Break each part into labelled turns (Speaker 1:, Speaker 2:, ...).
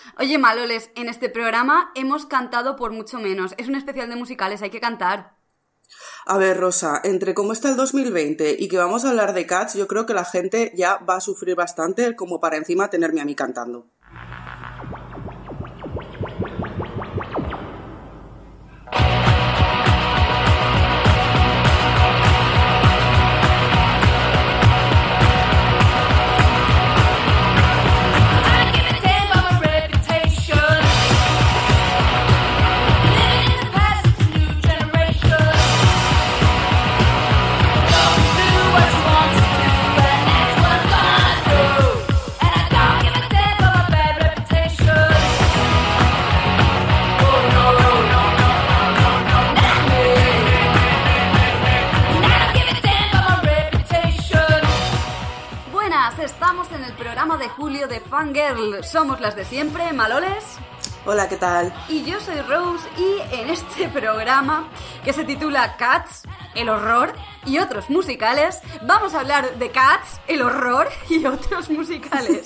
Speaker 1: Oye, Maloles, en este programa hemos cantado por mucho menos. Es un especial de musicales, hay que cantar.
Speaker 2: A ver, Rosa, entre cómo está el 2020 y que vamos a hablar de Cats, yo creo que la gente ya va a sufrir bastante como para encima tenerme a mí cantando.
Speaker 1: Estamos en el programa de julio de Fangirl. Somos las de siempre, Maloles.
Speaker 2: Hola, ¿qué tal?
Speaker 1: Y yo soy Rose y en este programa, que se titula Cats, el horror y otros musicales, vamos a hablar de Cats, el horror y otros musicales.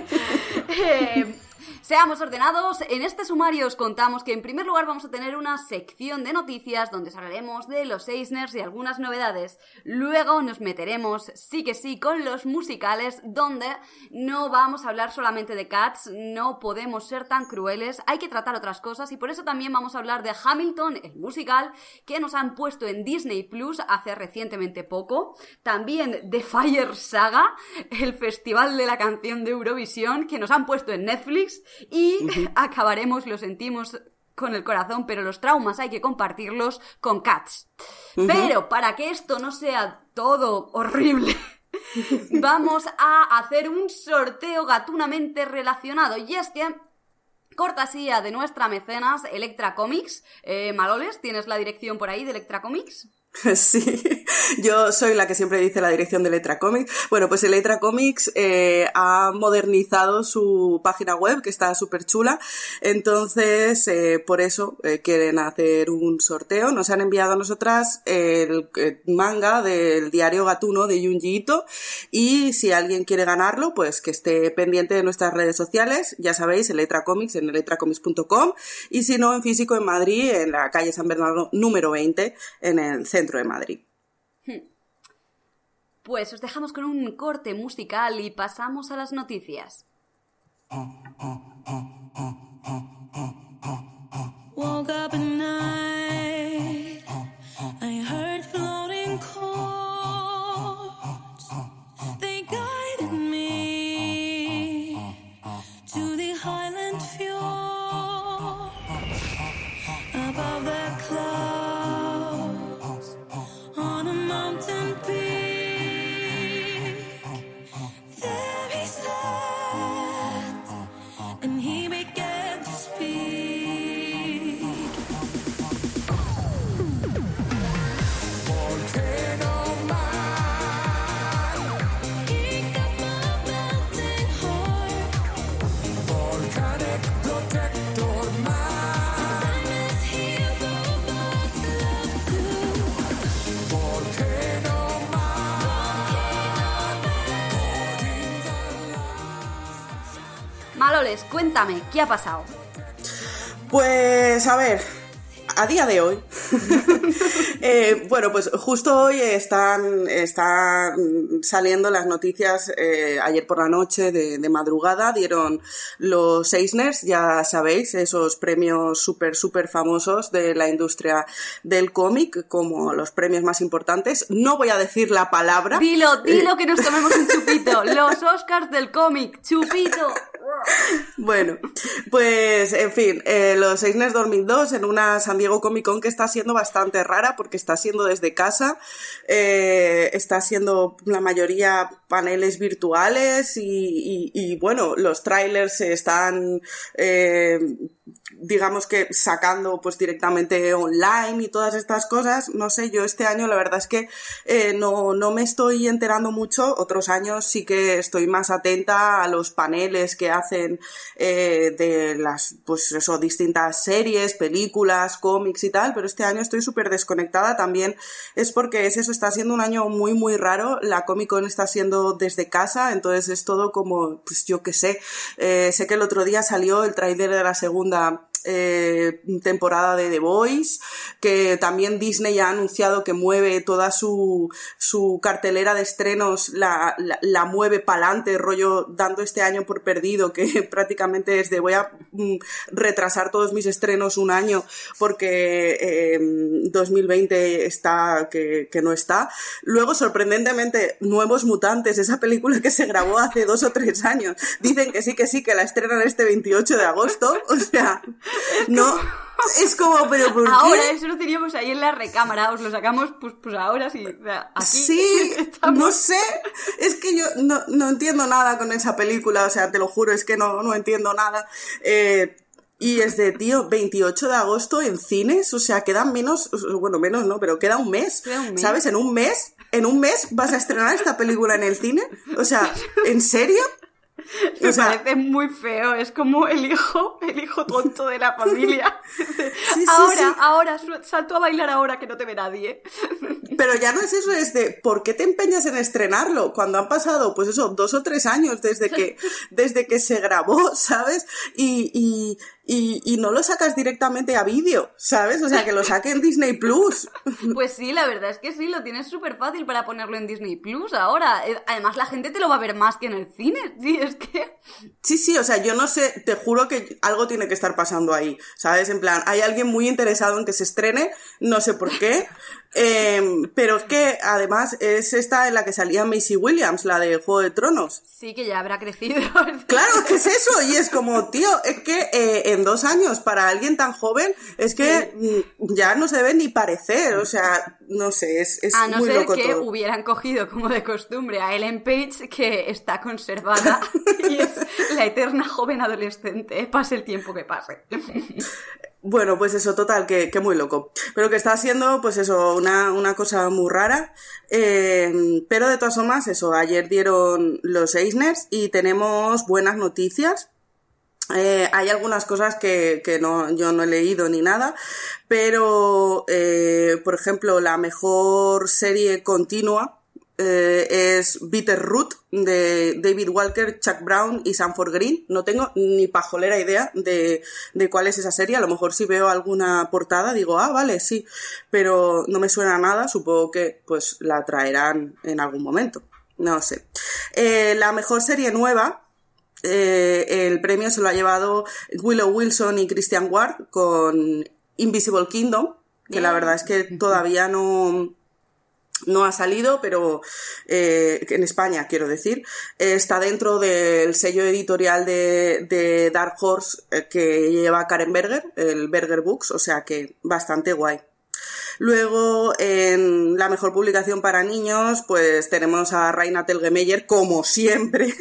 Speaker 1: Seamos ordenados, en este sumario os contamos que en primer lugar vamos a tener una sección de noticias donde os hablaremos de los Eisners y algunas novedades. Luego nos meteremos, sí que sí, con los musicales donde no vamos a hablar solamente de Cats, no podemos ser tan crueles, hay que tratar otras cosas y por eso también vamos a hablar de Hamilton, el musical, que nos han puesto en Disney Plus hace recientemente poco. También The Fire Saga, el festival de la canción de Eurovisión, que nos han puesto en Netflix. Y acabaremos, lo sentimos con el corazón, pero los traumas hay que compartirlos con Cats. Pero para que esto no sea todo horrible, vamos a hacer un sorteo gatunamente relacionado. Y es que, cortesía de nuestra mecenas Electra Comics, Maloles, ¿tienes la dirección por ahí de Electra Comics?
Speaker 2: Sí, yo soy la que siempre dice la dirección de Electra Comics. Bueno, pues Electra Comics ha modernizado su página web, que está súper chula. Entonces, por eso quieren hacer un sorteo. Nos han enviado a nosotras el manga del diario gatuno de Junji Ito. Y si alguien quiere ganarlo, pues que esté pendiente de nuestras redes sociales. Ya sabéis, Electra Comics en electracomics.com. Y si no, en físico en Madrid, en la calle San Bernardo número 20, en el centro de Madrid.
Speaker 1: Pues os dejamos con un corte musical y pasamos a las noticias. Woke up at night, I heard floating chords, they guided me to the Highland fjord, above the clouds. Maloles, cuéntame, ¿qué ha pasado?
Speaker 2: Pues, a ver, a día de hoy, bueno, pues justo hoy están saliendo las noticias. Ayer por la noche, de madrugada, dieron los Eisners, ya sabéis, esos premios súper famosos de la industria del cómic, como los premios más importantes. No voy a decir la palabra.
Speaker 1: Dilo, que nos tomemos un chupito. Los Oscars del cómic, chupito.
Speaker 2: Bueno, pues en fin, los Eisners 2002 en una San Diego Comic Con que está siendo bastante rara porque está siendo desde casa, está siendo la mayoría paneles virtuales y bueno, los trailers se están digamos que sacando pues directamente online y todas estas cosas. No sé, yo este año la verdad es que no me estoy enterando mucho. Otros años sí que estoy más atenta a los paneles que hacen de las, pues eso, distintas series, películas, cómics y tal, pero este año estoy súper desconectada. También es porque es eso, está siendo un año muy muy raro. La Comic Con está siendo desde casa, entonces es todo como, pues yo qué sé. Sé que el otro día salió el tráiler de la segunda temporada de The Boys, que también Disney ha anunciado que mueve toda su cartelera de estrenos, la mueve pa'lante, rollo dando este año por perdido, que prácticamente es de voy a retrasar todos mis estrenos un año porque 2020 está que no está. Luego, sorprendentemente, Nuevos Mutantes, esa película que se grabó hace 2 o 3 años, dicen que sí, que la estrenan este 28 de agosto, o sea, no, es como, pero ¿por qué?
Speaker 1: Ahora eso lo teníamos ahí en la recámara, os lo sacamos pues ahora sí, o sea, aquí
Speaker 2: sí,
Speaker 1: estamos.
Speaker 2: No sé, es que yo no entiendo nada con esa película, o sea, te lo juro, es que no entiendo nada. Y es de, tío, 28 de agosto en cines, o sea, quedan menos, bueno, menos no, pero queda un mes, ¿sabes? En un mes vas a estrenar esta película en el cine, o sea, ¿en serio?
Speaker 1: Me parece muy feo, es como el hijo tonto de la familia.
Speaker 2: Sí,
Speaker 1: ahora, salto a bailar ahora que no te ve nadie.
Speaker 2: Pero ya no es eso, es de, ¿por qué te empeñas en estrenarlo? Cuando han pasado, pues eso, 2 o 3 años desde que se grabó, ¿sabes? Y no lo sacas directamente a vídeo, ¿sabes? O sea, que lo saque en Disney Plus.
Speaker 1: Pues sí, la verdad es que sí, lo tienes súper fácil para ponerlo en Disney Plus ahora. Además, la gente te lo va a ver más que en el cine, sí, es que...
Speaker 2: Sí, o sea, yo no sé, te juro que algo tiene que estar pasando ahí, ¿sabes? En plan, hay alguien muy interesado en que se estrene, no sé por qué, pero es que además es esta en la que salía Maisie Williams, la de Juego de Tronos.
Speaker 1: Sí, que ya habrá crecido.
Speaker 2: Claro, ¿qué es eso? Y es como, tío, es que en 2 años, para alguien tan joven, es que ya no se debe ni parecer, o sea, no sé, es muy loco todo.
Speaker 1: A no ser que hubieran cogido como de costumbre a Ellen Page, que está conservada y es la eterna joven adolescente, pase el tiempo que pase.
Speaker 2: Bueno, pues eso, total, que muy loco. Pero que está haciendo, pues eso, una cosa muy rara. Pero de todas formas, eso, ayer dieron los Eisners y tenemos buenas noticias. Hay algunas cosas que yo no he leído ni nada, pero, por ejemplo, la mejor serie continua es Bitterroot de David Walker, Chuck Brown y Sanford Green. No tengo ni pajolera idea de cuál es esa serie. A lo mejor si veo alguna portada digo, vale, sí, pero no me suena a nada. Supongo que pues la traerán en algún momento, no sé. La mejor serie nueva, el premio se lo ha llevado Willow Wilson y Christian Ward con Invisible Kingdom, que la verdad es que todavía no ha salido, pero en España, quiero decir, está dentro del sello editorial de Dark Horse que lleva Karen Berger, el Berger Books, o sea que bastante guay. Luego, en la mejor publicación para niños, pues tenemos a Raina Telgemeier, como siempre,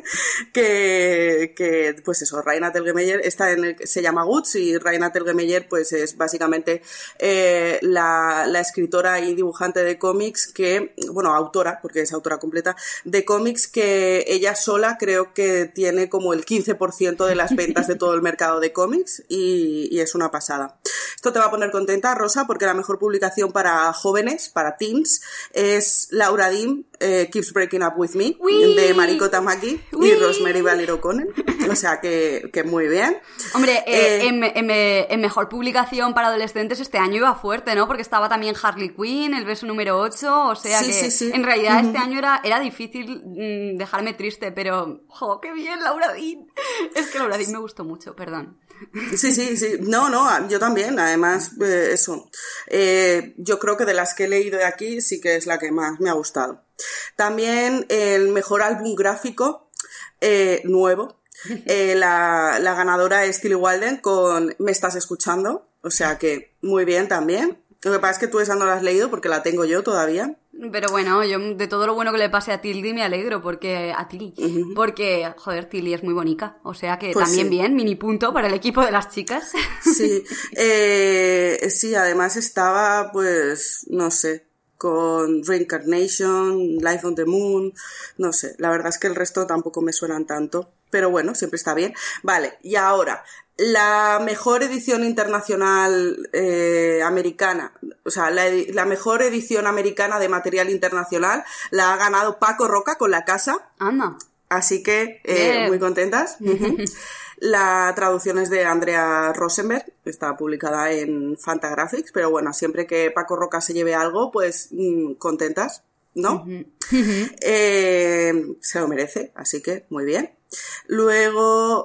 Speaker 2: que pues eso, Raina Telgemeier está se llama Guts, y Raina Telgemeier pues es básicamente la escritora y dibujante de cómics que, bueno, autora, porque es autora completa, de cómics que ella sola creo que tiene como el 15% de las ventas de todo el mercado de cómics y es una pasada. Esto te va a poner contenta, Rosa, porque la mejor publicación para jóvenes, para teens, es Laura Dean, Keeps Breaking Up With Me, de Mariko Tamaki y Rosemary Valer O'Connell. O sea que muy bien.
Speaker 1: Hombre, en mejor publicación para adolescentes este año iba fuerte, ¿no? Porque estaba también Harley Quinn, el beso número 8, o sea sí. En realidad este año era difícil dejarme triste, pero ¡jo, qué bien, Laura Dean! Es que Laura Dean me gustó mucho, perdón.
Speaker 2: Sí. No, yo también. Además, eso. Yo creo que de las que he leído de aquí sí que es la que más me ha gustado. También el mejor álbum gráfico nuevo. La ganadora es Tilly Walden con Me estás escuchando. O sea que muy bien también. Lo que pasa es que tú esa no la has leído porque la tengo yo todavía.
Speaker 1: Pero bueno, yo de todo lo bueno que le pase a Tilly me alegro, porque porque, joder, Tilly es muy bonita. O sea que pues también sí. Bien, mini punto para el equipo de las chicas.
Speaker 2: Sí, sí, además estaba, pues, no sé, con Reincarnation, Life on the Moon, no sé, la verdad es que el resto tampoco me suenan tanto, pero bueno, siempre está bien. Vale, y ahora, la mejor edición internacional americana, o sea, la mejor edición americana de material internacional la ha ganado Paco Roca con La Casa.
Speaker 1: Anda.
Speaker 2: Así que, muy contentas. La traducción es de Andrea Rosenberg, está publicada en Fantagraphics, pero bueno, siempre que Paco Roca se lleve algo, pues contentas, ¿no? Se lo merece, así que muy bien. Luego,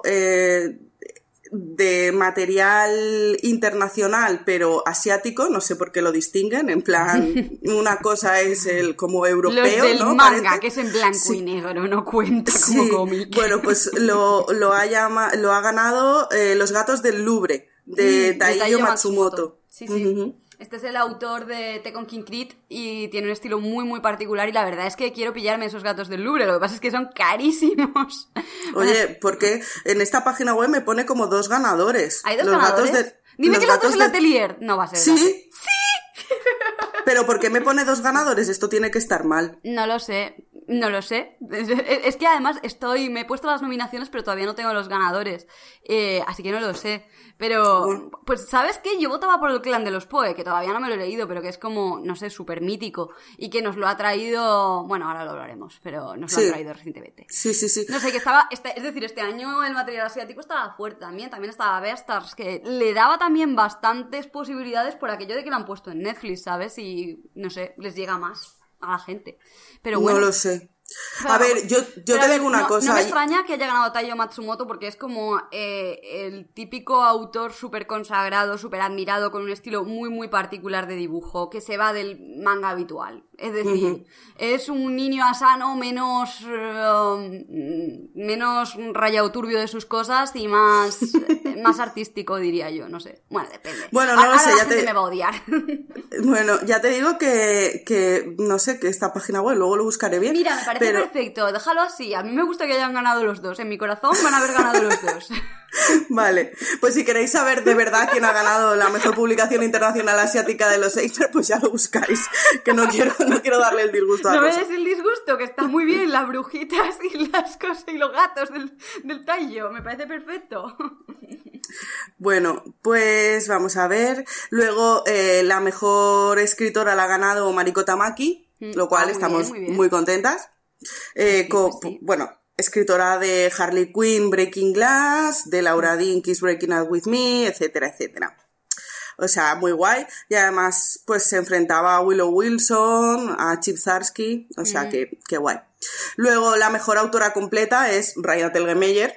Speaker 2: de material internacional, pero asiático, no sé por qué lo distinguen, en plan, una cosa es el como europeo,
Speaker 1: los del
Speaker 2: ¿no?
Speaker 1: manga,
Speaker 2: Parece.
Speaker 1: que es en blanco y negro, no cuenta como cómic.
Speaker 2: Bueno, pues lo ha ganado Los gatos del Louvre, de Taiyo Matsumoto.
Speaker 1: Sí, sí. Este es el autor de Tekken King Crit y tiene un estilo muy, muy particular y la verdad es que quiero pillarme esos gatos del Louvre, lo que pasa es que son carísimos.
Speaker 2: Oye, porque en esta página web me pone como 2 ganadores.
Speaker 1: ¿Hay 2 ganadores? Dime que los gatos del Atelier. No va a ser.
Speaker 2: ¿Sí?
Speaker 1: ¡Sí!
Speaker 2: ¿Pero por qué me pone 2 ganadores? Esto tiene que estar mal.
Speaker 1: No lo sé. Es que además me he puesto las nominaciones, pero todavía no tengo los ganadores. Así que no lo sé. Pero, pues, ¿sabes qué? Yo votaba por el Clan de los Poe, que todavía no me lo he leído, pero que es como, no sé, súper mítico. Y que nos lo ha traído, bueno, ahora lo hablaremos, pero nos lo ha traído recientemente.
Speaker 2: Sí.
Speaker 1: No sé, que es decir, este año el material asiático estaba fuerte también estaba Beastars, que le daba también bastantes posibilidades por aquello de que lo han puesto en Netflix, ¿sabes? Y, no sé, les llega más a la gente. Pero bueno.
Speaker 2: No lo sé. A ver, yo te digo una cosa.
Speaker 1: No me extraña que haya ganado Taiyo Matsumoto porque es como el típico autor súper consagrado, súper admirado, con un estilo muy, muy particular de dibujo, que se va del manga habitual. Es decir, es un niño asano menos rayado turbio de sus cosas y más artístico, diría yo, no sé. Bueno, depende.
Speaker 2: Bueno, no lo sé,
Speaker 1: la gente me va a odiar.
Speaker 2: Bueno, ya te digo que no sé, que esta página web, luego lo buscaré bien.
Speaker 1: Mira, me parece perfecto, déjalo así. A mí me gusta que hayan ganado los dos. En mi corazón van a haber ganado los dos.
Speaker 2: Vale, pues si queréis saber de verdad quién ha ganado la mejor publicación internacional asiática de los Eisner, pues ya lo buscáis, que no quiero darle el disgusto a
Speaker 1: No me
Speaker 2: cosa.
Speaker 1: des el disgusto, que está muy bien las brujitas y las cosas y los gatos del Taiyo, me parece perfecto.
Speaker 2: Bueno, pues vamos a ver. Luego la mejor escritora la ha ganado Mariko Tamaki, lo cual estamos muy contentas.
Speaker 1: Sí.
Speaker 2: Bueno, escritora de Harley Quinn, Breaking Glass, de Laura Dean, Kiss Breaking Out With Me, etcétera, etcétera. O sea, muy guay. Y además, pues se enfrentaba a Willow Wilson, a Chip Zdarsky, o sea, que guay. Luego, la mejor autora completa es Raina Telgemeier,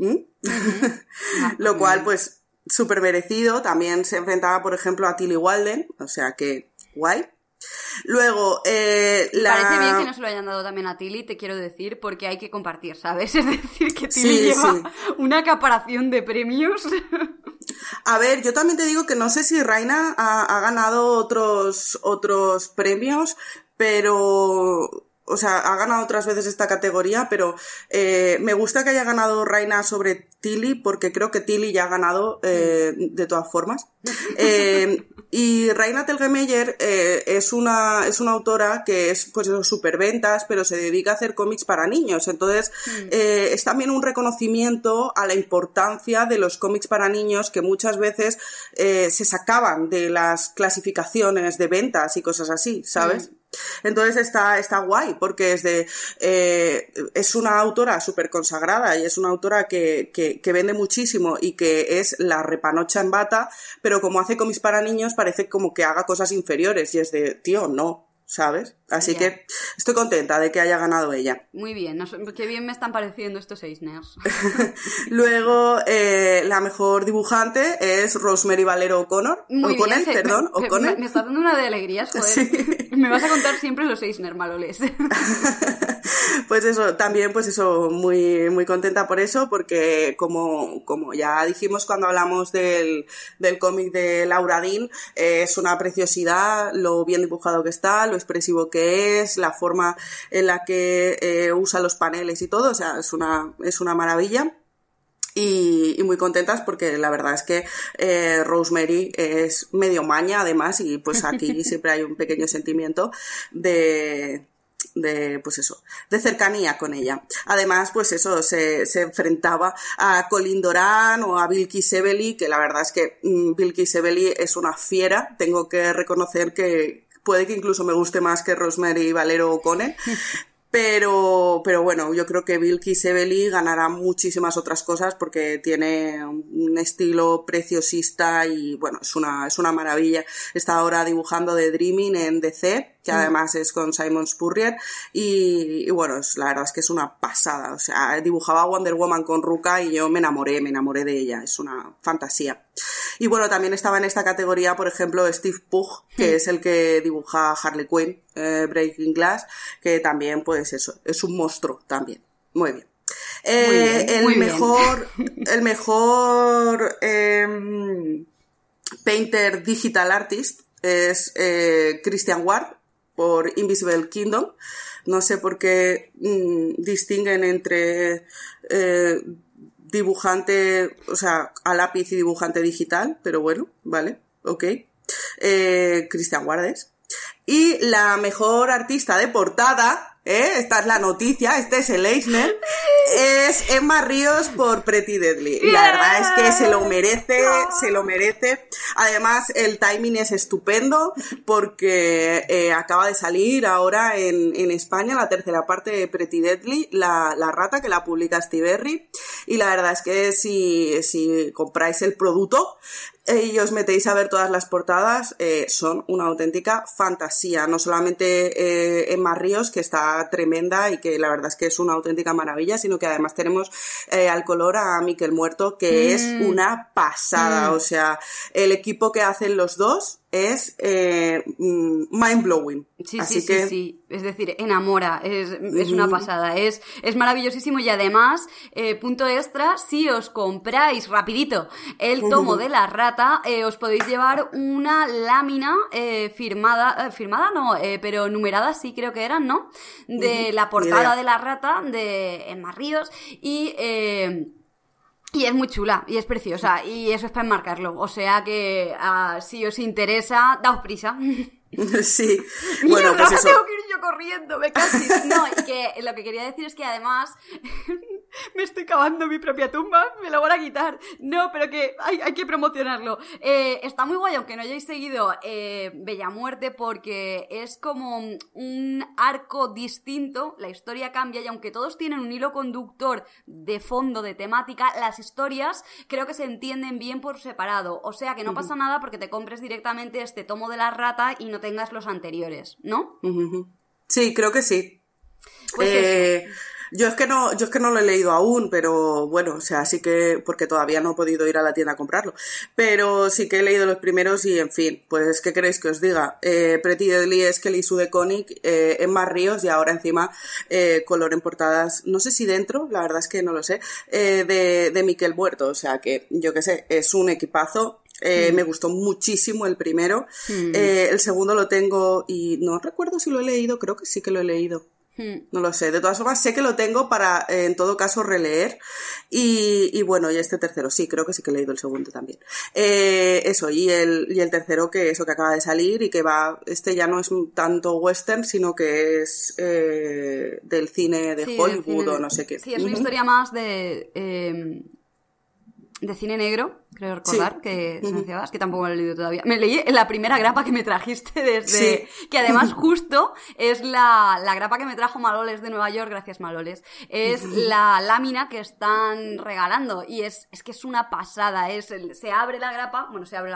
Speaker 2: lo cual, pues, súper merecido. También se enfrentaba, por ejemplo, a Tilly Walden, o sea, que guay. Luego,
Speaker 1: Me parece bien que no se lo hayan dado también a Tilly, te quiero decir, porque hay que compartir, ¿sabes? Es decir, que Tilly lleva una acaparación de premios.
Speaker 2: A ver, yo también te digo que no sé si Raina ha ganado otros premios, pero... O sea, ha ganado otras veces esta categoría, pero me gusta que haya ganado Raina sobre Tilly, porque creo que Tilly ya ha ganado de todas formas. Y Raina Telgemeier es una autora que es, pues eso, superventas, pero se dedica a hacer cómics para niños. Entonces, es también un reconocimiento a la importancia de los cómics para niños que muchas veces se sacaban de las clasificaciones de ventas y cosas así, ¿sabes? Entonces está guay, porque es una autora súper consagrada y es una autora que vende muchísimo y que es la repanocha en bata, pero como hace cómics para niños parece como que haga cosas inferiores y es de, tío, no, ¿sabes? Así que estoy contenta de que haya ganado ella.
Speaker 1: Muy bien, qué bien me están pareciendo estos Eisners.
Speaker 2: Luego, la mejor dibujante es Rosemary Valero O'Connell.
Speaker 1: Me está dando una de alegrías, joder. Sí. Me vas a contar siempre los Eisner maloles.
Speaker 2: Pues eso, también pues eso, muy, muy contenta por eso, porque como ya dijimos cuando hablamos del cómic de Laura Dean, es una preciosidad lo bien dibujado que está, lo expresivo que es, la forma en la que usa los paneles y todo, o sea, es una maravilla. Y muy contentas porque la verdad es que Rosemary es medio maña además, y pues aquí siempre hay un pequeño sentimiento de pues eso, de cercanía con ella. Además, pues eso, se enfrentaba a Colin Doran o a Vilky Sevely, que la verdad es que Vilky Sevely es una fiera. Tengo que reconocer que puede que incluso me guste más que Rosemary Valero O'Connor. Pero bueno, yo creo que Vilky Sevely ganará muchísimas otras cosas porque tiene un estilo preciosista y bueno, es una maravilla. Está ahora dibujando The Dreaming en DC, que además es con Simon Spurrier, y bueno, la verdad es que es una pasada. O sea, dibujaba Wonder Woman con Rucka y yo me enamoré de ella, es una fantasía. Y bueno, también estaba en esta categoría, por ejemplo, Steve Pugh, que es el que dibuja Harley Quinn, Breaking Glass, que también, pues eso, es un monstruo también. Muy bien. El mejor painter digital artist es Christian Ward, por Invisible Kingdom. No sé por qué distinguen entre dibujante, o sea, a lápiz y dibujante digital, pero bueno, vale, ok. Christian Ward es. Y la mejor artista de portada, esta es la noticia, este es el Eisner, es Emma Ríos por Pretty Deadly. Y la verdad es que se lo merece. Además, el timing es estupendo porque acaba de salir ahora en España la tercera parte de Pretty Deadly, la rata, que la publica Steve Berry. Y la verdad es que si compráis el producto y os metéis a ver todas las portadas, son una auténtica fantasía. No solamente Emma Ríos, que está tremenda y que la verdad es que es una auténtica maravilla, sino que además tenemos al color a Miquel Muerto, que es una pasada. O sea, el equipo que hacen los dos es mind-blowing.
Speaker 1: Sí. Es decir, enamora, es una pasada, es maravillosísimo. Y además, punto extra, si os compráis rapidito el tomo de la rata, os podéis llevar una lámina firmada no, pero numerada sí creo que eran, ¿no? De la portada de la rata, de Emma Ríos, y es muy chula, y es preciosa, y eso es para enmarcarlo. O sea que, si os interesa, daos prisa.
Speaker 2: Sí, bueno,
Speaker 1: pues
Speaker 2: eso.
Speaker 1: Tengo que ir yo corriendo, me casi. No, y que lo que quería decir es que además me estoy cavando mi propia tumba, me lo van a quitar. No, pero que hay que promocionarlo. Está muy guay, aunque no hayáis seguido Bella Muerte, porque es como un arco distinto, la historia cambia, y aunque todos tienen un hilo conductor de fondo, de temática, las historias creo que se entienden bien por separado. O sea que no pasa nada porque te compres directamente este tomo de la rata y no tengas los anteriores, ¿no?
Speaker 2: Sí, creo que sí.
Speaker 1: Pues
Speaker 2: yo es que no lo he leído aún, pero bueno, o sea, sí que, porque todavía no he podido ir a la tienda a comprarlo, pero sí que he leído los primeros y, en fin, pues, ¿qué queréis que os diga? Pretty Deadly es Kelly Sue DeConnick, Emma Ríos, y ahora encima color en portadas, no sé si dentro, la verdad es que no lo sé, de Miquel Muerto, o sea que, yo qué sé, es un equipazo. Me gustó muchísimo el primero. El segundo lo tengo y no recuerdo si lo he leído, creo que sí que lo he leído. No lo sé, de todas formas sé que lo tengo para en todo caso releer y bueno, y este tercero sí, creo que sí que he leído el segundo también. Eso, y el tercero que acaba de salir y que va, este ya no es tanto western, sino que es del cine de Hollywood o no sé qué.
Speaker 1: Sí, es una historia más de cine negro, creo recordar, que se mencionabas, que tampoco lo he leído todavía. Me leí en la primera grapa que me trajiste desde... Sí. Que además justo es la grapa que me trajo Maloles de Nueva York, gracias Maloles. Es la lámina que están regalando y es que es una pasada. Se abre la grapa,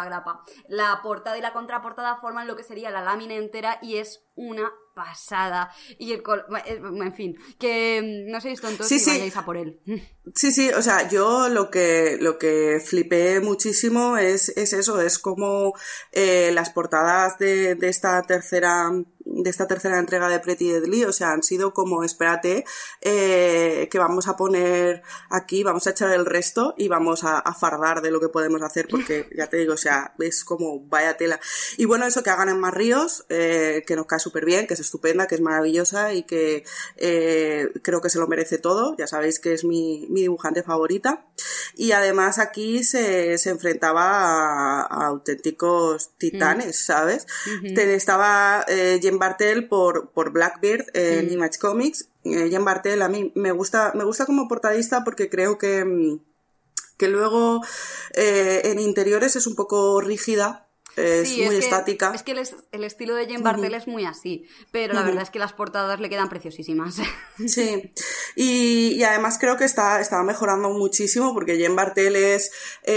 Speaker 1: la portada y la contraportada forman lo que sería la lámina entera y es una pasada. Y en fin, que no seáis tontos si vayáis a por él.
Speaker 2: Sí, o sea, yo lo que flipé muchísimo es eso, es como las portadas de esta tercera esta tercera entrega de Pretty Deadly, o sea, han sido como, espérate, que vamos a poner aquí, vamos a echar el resto y vamos a fardar de lo que podemos hacer, porque ya te digo, o sea, es como vaya tela. Y bueno, eso, que hagan Emma Ríos, que nos cae súper bien, que es estupenda, que es maravillosa y que creo que se lo merece todo. Ya sabéis que es mi dibujante favorita. Y además aquí se enfrentaba a auténticos titanes, ¿sabes? Estaba Jen Bartel por Blackbeard en Image Comics. Jen Bartel a mí me gusta como portadista porque creo que luego en interiores es un poco rígida. Es muy estática.
Speaker 1: Es que el estilo de Jen Bartel es muy así, pero la verdad es que las portadas le quedan preciosísimas. Sí,
Speaker 2: y además creo que está mejorando muchísimo porque Jen Bartel es,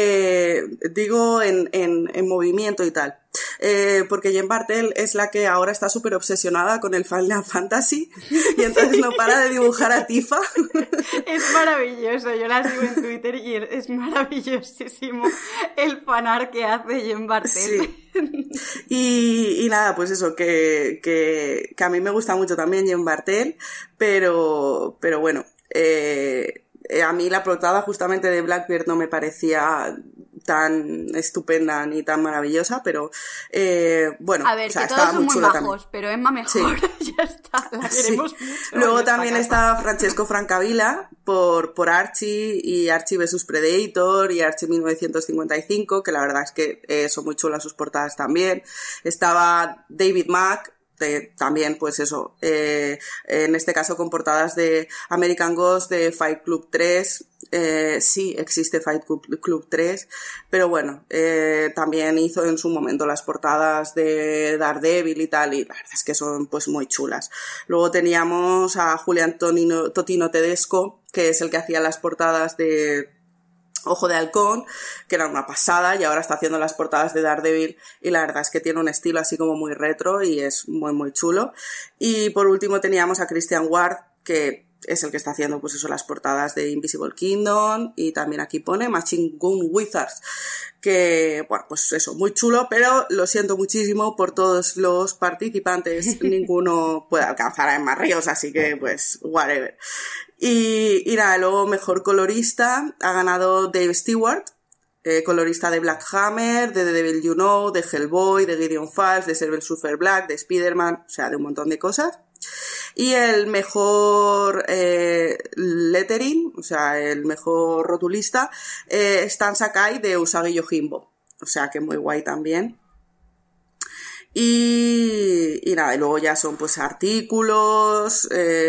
Speaker 2: digo, en movimiento y tal. Porque Jen Bartel es la que ahora está súper obsesionada con el Final Fantasy y entonces no para de dibujar a Tifa.
Speaker 1: Es maravilloso, yo la sigo en Twitter y es maravillosísimo el fanart que hace Jen Bartel.
Speaker 2: Sí. Y nada, pues eso, que a mí me gusta mucho también Jen Bartel, pero bueno, a mí la portada justamente de Blackbeard no me parecía tan estupenda ni tan maravillosa, pero bueno,
Speaker 1: a ver, o sea, que todos son muy majos, también. Pero Emma mejor, sí. Ya está, la queremos mucho.
Speaker 2: Luego también está Francesco Francavilla por Archie y Archie vs Predator y Archie 1955, que la verdad es que son muy chulas sus portadas también. Estaba David Mack, también pues eso, en este caso con portadas de American Ghost, de Fight Club 3, sí existe Fight Club 3, pero bueno, también hizo en su momento las portadas de Daredevil y tal, y la verdad es que son pues muy chulas. Luego teníamos a Julián Totino Tedesco, que es el que hacía las portadas de Ojo de Halcón, que era una pasada, y ahora está haciendo las portadas de Daredevil y la verdad es que tiene un estilo así como muy retro y es muy muy chulo. Y por último teníamos a Christian Ward, que es el que está haciendo pues eso, las portadas de Invisible Kingdom, y también aquí pone Machine Gun Wizards, que bueno, pues eso, muy chulo, pero lo siento muchísimo por todos los participantes, ninguno puede alcanzar a Emma Ríos, así que pues whatever. Y nada, luego mejor colorista ha ganado Dave Stewart, colorista de Black Hammer, de The Devil You Know, de Hellboy, de Gideon Falls, de Silver Surfer Black, de Spider-Man, o sea, de un montón de cosas. Y el mejor lettering, o sea, el mejor rotulista, Stan Sakai de Usagi Yojimbo, o sea, que muy guay también. Y nada, y luego ya son pues artículos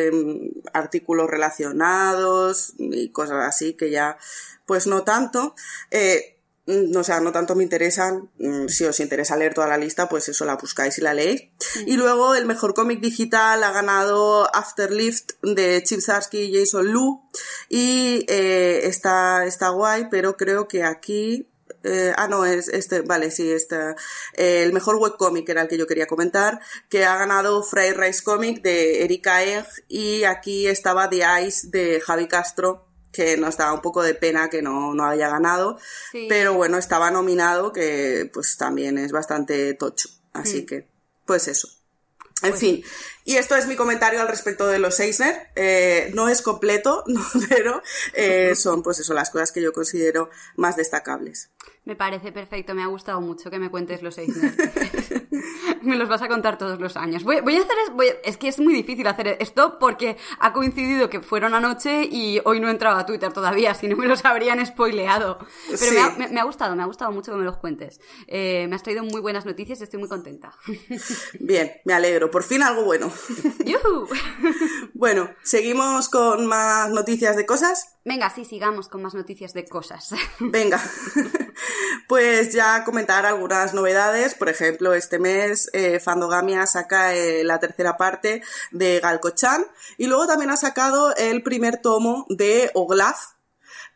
Speaker 2: relacionados y cosas así que ya pues no tanto, o sea, no tanto me interesan. Si os interesa leer toda la lista, pues eso, la buscáis y la leéis. Y luego el mejor cómic digital ha ganado Afterlift de Chip Zdarsky y Jason Lu, y está guay, pero creo que aquí no, es vale, sí, el mejor webcomic era el que yo quería comentar, que ha ganado Fried Rice Comic de Erika Eng, y aquí estaba The Ice de Javi Castro, que nos daba un poco de pena que no haya ganado, sí. Pero bueno, estaba nominado, que pues también es bastante tocho, así que pues eso. En fin, y esto es mi comentario al respecto de los Eisner. No es completo, no, pero son pues eso, las cosas que yo considero más destacables.
Speaker 1: Me parece perfecto, me ha gustado mucho que me cuentes los Eisner. Me los vas a contar todos los años. Es que es muy difícil hacer esto porque ha coincidido que fueron anoche y hoy no he entrado a Twitter todavía, si no me los habrían spoileado. Pero sí. me ha gustado mucho que me los cuentes. Me has traído muy buenas noticias y estoy muy contenta.
Speaker 2: Bien, me alegro. Por fin algo bueno.
Speaker 1: ¡Yuhu!
Speaker 2: Bueno, ¿seguimos con más noticias de cosas?
Speaker 1: Venga, sí, sigamos con más noticias de cosas.
Speaker 2: Venga. Pues ya comentar algunas novedades. Por ejemplo, este mes Fandogamia saca la tercera parte de Galco-chan, y luego también ha sacado el primer tomo de Oglaf,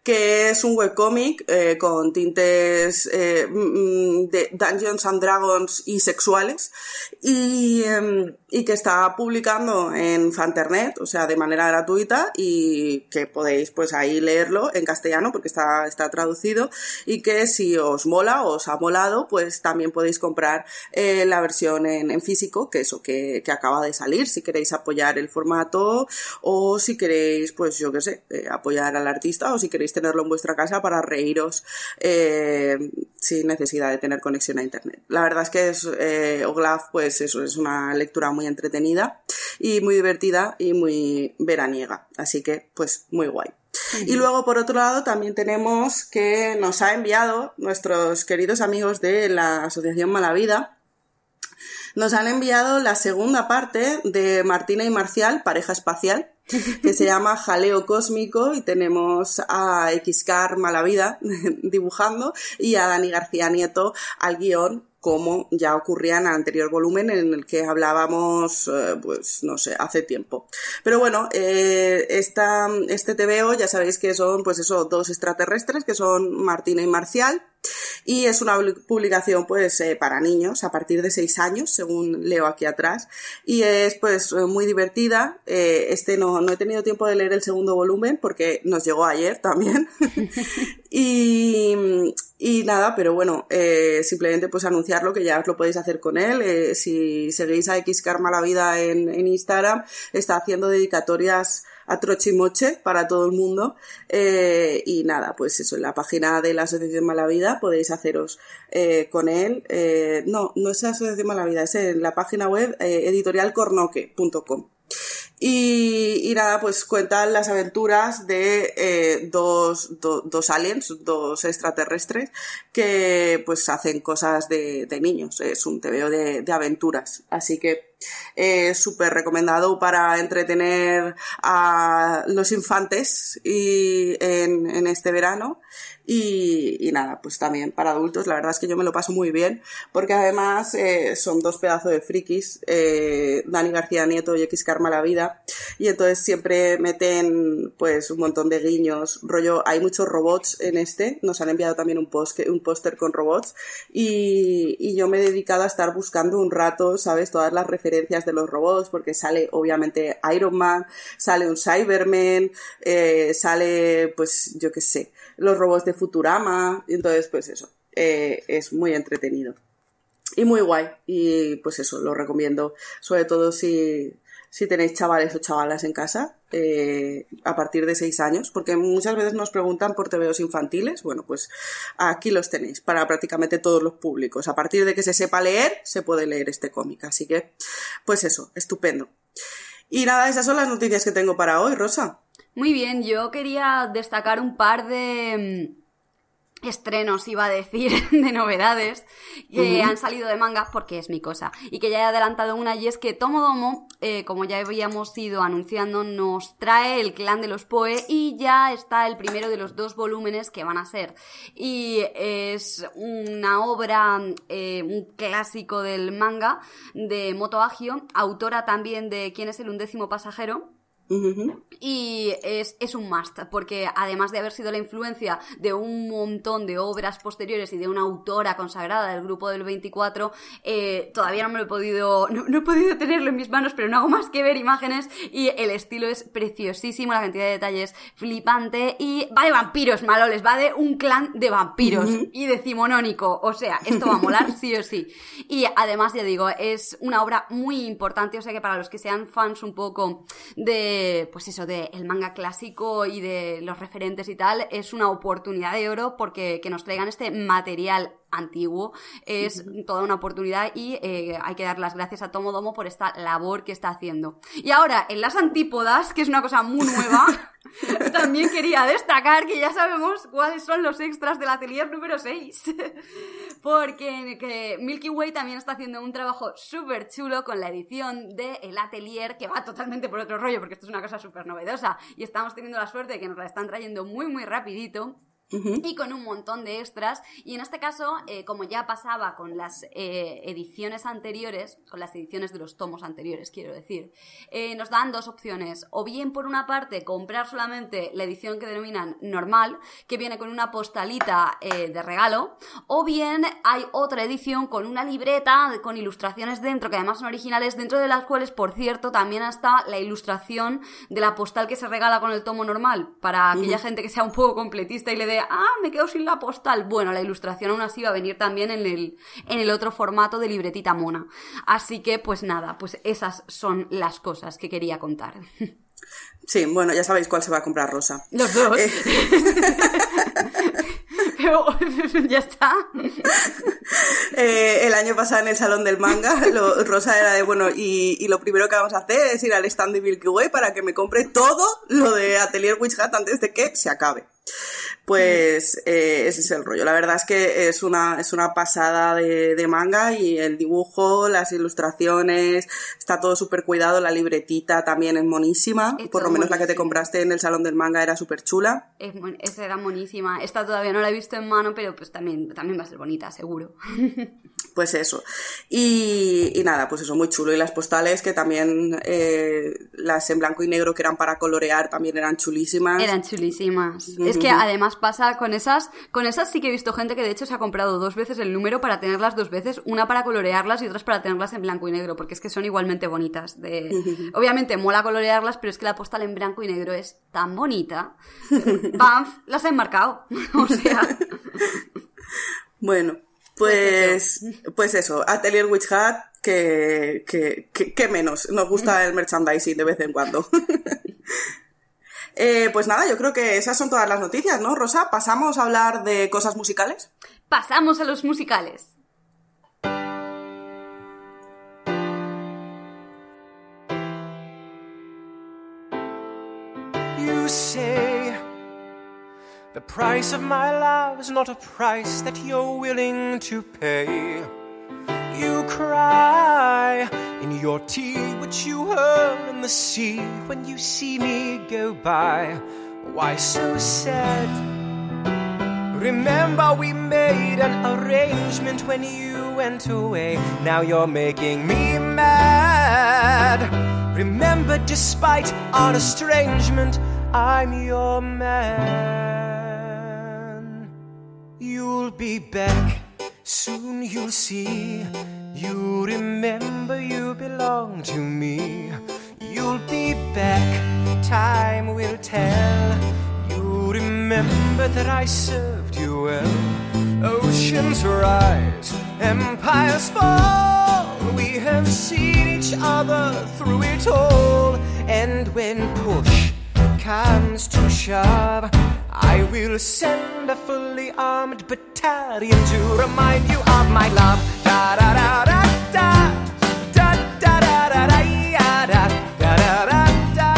Speaker 2: que es un webcómic con tintes de Dungeons and Dragons y sexuales, y que está publicando en Fanternet, o sea, de manera gratuita, y que podéis pues ahí leerlo en castellano porque está traducido, y que si os mola o os ha molado, pues también podéis comprar la versión en físico, que acaba de salir, si queréis apoyar el formato, o si queréis, pues yo qué sé, apoyar al artista, o si queréis tenerlo en vuestra casa para reíros sin necesidad de tener conexión a internet. La verdad es que Oglaf, pues eso, es una lectura muy entretenida y muy divertida y muy veraniega, así que pues muy guay. Y luego, por otro lado, también tenemos que nos ha enviado nuestros queridos amigos de la Asociación Malavida, nos han enviado la segunda parte de Martina y Marcial, pareja espacial, que se llama Jaleo Cósmico, y tenemos a Xcar Malavida dibujando y a Dani García Nieto al guión, como ya ocurría en el anterior volumen en el que hablábamos, pues no sé, hace tiempo. Pero bueno, este TVO ya sabéis que son pues eso, dos extraterrestres que son Martina y Marcial, y es una publicación pues para niños a partir de 6 años, según leo aquí atrás, y es pues muy divertida. No he tenido tiempo de leer el segundo volumen porque nos llegó ayer también. Y nada, pero bueno, simplemente pues anunciarlo, que ya os lo podéis hacer con él. Si seguís a Xcar Malavida en Instagram, está haciendo dedicatorias a trochimoche para todo el mundo, y nada, pues eso, en la página de la Asociación Malavida podéis haceros con él. No es la Asociación Malavida, es en la página web editorialcornoque.com. Y nada, pues cuentan las aventuras de dos aliens, dos extraterrestres, que pues hacen cosas de niños. Es un TVO de aventuras, así que súper recomendado para entretener a los infantes en este verano. Y nada, pues también para adultos. La verdad es que yo me lo paso muy bien, porque además son dos pedazos de frikis, Dani García Nieto y Xcar Malavida, y entonces siempre meten pues un montón de guiños, rollo, hay muchos robots en nos han enviado también un póster con robots, y yo me he dedicado a estar buscando un rato, ¿sabes?, todas las referencias de los robots, porque sale obviamente Iron Man, sale un Cyberman, sale pues yo qué sé, los robots de Futurama, y entonces pues eso, es muy entretenido y muy guay, y pues eso, lo recomiendo, sobre todo si tenéis chavales o chavalas en casa, a partir de 6 años, porque muchas veces nos preguntan por TVOs infantiles. Bueno, pues aquí los tenéis para prácticamente todos los públicos. A partir de que se sepa leer, se puede leer este cómic, así que pues eso, estupendo. Y nada, esas son las noticias que tengo para hoy, Rosa.
Speaker 1: Muy bien, yo quería destacar un par de estrenos, iba a decir, de novedades que han salido de manga, porque es mi cosa, y que ya he adelantado una, y es que Tomodomo, como ya habíamos ido anunciando, nos trae el Clan de los Poe, y ya está el primero de los 2 volúmenes que van a ser, y es una obra, un clásico del manga de Moto Hagio, autora también de ¿Quién es el 11º pasajero? Y es un must, porque además de haber sido la influencia de un montón de obras posteriores y de una autora consagrada del grupo del 24, todavía no me lo he podido, no he podido tenerlo en mis manos, pero no hago más que ver imágenes, y el estilo es preciosísimo, la cantidad de detalles flipante, y va de vampiros, maloles, va de un clan de vampiros y decimonónico, o sea, esto va a molar sí o sí. Y además, ya digo, es una obra muy importante, o sea que para los que sean fans un poco de pues eso, de el manga clásico y de los referentes y tal, es una oportunidad de oro, porque que nos traigan este material antiguo es toda una oportunidad, y hay que dar las gracias a Tomodomo por esta labor que está haciendo. Y ahora, en las antípodas, que es una cosa muy nueva, también quería destacar que ya sabemos cuáles son los extras del atelier número 6, porque que Milky Way también está haciendo un trabajo súper chulo con la edición de El Atelier, que va totalmente por otro rollo, porque esto es una cosa súper novedosa, y estamos teniendo la suerte de que nos la están trayendo muy muy rapidito. y con un montón de extras. Y en este caso, como ya pasaba con las ediciones anteriores, con las ediciones de los tomos anteriores, quiero decir, nos dan dos opciones. O bien, por una parte, comprar solamente la edición que denominan normal, que viene con una postalita de regalo, o bien hay otra edición con una libreta con ilustraciones dentro, que además son originales, dentro de las cuales, por cierto, también está la ilustración de la postal que se regala con el tomo normal, para aquella gente que sea un poco completista y le dé me quedo sin la postal. Bueno, la ilustración aún así va a venir también en el otro formato de libretita mona. Así que, pues nada, pues esas son las cosas que quería contar.
Speaker 2: Sí, bueno, ya sabéis cuál se va a comprar Rosa.
Speaker 1: Los dos. Pero ya está.
Speaker 2: El año pasado en el Salón del Manga, Rosa era de, bueno, y lo primero que vamos a hacer es ir al stand de Milky Way para que me compre todo lo de Atelier Witch Hat antes de que se acabe. Pues ese es el rollo. La verdad es que es una pasada de manga, y el dibujo, las ilustraciones, está todo súper cuidado. La libretita también es monísima. Por lo menos la que te compraste en el Salón del Manga era súper chula.
Speaker 1: Esa era monísima. Esta todavía no la he visto en mano, pero pues también va a ser bonita, seguro.
Speaker 2: Pues eso. Y nada, pues eso, muy chulo. Y las postales, que también las en blanco y negro que eran para colorear, también eran chulísimas.
Speaker 1: Eran chulísimas. Es que además pasa con esas sí que he visto gente que de hecho se ha comprado 2 veces el número para tenerlas 2 veces, una para colorearlas y otras para tenerlas en blanco y negro, porque es que son igualmente bonitas. Obviamente mola colorearlas, pero es que la postal en blanco y negro es tan bonita. ¡Pam! Las he enmarcado. O sea...
Speaker 2: Bueno, pues eso, Atelier Witch Hat, que menos. Nos gusta el merchandising de vez en cuando. Pues nada, yo creo que esas son todas las noticias, ¿no, Rosa? ¿Pasamos a hablar de cosas musicales?
Speaker 1: Pasamos a los musicales.
Speaker 3: You say the price of my love is not a price that you're willing to pay. You cry in your tea, which you hurl in the sea when you see me go by. Why so sad? Remember we made an arrangement when you went away. Now you're making me mad. Remember, despite our estrangement, I'm your man. You'll be back, soon you'll see. You remember you belong to me. You'll be back, time will tell. You remember that I served you well. Oceans rise, empires fall. We have seen each other through it all. And when push comes to shove, I will send a fully armed battalion to remind you of my love. Da da da da da da da da da da da da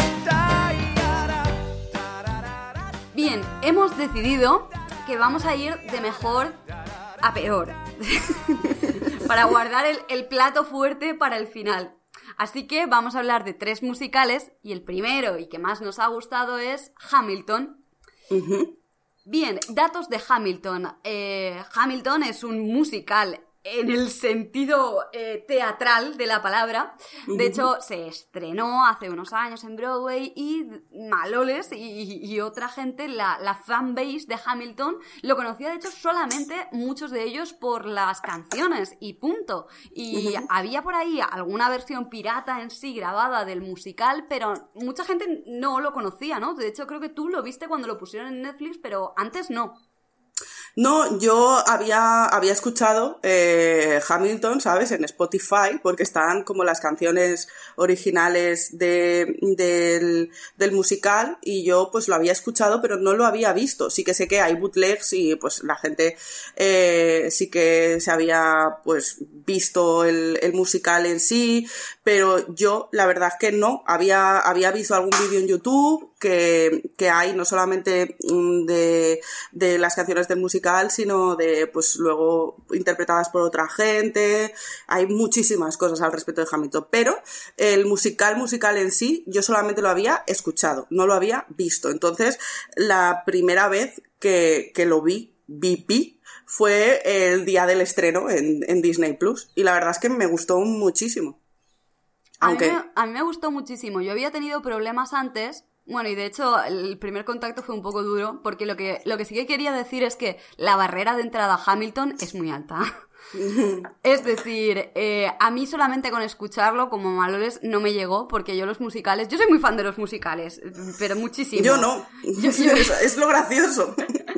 Speaker 3: da.
Speaker 1: Bien, hemos decidido que vamos a ir de mejor a peor para guardar el plato fuerte para el final. Así que vamos a hablar de 3 musicales, y el primero y que más nos ha gustado es Hamilton. Bien, datos de Hamilton. Hamilton es un musical en el sentido teatral de la palabra. De hecho, se estrenó hace unos años en Broadway, y maloles y otra gente, la fanbase de Hamilton, lo conocía de hecho solamente, muchos de ellos, por las canciones y punto. Y había por ahí alguna versión pirata en sí grabada del musical, pero mucha gente no lo conocía, ¿no? De hecho, creo que tú lo viste cuando lo pusieron en Netflix, pero antes no.
Speaker 2: No, yo había escuchado Hamilton, ¿sabes? En Spotify, porque están como las canciones originales del musical, y yo pues lo había escuchado, pero no lo había visto. Sí que sé que hay bootlegs y pues la gente sí que se había pues visto el musical en sí, pero yo la verdad es que no. Había visto algún vídeo en YouTube que hay no solamente de las canciones del musical musical, sino de, pues luego interpretadas por otra gente. Hay muchísimas cosas al respecto de Hamilton, pero el musical en sí, yo solamente lo había escuchado, no lo había visto. Entonces, la primera vez que lo vi fue el día del estreno en Disney Plus, y la verdad es que me gustó muchísimo. Aunque...
Speaker 1: A mí me gustó muchísimo. Yo había tenido problemas antes. Bueno, y de hecho el primer contacto fue un poco duro, porque lo que sí que quería decir es que la barrera de entrada a Hamilton es muy alta. Es decir, a mí solamente con escucharlo como Maloles no me llegó, porque yo los musicales... Yo soy muy fan de los musicales, pero muchísimo.
Speaker 2: Yo no. Es lo gracioso.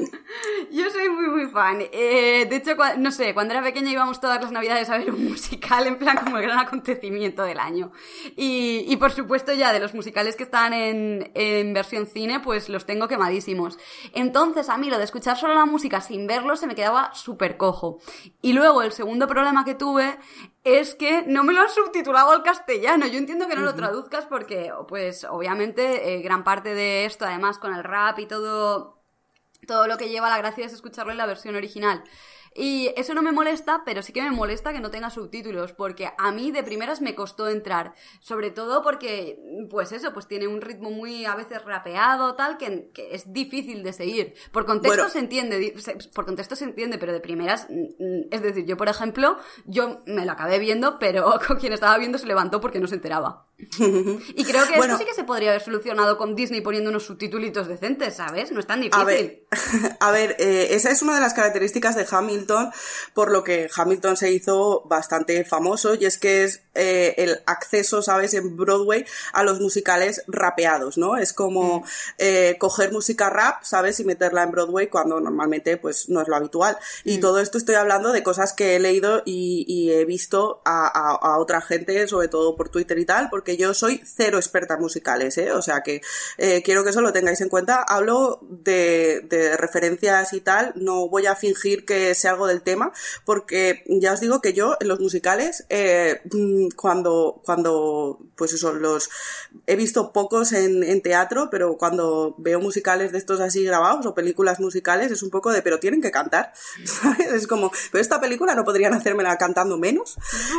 Speaker 1: Yo soy muy fan. De hecho, no sé, cuando era pequeña íbamos todas las navidades a ver un musical, en plan como el gran acontecimiento del año. Y por supuesto ya de los musicales que están en versión cine, pues los tengo quemadísimos. Entonces a mí lo de escuchar solo la música sin verlo se me quedaba súper cojo. Y luego el segundo problema que tuve es que no me lo han subtitulado al castellano. Yo entiendo que no lo traduzcas porque, pues, obviamente, gran parte de esto, además con el rap y todo lo que lleva, la gracia es escucharlo en la versión original. Y eso no me molesta, pero sí que me molesta que no tenga subtítulos, porque a mí de primeras me costó entrar, sobre todo porque, pues eso, pues tiene un ritmo muy a veces rapeado, tal, que es difícil de seguir. Por contexto se entiende, pero de primeras, es decir, yo por ejemplo, yo me lo acabé viendo, pero con quien estaba viendo se levantó porque no se enteraba. Y creo que esto sí que se podría haber solucionado con Disney poniendo unos subtítulos decentes, ¿sabes? No es tan difícil.
Speaker 2: A ver, esa es una de las características de Hamilton, por lo que Hamilton se hizo bastante famoso, y es que es el acceso, ¿sabes?, en Broadway a los musicales rapeados, ¿no? Es como coger música rap, ¿sabes?, y meterla en Broadway cuando normalmente pues no es lo habitual. Y todo esto estoy hablando de cosas que he leído y he visto a otra gente, sobre todo por Twitter y tal, porque yo soy cero experta en musicales, o sea que quiero que eso lo tengáis en cuenta. Hablo de referencias y tal, no voy a fingir que sé algo del tema, porque ya os digo que yo en los musicales cuando pues eso, los he visto pocos en teatro, pero cuando veo musicales de estos así grabados o películas musicales es un poco de, pero tienen que cantar, ¿sabes? Es como, pero esta película no podrían hacérmela cantando menos.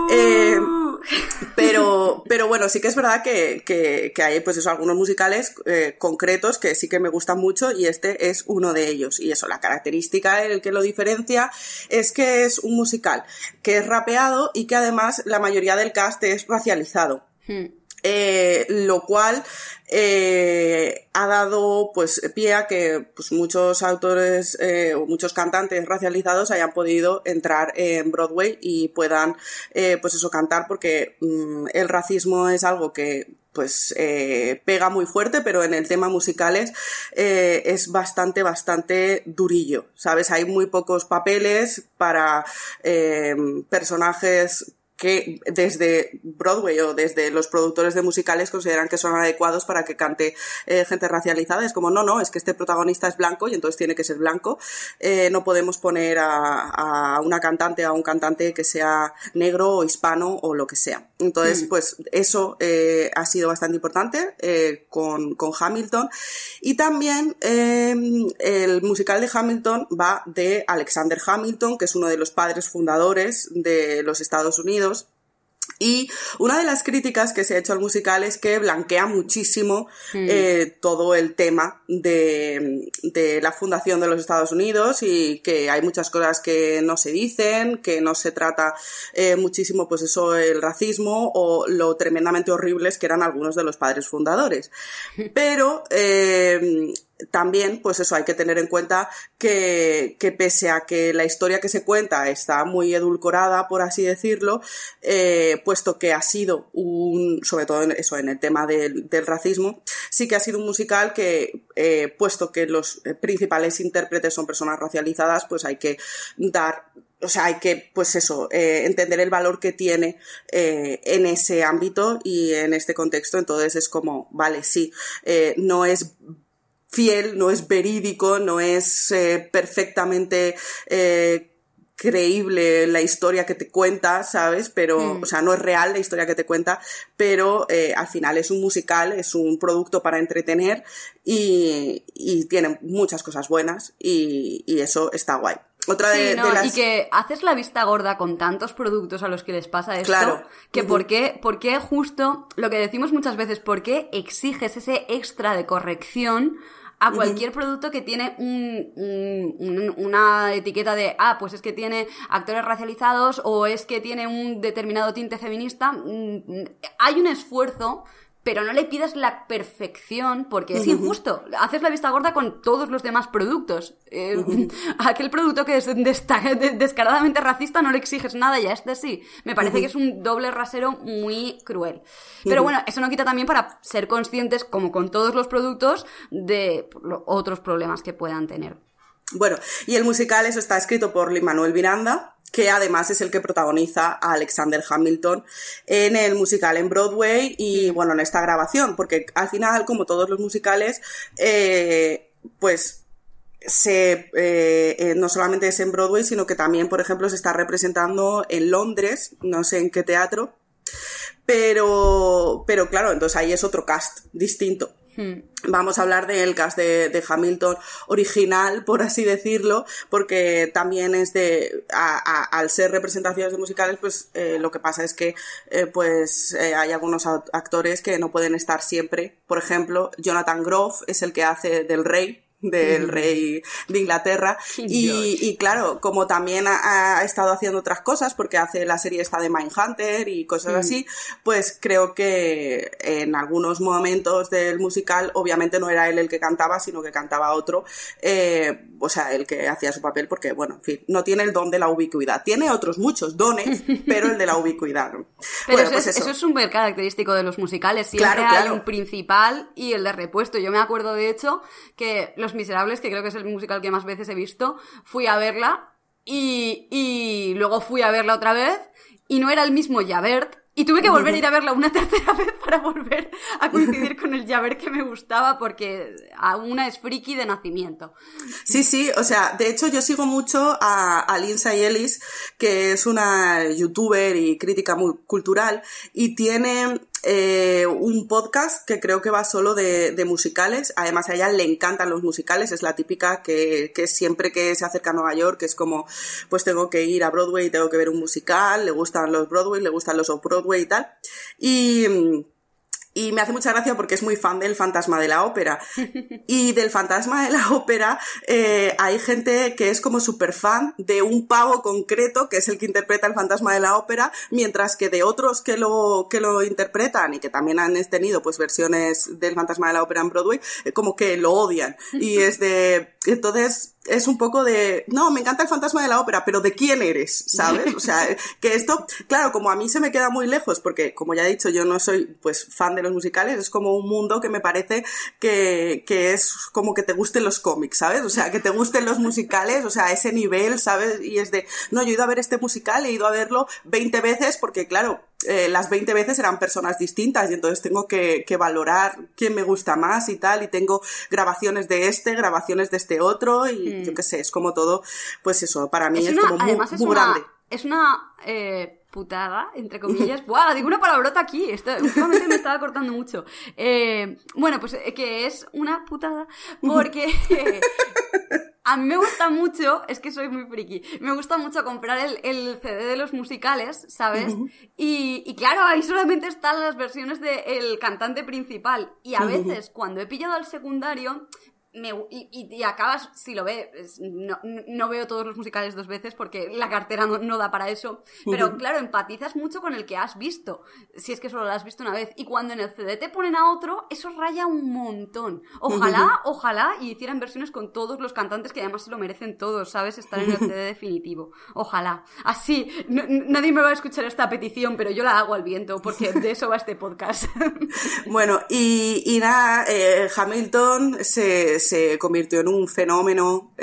Speaker 2: Pero bueno, sí que es verdad que hay pues eso, algunos musicales concretos que sí que me gustan mucho, y este es uno de ellos. Y eso, la característica, el que lo diferencia, es que es un musical que es rapeado y que además la mayoría del cast es racializado. Lo cual ha dado pues pie a que pues muchos autores o muchos cantantes racializados hayan podido entrar en Broadway y puedan pues eso, cantar, porque el racismo es algo que pues pega muy fuerte, pero en el tema musicales es bastante durillo, ¿sabes? Hay muy pocos papeles para personajes que desde Broadway o desde los productores de musicales consideran que son adecuados para que cante gente racializada. Es como, no, es que este protagonista es blanco y entonces tiene que ser blanco. No podemos poner a una cantante, a un cantante que sea negro o hispano o lo que sea. Entonces, pues eso ha sido bastante importante con Hamilton. Y también el musical de Hamilton va de Alexander Hamilton, que es uno de los padres fundadores de los Estados Unidos. Y una de las críticas que se ha hecho al musical es que blanquea muchísimo todo el tema de la fundación de los Estados Unidos, y que hay muchas cosas que no se dicen, que no se trata muchísimo pues eso, el racismo o lo tremendamente horribles que eran algunos de los padres fundadores. Pero también, pues eso, hay que tener en cuenta que pese a que la historia que se cuenta está muy edulcorada, por así decirlo, puesto que ha sido sobre todo en el tema del racismo, sí que ha sido un musical que, puesto que los principales intérpretes son personas racializadas, pues hay que pues eso, entender el valor que tiene en ese ámbito y en este contexto. Entonces es como, vale, sí, no es fiel, no es verídico, no es perfectamente creíble la historia que te cuenta, ¿sabes? Pero, o sea, no es real la historia que te cuenta, pero al final es un musical, es un producto para entretener y tiene muchas cosas buenas y eso está guay. Otra de las...
Speaker 1: Y que haces la vista gorda con tantos productos a los que les pasa esto,
Speaker 2: claro.
Speaker 1: Que ¿por qué justo lo que decimos muchas veces, por qué exiges ese extra de corrección a cualquier producto que tiene una etiqueta de, pues es que tiene actores racializados o es que tiene un determinado tinte feminista? Hay un esfuerzo, pero no le pidas la perfección porque es injusto. Haces la vista gorda con todos los demás productos. Aquel producto que es descaradamente racista no le exiges nada y a este sí. Me parece que es un doble rasero muy cruel. Pero bueno, eso no quita también para ser conscientes, como con todos los productos, de otros problemas que puedan tener.
Speaker 2: Bueno, y el musical, eso está escrito por Lin-Manuel Miranda, que además es el que protagoniza a Alexander Hamilton en el musical en Broadway y, bueno, en esta grabación, porque al final, como todos los musicales, pues no solamente es en Broadway, sino que también, por ejemplo, se está representando en Londres, no sé en qué teatro, pero claro, entonces ahí es otro cast distinto. Vamos a hablar del cast de Hamilton original, por así decirlo, porque también es al ser representaciones de musicales, pues lo que pasa es que hay algunos actores que no pueden estar siempre. Por ejemplo, Jonathan Groff es el que hace del rey de Inglaterra y claro, como también ha estado haciendo otras cosas porque hace la serie esta de Mindhunter y cosas así, pues creo que en algunos momentos del musical obviamente no era él el que cantaba, sino que cantaba otro, o sea, el que hacía su papel, porque bueno, en fin, no tiene el don de la ubicuidad, tiene otros muchos dones, pero el de la ubicuidad ¿no?
Speaker 1: Pero
Speaker 2: bueno,
Speaker 1: eso es súper característico de los musicales, siempre hay un principal y el de repuesto. Yo me acuerdo de hecho que Los Miserables, que creo que es el musical que más veces he visto, fui a verla y luego fui a verla otra vez y no era el mismo Javert y tuve que volver a ir a verla una tercera vez para volver a coincidir con el Javert que me gustaba, porque una es friki de nacimiento.
Speaker 2: Sí, o sea, de hecho yo sigo mucho a Lindsay Ellis, que es una youtuber y crítica cultural y tiene un podcast que creo que va solo de musicales. Además a ella le encantan los musicales, es la típica que siempre que se acerca a Nueva York es como, pues tengo que ir a Broadway y tengo que ver un musical, le gustan los Broadway, le gustan los off-Broadway y tal, y me hace mucha gracia porque es muy fan del Fantasma de la Ópera. Y del Fantasma de la Ópera hay gente que es como súper fan de un pavo concreto, que es el que interpreta el Fantasma de la Ópera, mientras que de otros que lo interpretan y que también han tenido pues versiones del Fantasma de la Ópera en Broadway, como que lo odian. Y entonces es un poco de, no, me encanta el Fantasma de la Ópera, pero ¿de quién eres? ¿Sabes? O sea, que esto, claro, como a mí se me queda muy lejos, porque como ya he dicho, yo no soy pues fan de los musicales, es como un mundo que me parece que es como que te gusten los cómics, ¿sabes? O sea, que te gusten los musicales, o sea, a ese nivel, ¿sabes? Y es de, no, yo he ido a ver este musical, he ido a verlo 20 veces, porque claro, las 20 veces eran personas distintas y entonces tengo que valorar quién me gusta más y tal, y tengo grabaciones de grabaciones de este otro y yo qué sé, es como todo, pues eso, para mí es como muy grande.
Speaker 1: Es una putada, entre comillas. ¡Buah! Digo una palabrota aquí. Últimamente me estaba cortando mucho. Bueno, pues que es una putada porque a mí me gusta mucho, es que soy muy friki, me gusta mucho comprar el CD de los musicales, ¿sabes? Y claro, ahí solamente están las versiones del cantante principal. Y a veces, cuando he pillado al secundario... Y acabas, si lo ves, no veo todos los musicales 2 veces porque la cartera no da para eso, pero claro, empatizas mucho con el que has visto, si es que solo lo has visto una vez, y cuando en el CD te ponen a otro, eso raya un montón. Ojalá y hicieran versiones con todos los cantantes, que además se lo merecen todos, ¿sabes? Estar en el CD definitivo. Ojalá. Así, nadie me va a escuchar esta petición, pero yo la hago al viento, porque de eso va este podcast.
Speaker 2: Bueno, y nada, Hamilton se convirtió en un fenómeno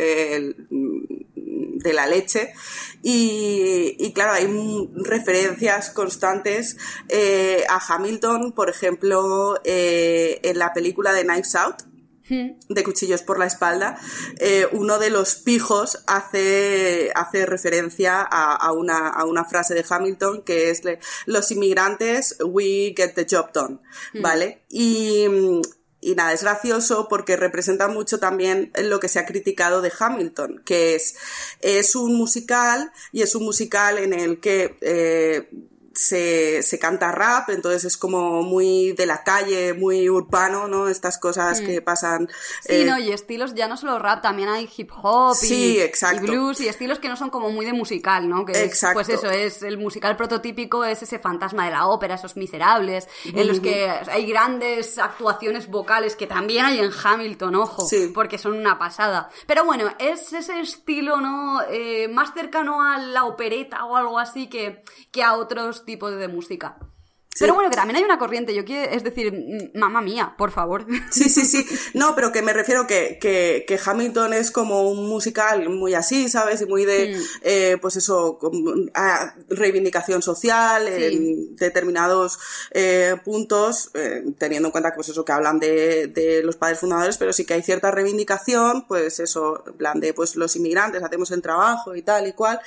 Speaker 2: de la leche y claro, hay referencias constantes a Hamilton, por ejemplo, en la película de Knives Out. de Cuchillos por la espalda, uno de los pijos hace referencia a una frase de Hamilton que es los inmigrantes, we get the job done, ¿vale? Y nada, es gracioso porque representa mucho también lo que se ha criticado de Hamilton, que es un musical, y es un musical en el que se canta rap, entonces es como muy de la calle, muy urbano, ¿no? Estas cosas que pasan...
Speaker 1: Sí, no, y estilos, ya no solo rap, también hay hip hop
Speaker 2: sí,
Speaker 1: y blues, y estilos que no son como muy de musical, ¿no? Que
Speaker 2: exacto.
Speaker 1: Pues eso, es el musical prototípico, es ese fantasma de la ópera, esos miserables, en los que hay grandes actuaciones vocales que también hay en Hamilton, ojo,
Speaker 2: sí.
Speaker 1: porque son una pasada. Pero bueno, es ese estilo, ¿no? Más cercano a la opereta o algo así que a otros tipos de música. Sí. Pero bueno, que también hay una corriente, es decir, mamá mía, por favor.
Speaker 2: Sí. No, pero que me refiero que Hamilton es como un musical muy así, ¿sabes? Y muy de, pues eso, reivindicación social, sí. En determinados puntos, teniendo en cuenta que, pues eso, que hablan de los padres fundadores, pero sí que hay cierta reivindicación, pues eso, en plan de, pues los inmigrantes, hacemos el trabajo y tal y cual.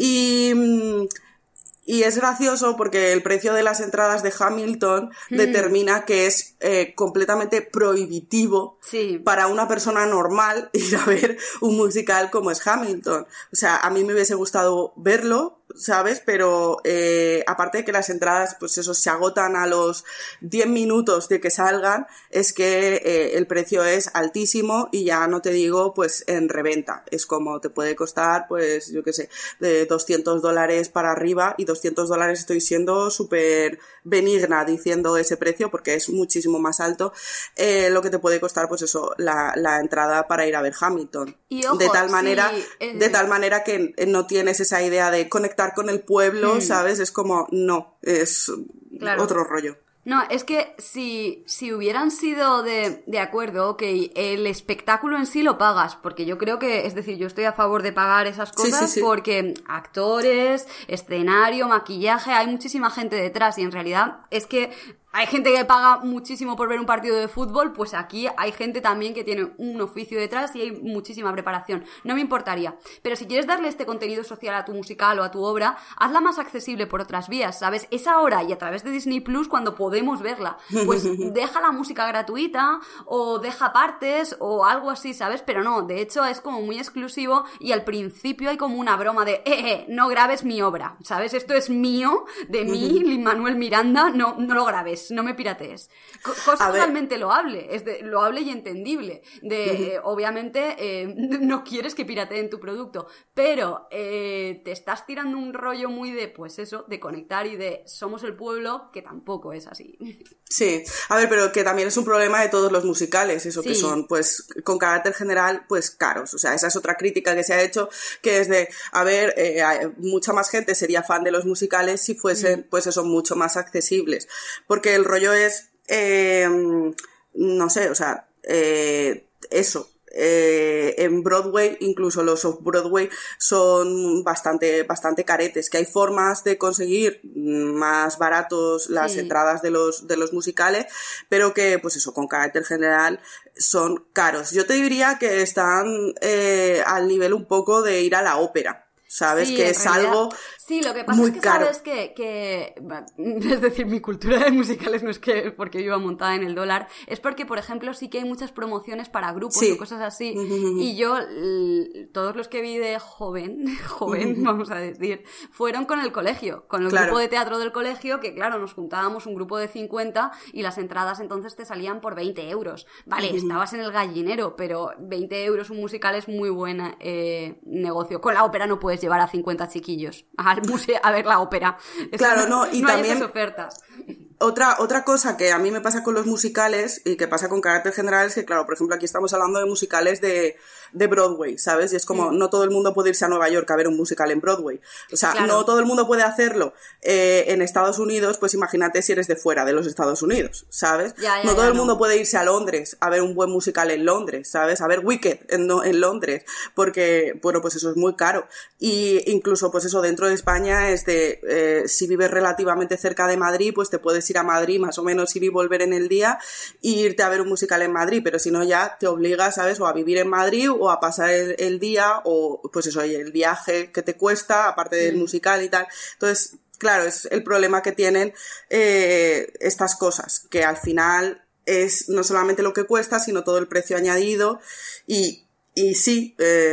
Speaker 2: Y es gracioso porque el precio de las entradas de Hamilton determina que es completamente prohibitivo para una persona normal ir a ver un musical como es Hamilton. O sea, a mí me hubiese gustado verlo, ¿sabes? Pero aparte de que las entradas, pues eso, se agotan a los 10 minutos de que salgan, es que el precio es altísimo y ya no te digo, pues en reventa. Es como te puede costar, pues yo qué sé, de $200 para arriba, y $200 estoy siendo súper benigna diciendo ese precio porque es muchísimo más alto lo que te puede costar, pues eso, la entrada para ir a ver Hamilton.
Speaker 1: Y ojo,
Speaker 2: de tal manera que no tienes esa idea de conectar con el pueblo, ¿sabes? Es como, no, es otro rollo.
Speaker 1: No, es que si hubieran sido de acuerdo, ok, el espectáculo en sí lo pagas, porque yo creo que, es decir, yo estoy a favor de pagar esas cosas
Speaker 2: sí.
Speaker 1: Porque actores, escenario, maquillaje, hay muchísima gente detrás y en realidad es que hay gente que paga muchísimo por ver un partido de fútbol, pues aquí hay gente también que tiene un oficio detrás y hay muchísima preparación. No me importaría. Pero si quieres darle este contenido social a tu musical o a tu obra, hazla más accesible por otras vías, ¿sabes? Es ahora y a través de Disney Plus cuando podemos verla. Pues deja la música gratuita o deja partes o algo así, ¿sabes? Pero no, de hecho es como muy exclusivo y al principio hay como una broma de no grabes mi obra, ¿sabes? Esto es mío, de mí, Lin-Manuel Miranda, no lo grabes. No me piratees. Cosa totalmente loable, loable y entendible. Obviamente, no quieres que pirateen tu producto, pero te estás tirando un rollo muy de, pues eso, de conectar y de somos el pueblo, que tampoco es así.
Speaker 2: Sí, a ver, pero que también es un problema de todos los musicales, eso que son, pues, con carácter general, pues, caros. O sea, esa es otra crítica que se ha hecho, que es de, a ver, mucha más gente sería fan de los musicales si fuesen, pues eso, mucho más accesibles. Porque el rollo es, no sé, o sea, eso. En Broadway, incluso los off-Broadway son bastante caretes, que hay formas de conseguir más baratos las entradas de los musicales, pero que, pues eso, con carácter general son caros. Yo te diría que están al nivel un poco de ir a la ópera. ¿Sabes? Que es realidad, algo
Speaker 1: sí, lo que pasa
Speaker 2: muy
Speaker 1: es que
Speaker 2: caro.
Speaker 1: Sabes que es decir, mi cultura de musicales no es que porque viva montada en el dólar, es porque, por ejemplo, sí que hay muchas promociones para grupos o cosas así, y yo, todos los que vi de joven, vamos a decir, fueron con el colegio, con el grupo de teatro del colegio, que claro, nos juntábamos un grupo de 50 y las entradas entonces te salían por 20 euros. Vale, estabas en el gallinero, pero 20 euros un musical es muy buen negocio. Con la ópera no puedes llevar a 50 chiquillos al museo a ver la ópera.
Speaker 2: Claro, no, y
Speaker 1: no
Speaker 2: también
Speaker 1: hay esas ofertas.
Speaker 2: Otra cosa que a mí me pasa con los musicales y que pasa con carácter general es que, claro, por ejemplo, aquí estamos hablando de musicales de Broadway, ¿sabes? Y es como, no todo el mundo puede irse a Nueva York a ver un musical en Broadway. O sea, no todo el mundo puede hacerlo en Estados Unidos, pues imagínate si eres de fuera de los Estados Unidos, ¿sabes? No todo el mundo puede irse a Londres a ver un buen musical en Londres, ¿sabes? A ver Wicked en Londres, porque, bueno, pues eso es muy caro. Y incluso, pues eso, dentro de España es de, si vives relativamente cerca de Madrid, pues te puedes puedes ir a Madrid, más o menos ir y volver en el día, e irte a ver un musical en Madrid, pero si no ya te obligas, ¿sabes? O a vivir en Madrid o a pasar el día, o pues eso, el viaje que te cuesta, aparte del musical y tal. Entonces, claro, es el problema que tienen estas cosas, que al final es no solamente lo que cuesta, sino todo el precio añadido, y sí,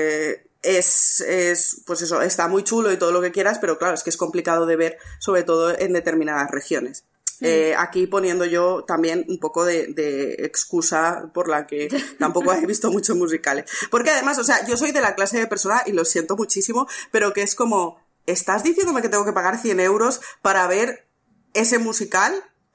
Speaker 2: pues eso, está muy chulo y todo lo que quieras, pero claro, es que es complicado de ver, sobre todo en determinadas regiones. Aquí poniendo yo también un poco de excusa por la que tampoco he visto muchos musicales. Porque además, o sea, yo soy de la clase de persona, y lo siento muchísimo, pero que es como, ¿estás diciéndome que tengo que pagar 100 euros para ver ese musical?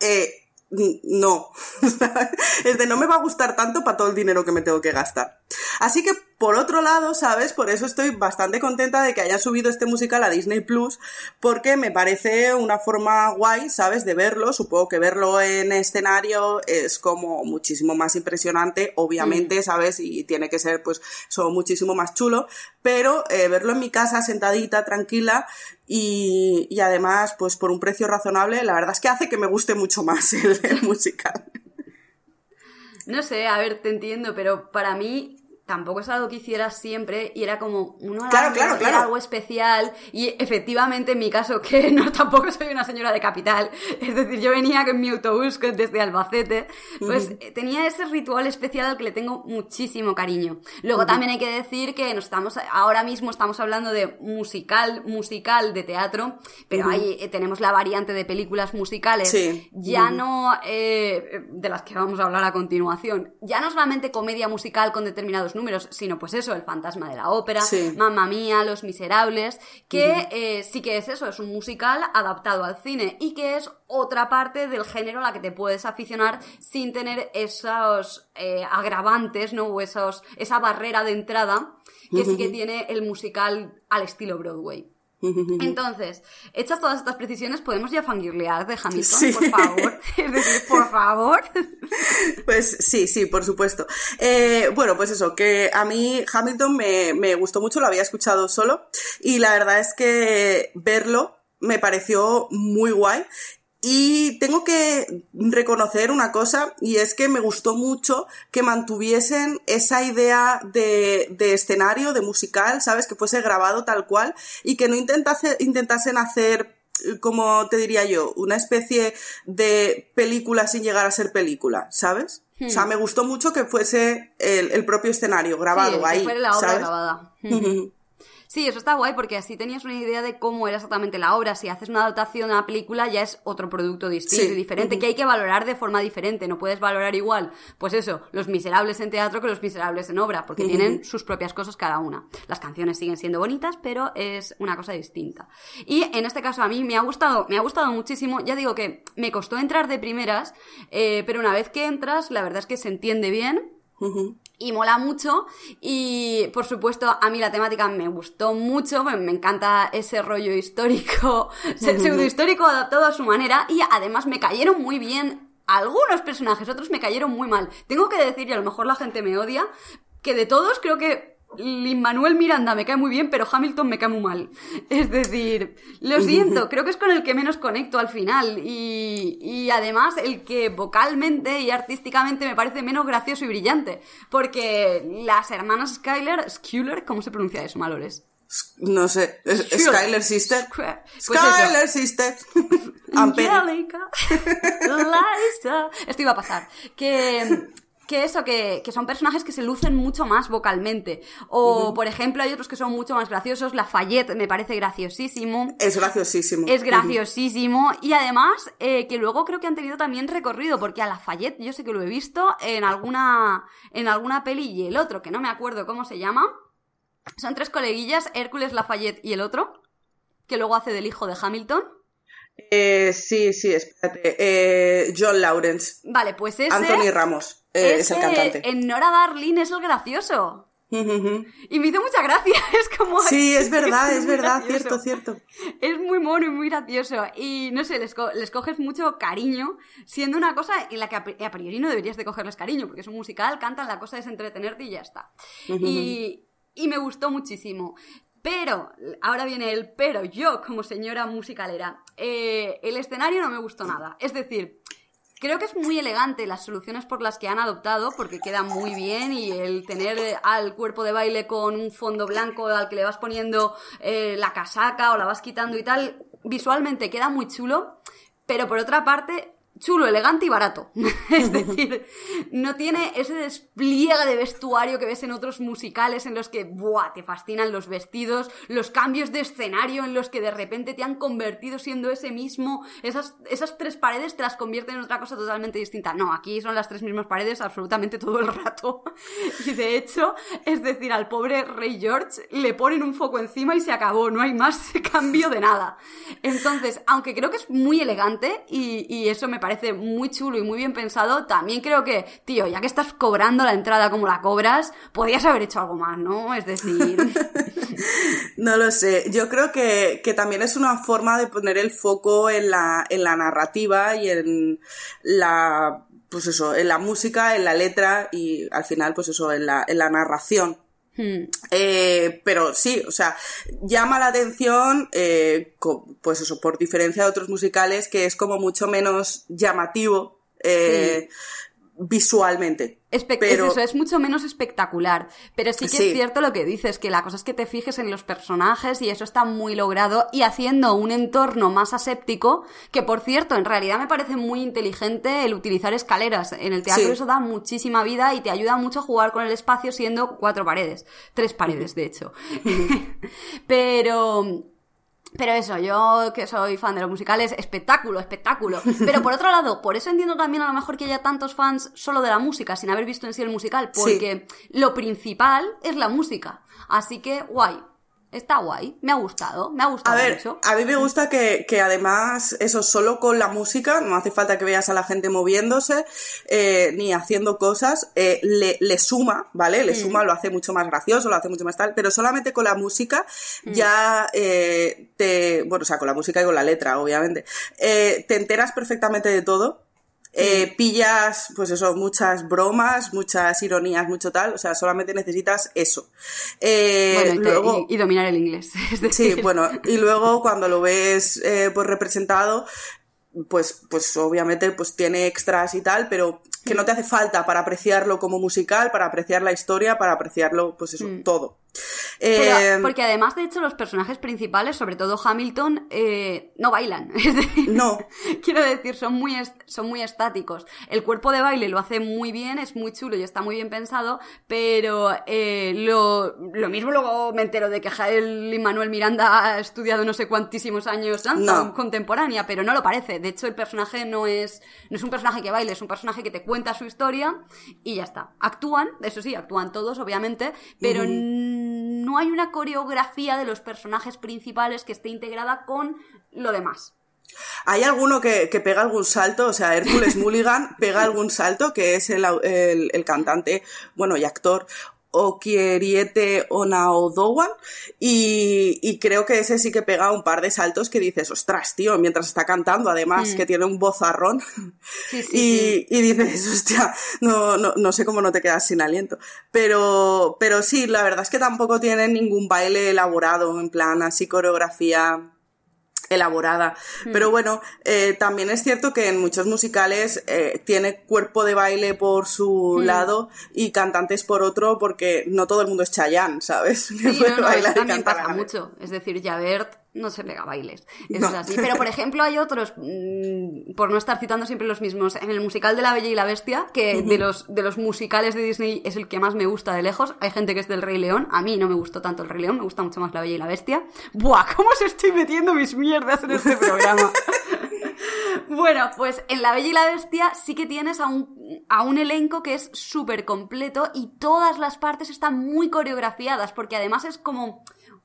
Speaker 2: No. Es de no me va a gustar tanto para todo el dinero que me tengo que gastar. Así que, por otro lado, ¿sabes? Por eso estoy bastante contenta de que haya subido este musical a Disney Plus, porque me parece una forma guay, ¿sabes? De verlo. Supongo que verlo en escenario es como muchísimo más impresionante, obviamente, ¿sabes? Y tiene que ser, pues, muchísimo más chulo. Pero verlo en mi casa, sentadita, tranquila, y además, pues, por un precio razonable, la verdad es que hace que me guste mucho más el musical.
Speaker 1: No sé, a ver, te entiendo, pero para mí tampoco es algo que hicieras siempre, y era como
Speaker 2: claro.
Speaker 1: Era algo especial, y efectivamente en mi caso, que no, tampoco soy una señora de capital, es decir, yo venía con mi autobús desde Albacete, pues tenía ese ritual especial al que le tengo muchísimo cariño. Luego también hay que decir que ahora mismo estamos hablando de musical de teatro, pero ahí tenemos la variante de películas musicales,
Speaker 2: sí.
Speaker 1: Ya no de las que vamos a hablar a continuación, ya no solamente comedia musical con determinados números, sino pues eso, El fantasma de la ópera,
Speaker 2: sí.
Speaker 1: Mamma Mía, Los Miserables, que sí que es eso, es un musical adaptado al cine, y que es otra parte del género a la que te puedes aficionar sin tener esos agravantes, ¿no? O esa barrera de entrada que sí que tiene el musical al estilo Broadway. Entonces, hechas todas estas precisiones, ¿podemos ya fangirlear de Hamilton,
Speaker 2: sí.
Speaker 1: por favor? Es decir, por favor.
Speaker 2: Pues sí, por supuesto. Bueno, pues eso, que a mí Hamilton me gustó mucho, lo había escuchado solo, y la verdad es que verlo me pareció muy guay. Y tengo que reconocer una cosa, y es que me gustó mucho que mantuviesen esa idea de escenario, de musical, ¿sabes? Que fuese grabado tal cual, y que no intentasen hacer, como te diría yo, una especie de película sin llegar a ser película, ¿sabes? O sea, me gustó mucho que fuese el propio escenario grabado,
Speaker 1: sí,
Speaker 2: ahí,
Speaker 1: que fuera la obra
Speaker 2: ¿sabes?
Speaker 1: grabada. Sí, eso está guay, porque así tenías una idea de cómo era exactamente la obra. Si haces una adaptación a la película, ya es otro producto distinto y diferente, que hay que valorar de forma diferente. No puedes valorar igual, pues eso, Los Miserables en teatro que Los Miserables en obra, porque tienen sus propias cosas cada una. Las canciones siguen siendo bonitas, pero es una cosa distinta. Y en este caso a mí me ha gustado muchísimo. Ya digo que me costó entrar de primeras, pero una vez que entras, la verdad es que se entiende bien. Y mola mucho, y por supuesto a mí la temática me gustó mucho, me encanta ese rollo histórico, pseudohistórico adaptado a su manera, y además me cayeron muy bien algunos personajes, otros me cayeron muy mal. Tengo que decir, y a lo mejor la gente me odia, que de todos creo que Lin-Manuel Miranda me cae muy bien, pero Hamilton me cae muy mal. Es decir, lo siento, creo que es con el que menos conecto al final, y además el que vocalmente y artísticamente me parece menos gracioso y brillante, porque las hermanas Schuyler, ¿cómo se pronuncia eso, Malores?
Speaker 2: No sé, Skyler Sister.
Speaker 1: Pues
Speaker 2: Skyler Sister.
Speaker 1: Angelica, Liza. Esto iba a pasar. Que son personajes que se lucen mucho más vocalmente. O, por ejemplo, hay otros que son mucho más graciosos. Lafayette me parece graciosísimo.
Speaker 2: Es graciosísimo.
Speaker 1: Es graciosísimo. Y además, que luego creo que han tenido también recorrido, porque a Lafayette yo sé que lo he visto en alguna peli, y el otro, que no me acuerdo cómo se llama. Son tres coleguillas, Hércules, Lafayette y el otro, que luego hace del hijo de Hamilton.
Speaker 2: Sí, espérate. John Lawrence.
Speaker 1: Vale, pues ese...
Speaker 2: Anthony Ramos. Es el cantante.
Speaker 1: En Nora Darling es el gracioso. Y me hizo mucha gracia. Es como...
Speaker 2: Sí, es verdad,
Speaker 1: gracioso.
Speaker 2: cierto.
Speaker 1: Es muy mono y muy gracioso. Y no sé, les coges mucho cariño, siendo una cosa en la que a priori no deberías de cogerles cariño, porque es un musical, cantan, la cosa es entretenerte y ya está. Y me gustó muchísimo. Pero, ahora viene el pero, yo como señora musicalera, el escenario no me gustó nada. Es decir, creo que es muy elegante las soluciones por las que han adoptado, porque queda muy bien, y el tener al cuerpo de baile con un fondo blanco al que le vas poniendo la casaca o la vas quitando y tal, visualmente queda muy chulo, pero por otra parte, chulo, elegante y barato. Es decir, no tiene ese despliegue de vestuario que ves en otros musicales en los que, ¡buah!, te fascinan los vestidos, los cambios de escenario en los que de repente te han convertido siendo ese mismo, esas 3 paredes te las convierten en otra cosa totalmente distinta. No, aquí son las 3 mismas paredes absolutamente todo el rato. Y de hecho, es decir, al pobre Rey George le ponen un foco encima y se acabó, no hay más cambio de nada. Entonces, aunque creo que es muy elegante y eso me parece muy chulo y muy bien pensado, también creo que, tío, ya que estás cobrando la entrada como la cobras, podrías haber hecho algo más, ¿no? Es decir...
Speaker 2: No lo sé, yo creo que también es una forma de poner el foco en la narrativa y en la, pues eso, en la música, en la letra y al final, pues eso, en la narración. Pero sí, o sea, llama la atención, pues eso, por diferencia de otros musicales, que es como mucho menos llamativo visualmente.
Speaker 1: Pero... Es eso, es mucho menos espectacular. Pero sí que es cierto lo que dices, que la cosa es que te fijes en los personajes y eso está muy logrado, y haciendo un entorno más aséptico, que por cierto, en realidad me parece muy inteligente el utilizar escaleras. En el teatro eso da muchísima vida y te ayuda mucho a jugar con el espacio siendo 4 paredes. 3 paredes, de hecho. Pero eso, yo que soy fan de los musicales, espectáculo. Pero por otro lado, por eso entiendo también a lo mejor que haya tantos fans solo de la música, sin haber visto en sí el musical, porque lo principal es la música. Así que, guay. Está guay, me ha gustado
Speaker 2: a ver,
Speaker 1: mucho.
Speaker 2: A mí me gusta que además, eso, solo con la música, no hace falta que veas a la gente moviéndose, ni haciendo cosas, le suma, ¿vale? Le suma, lo hace mucho más gracioso, lo hace mucho más tal, pero solamente con la música ya bueno, o sea, con la música y con la letra, obviamente, te enteras perfectamente de todo. Pillas, pues eso, muchas bromas, muchas ironías, mucho tal, o sea, solamente necesitas eso.
Speaker 1: Bueno,
Speaker 2: luego,
Speaker 1: y dominar el inglés. Es decir...
Speaker 2: Sí, bueno, y luego cuando lo ves pues representado, pues obviamente pues tiene extras y tal, pero que no te hace falta para apreciarlo como musical, para apreciar la historia, para apreciarlo, pues eso, todo.
Speaker 1: Pero, porque además, de hecho, los personajes principales, sobre todo Hamilton, no bailan.
Speaker 2: No.
Speaker 1: Quiero decir, son muy estáticos. El cuerpo de baile lo hace muy bien, es muy chulo y está muy bien pensado, pero lo mismo luego me entero de que Jael Lin-Manuel Miranda ha estudiado no sé cuantísimos años danza contemporánea, pero no lo parece. De hecho, el personaje no es un personaje que baile, es un personaje que te cuenta su historia y ya está. Actúan, eso sí, actúan todos, obviamente, pero no hay una coreografía de los personajes principales que esté integrada con lo demás.
Speaker 2: Hay alguno que pega algún salto, o sea, Hércules Mulligan pega algún salto, que es el cantante, bueno, y actor Okieriete Onaodowan, y creo que ese sí que pega un par de saltos que dices, ostras, tío, mientras está cantando, además, que tiene un vozarrón, y dices, hostia, no sé cómo no te quedas sin aliento, pero sí, la verdad es que tampoco tienen ningún baile elaborado, en plan, así coreografía elaborada, pero bueno, también es cierto que en muchos musicales tiene cuerpo de baile por su lado y cantantes por otro, porque no todo el mundo es Chayanne, ¿sabes?
Speaker 1: Sí, no, eso también pasa mucho, es decir, Javert no se pega bailes, eso es así, pero por ejemplo hay otros, por no estar citando siempre los mismos, en el musical de La Bella y la Bestia, que de los musicales de Disney es el que más me gusta de lejos. Hay gente que es del Rey León, a mí no me gustó tanto el Rey León, me gusta mucho más La Bella y la Bestia. ¡Buah! ¿Cómo se estoy metiendo mis mierdas en este programa? Bueno, pues en La Bella y la Bestia sí que tienes a un elenco que es súper completo y todas las partes están muy coreografiadas, porque además es como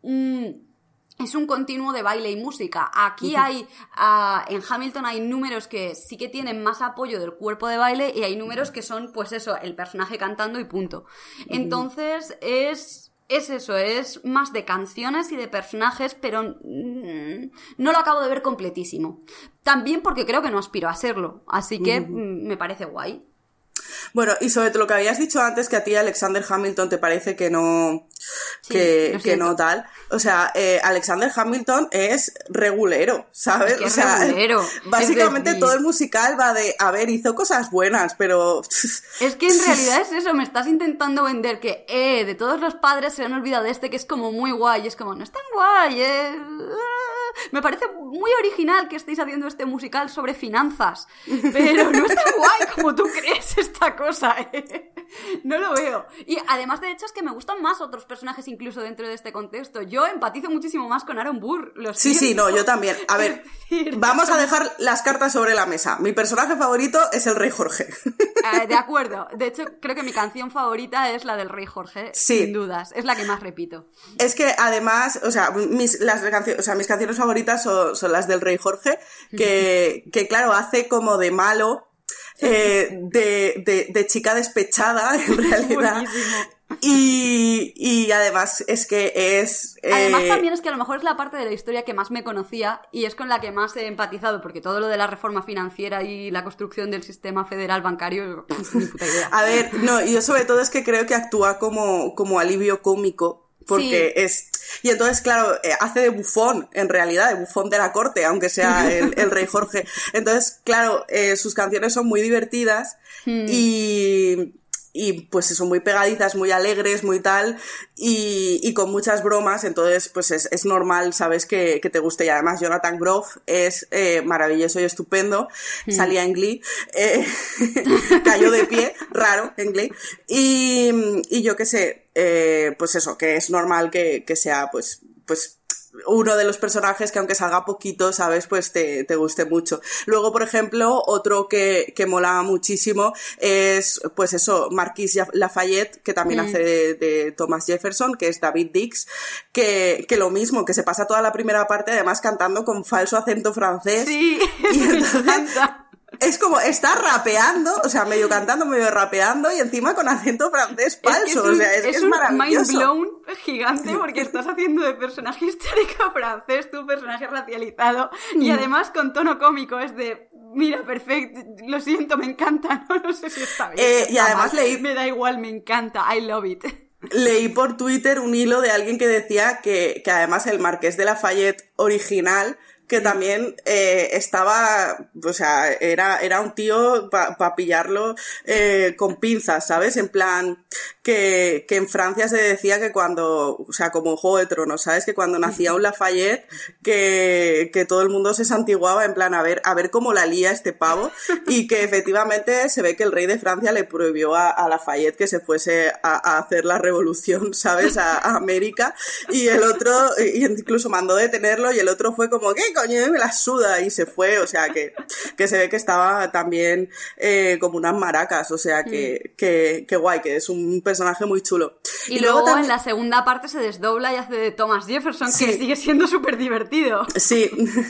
Speaker 1: es un continuo de baile y música. Aquí hay, en Hamilton hay números que sí que tienen más apoyo del cuerpo de baile y hay números que son, pues eso, el personaje cantando y punto. Entonces es eso, es más de canciones y de personajes, pero no lo acabo de ver completísimo. También porque creo que no aspiro a serlo, así que me parece guay.
Speaker 2: Bueno, y sobre lo que habías dicho antes, que a ti Alexander Hamilton te parece que no,
Speaker 1: Sí,
Speaker 2: que no tal. O sea, Alexander Hamilton es regulero, ¿sabes?
Speaker 1: Es que
Speaker 2: o
Speaker 1: es
Speaker 2: sea,
Speaker 1: regulero.
Speaker 2: básicamente
Speaker 1: Es decir,
Speaker 2: todo el musical va de, a ver, hizo cosas buenas, pero...
Speaker 1: es que en realidad es eso, me estás intentando vender que, de todos los padres se han olvidado de este que es como muy guay, y es como, no es tan guay, me parece muy original que estéis haciendo este musical sobre finanzas, pero no es tan guay como tú crees esta cosa, No lo veo. Y además, de hecho, es que me gustan más otros personajes incluso dentro de este contexto. Yo empatizo muchísimo más con Aaron Burr.
Speaker 2: Sí, no, yo también. A ver, vamos a dejar las cartas sobre la mesa. Mi personaje favorito es el Rey Jorge.
Speaker 1: De acuerdo. De hecho, creo que mi canción favorita es la del Rey Jorge,
Speaker 2: sí.
Speaker 1: Sin dudas. Es la que más repito.
Speaker 2: Es que además, o sea, mis canciones favoritas son las del Rey Jorge, que claro, hace como de malo, de chica despechada, en realidad. Y además es que es...
Speaker 1: Además también es que a lo mejor es la parte de la historia que más me conocía y es con la que más he empatizado, porque todo lo de la reforma financiera y la construcción del sistema federal bancario, ni puta idea.
Speaker 2: A ver, no, yo sobre todo es que creo que actúa como alivio cómico, porque sí. Es... Y entonces, claro, hace de bufón, en realidad, de bufón de la corte, aunque sea el Rey Jorge. Entonces, claro, sus canciones son muy divertidas y pues son muy pegadizas, muy alegres, muy tal, y con muchas bromas, entonces pues es normal, sabes, que te guste. Y además Jonathan Groff es maravilloso y estupendo, salía en Glee, cayó de pie, raro, en Glee, y yo qué sé, pues eso, que es normal que sea pues uno de los personajes que aunque salga poquito, ¿sabes? Pues te guste mucho. Luego, por ejemplo, otro que mola muchísimo es, pues eso, Marquis Lafayette, que también hace de Thomas Jefferson, que es David Dix, que lo mismo, que se pasa toda la primera parte además cantando con falso acento francés.
Speaker 1: Sí,
Speaker 2: y entonces... Es como, está rapeando, o sea, medio cantando, medio rapeando y encima con acento francés falso, es
Speaker 1: un
Speaker 2: maravilloso.
Speaker 1: Mind blown gigante porque estás haciendo de personaje histórico francés, tu personaje racializado y además con tono cómico, es de, mira, perfecto, lo siento, me encanta, no sé si está bien.
Speaker 2: Y además
Speaker 1: me da igual, me encanta, I love it.
Speaker 2: Leí por Twitter un hilo de alguien que decía que además el Marqués de Lafayette original, que también estaba, o sea, era un tío pa pillarlo con pinzas, ¿sabes? En plan, que en Francia se decía que cuando, o sea, como en Juego de Tronos, ¿sabes? Que cuando nacía un Lafayette, que todo el mundo se santiguaba en plan, a ver cómo la lía este pavo, y que efectivamente se ve que el rey de Francia le prohibió a Lafayette que se fuese a hacer la revolución, ¿sabes? A América, y el otro, incluso mandó detenerlo, y el otro fue como, ¿qué coño? Me la suda, y se fue, o sea, que se ve que estaba también como unas maracas, o sea, que guay, que es un personaje muy chulo.
Speaker 1: Y luego también... en la segunda parte se desdobla y hace de Thomas Jefferson, sí. Que sigue siendo súper divertido.
Speaker 2: Sí,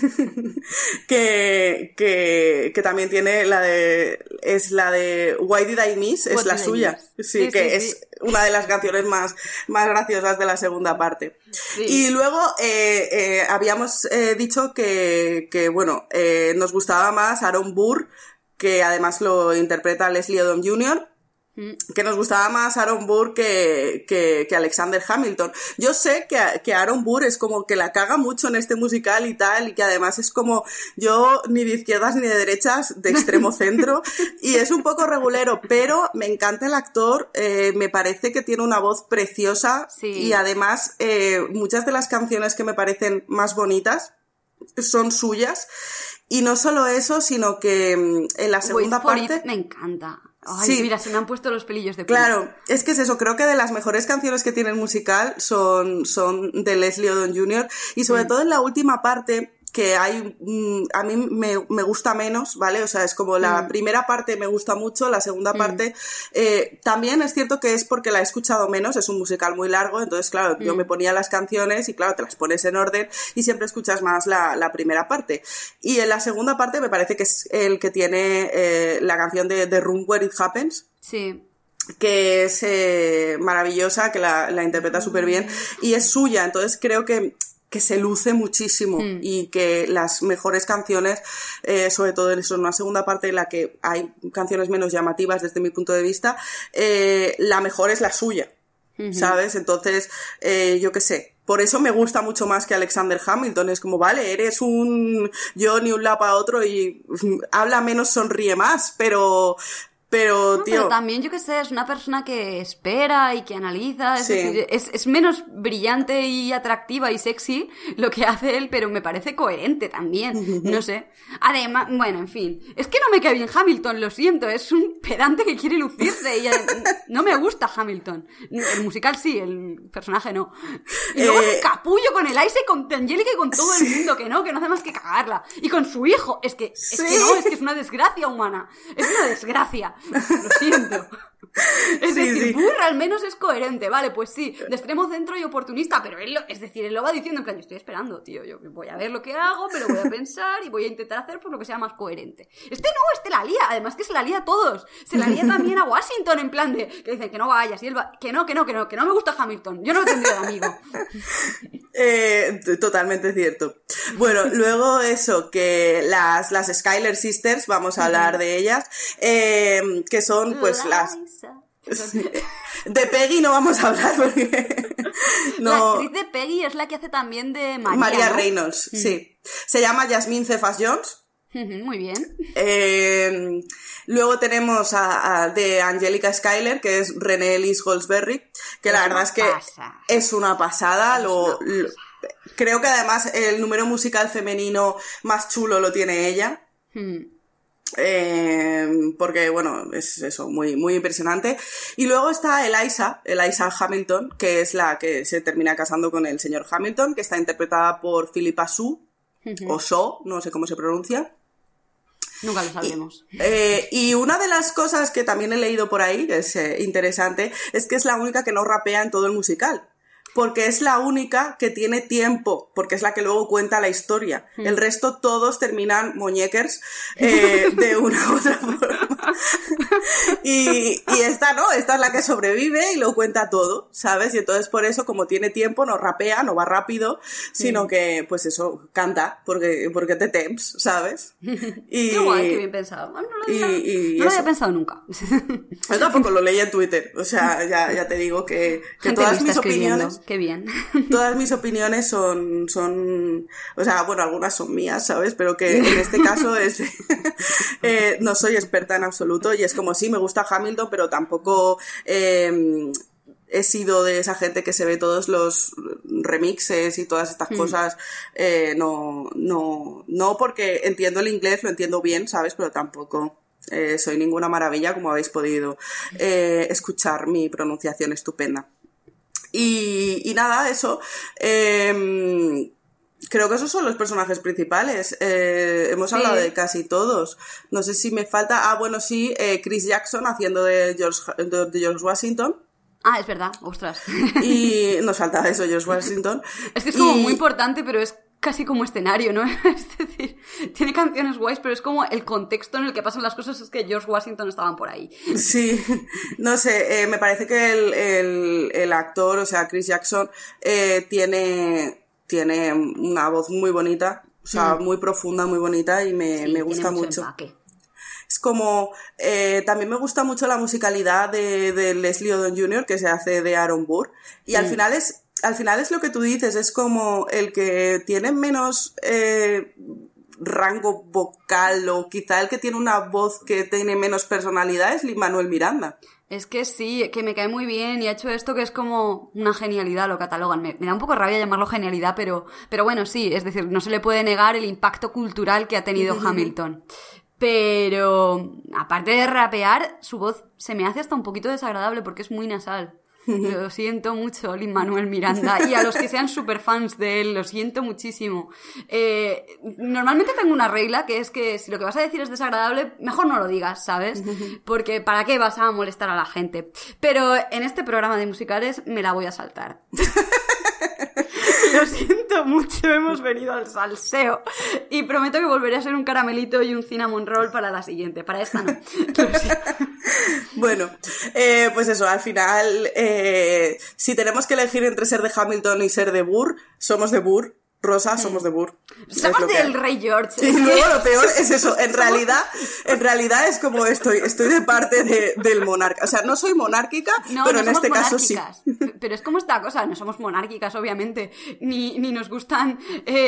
Speaker 2: que también tiene la de Why Did I Miss, es la suya. Sí, que es una de las canciones más graciosas de la segunda parte. Sí. Y luego habíamos dicho que bueno, nos gustaba más Aaron Burr, que además lo interpreta Leslie Odom Jr., que nos gustaba más Aaron Burr que Alexander Hamilton. Yo sé que Aaron Burr es como que la caga mucho en este musical y tal, y que además es como yo ni de izquierdas ni de derechas, de extremo centro, y es un poco regulero, pero me encanta el actor, me parece que tiene una voz preciosa, sí. Y además muchas de las canciones que me parecen más bonitas son suyas, y no solo eso, sino que en la segunda parte...
Speaker 1: Me encanta. Ay,
Speaker 2: sí.
Speaker 1: Mira, se me han puesto los pelillos de punta.
Speaker 2: Claro, es que es eso, creo que de las mejores canciones que tiene el musical son de Leslie Odom Jr. y sobre todo en la última parte, que hay, a mí me gusta menos, ¿vale? O sea, es como la primera parte me gusta mucho, la segunda parte también es cierto que es porque la he escuchado menos, es un musical muy largo, entonces claro, yo me ponía las canciones y claro, te las pones en orden y siempre escuchas más la primera parte. Y en la segunda parte me parece que es el que tiene la canción de The Room Where It Happens.
Speaker 1: Sí.
Speaker 2: Que es maravillosa, que la interpreta súper bien y es suya, entonces creo que que se luce muchísimo y que las mejores canciones, sobre todo en una segunda parte en la que hay canciones menos llamativas desde mi punto de vista, la mejor es la suya, ¿sabes? Entonces, yo qué sé, por eso me gusta mucho más que Alexander Hamilton. Es como, vale, eres un yo ni un lado para otro y habla menos, sonríe más, pero tío...
Speaker 1: Pero también, yo qué sé, es una persona que espera y que analiza, es decir, es menos brillante y atractiva y sexy lo que hace él, pero me parece coherente también, no sé. Además, bueno, en fin, es que no me cae bien Hamilton, lo siento, es un pedante que quiere lucirse y no me gusta Hamilton. El musical sí, el personaje no. Y luego el capullo con Eliza y con Angélica y con todo el mundo, que no hace más que cagarla. Y con su hijo, es que es una desgracia humana, es una desgracia. Lo siento. Es decir, Burr al menos es coherente, vale, pues sí, de extremo centro y oportunista, pero él lo va diciendo en plan, yo estoy esperando, tío, yo voy a ver lo que hago, me lo voy a pensar y voy a intentar hacer por lo que sea más coherente. Este la lía, además que se la lía a todos, se la lía también a Washington en plan de, que dicen que no vayas, y él va, que no me gusta Hamilton, yo no lo tendría de amigo.
Speaker 2: Totalmente cierto. Bueno, luego eso, que las Skyler Sisters, vamos a hablar de ellas, que son pues las... De Peggy no vamos a hablar porque... No.
Speaker 1: La actriz de Peggy es la que hace también de
Speaker 2: María,
Speaker 1: ¿no?
Speaker 2: Reynolds, sí. Se llama Jasmine Cephas-Jones.
Speaker 1: Muy bien.
Speaker 2: Luego tenemos de Angelica Schuyler, que es Renée Elise Goldsberry, que la verdad es que es una pasada. Creo que además el número musical femenino más chulo lo tiene ella. Porque bueno, es eso, muy, muy impresionante. Y luego está Eliza Hamilton, que es la que se termina casando con el señor Hamilton, que está interpretada por Philippa Soo, o So, no sé cómo se pronuncia.
Speaker 1: Nunca lo sabremos.
Speaker 2: Y una de las cosas que también he leído por ahí, que es interesante, es que es la única que no rapea en todo el musical. Porque es la única que tiene tiempo, porque es la que luego cuenta la historia. El resto todos terminan muñequers de una u otra forma. Y esta es la que sobrevive y lo cuenta todo, ¿sabes? Y entonces por eso, como tiene tiempo, no rapea, no va rápido, sino que, pues eso, canta, porque te temps, ¿sabes?
Speaker 1: Qué guay, qué bien pensado. No lo había pensado nunca.
Speaker 2: Yo tampoco lo leí en Twitter, o sea, ya te digo que todas mis opiniones...
Speaker 1: Qué bien.
Speaker 2: Todas mis opiniones son, o sea, bueno, algunas son mías, ¿sabes? Pero que en este caso no soy experta en absoluto y es como, sí, me gusta Hamilton, pero tampoco he sido de esa gente que se ve todos los remixes y todas estas cosas. No, porque entiendo el inglés, lo entiendo bien, ¿sabes? Pero tampoco soy ninguna maravilla, como habéis podido escuchar mi pronunciación estupenda. Y nada, eso. Creo que esos son los personajes principales. Hemos hablado de casi todos. No sé si me falta... bueno, sí, Chris Jackson haciendo de George Washington.
Speaker 1: Ah, es verdad, ostras.
Speaker 2: Y nos falta eso, George Washington.
Speaker 1: Es que es como muy importante, pero es casi como escenario, ¿no? Es decir, tiene canciones guays, pero es como el contexto en el que pasan las cosas es que George Washington estaban por ahí.
Speaker 2: Sí, no sé, me parece que el actor, o sea, Chris Jackson, tiene una voz muy bonita, o sea, muy profunda, muy bonita y me gusta mucho. Empaque. Es como, también me gusta mucho la musicalidad de Leslie Odom Jr., que se hace de Aaron Burr, y al final es lo que tú dices, es como el que tiene menos rango vocal, o quizá el que tiene una voz que tiene menos personalidad es Lin-Manuel Miranda.
Speaker 1: Es que sí, que me cae muy bien y ha hecho esto que es como una genialidad, lo catalogan. Me da un poco rabia llamarlo genialidad, pero bueno, sí, es decir, no se le puede negar el impacto cultural que ha tenido Hamilton. Pero, aparte de rapear, su voz se me hace hasta un poquito desagradable porque es muy nasal. Lo siento mucho, Lin-Manuel Miranda, y a los que sean super fans de él, lo siento muchísimo. Normalmente tengo una regla, que es que si lo que vas a decir es desagradable, mejor no lo digas, ¿sabes? Porque ¿para qué vas a molestar a la gente? Pero en este programa de musicales me la voy a saltar. Lo siento mucho, hemos venido al salseo. Y prometo que volveré a ser un caramelito y un cinnamon roll para la siguiente. Para esta no.
Speaker 2: Bueno, pues eso, al final, si tenemos que elegir entre ser de Hamilton y ser de Burr, somos de Burr. Rosa, somos de Burr.
Speaker 1: Somos del Rey George.
Speaker 2: Y luego lo peor es eso, en realidad es como estoy de parte del monarca. O sea, no soy monárquica,
Speaker 1: no,
Speaker 2: pero
Speaker 1: no
Speaker 2: en este caso sí.
Speaker 1: Pero es como esta cosa, no somos monárquicas, obviamente, ni nos gustan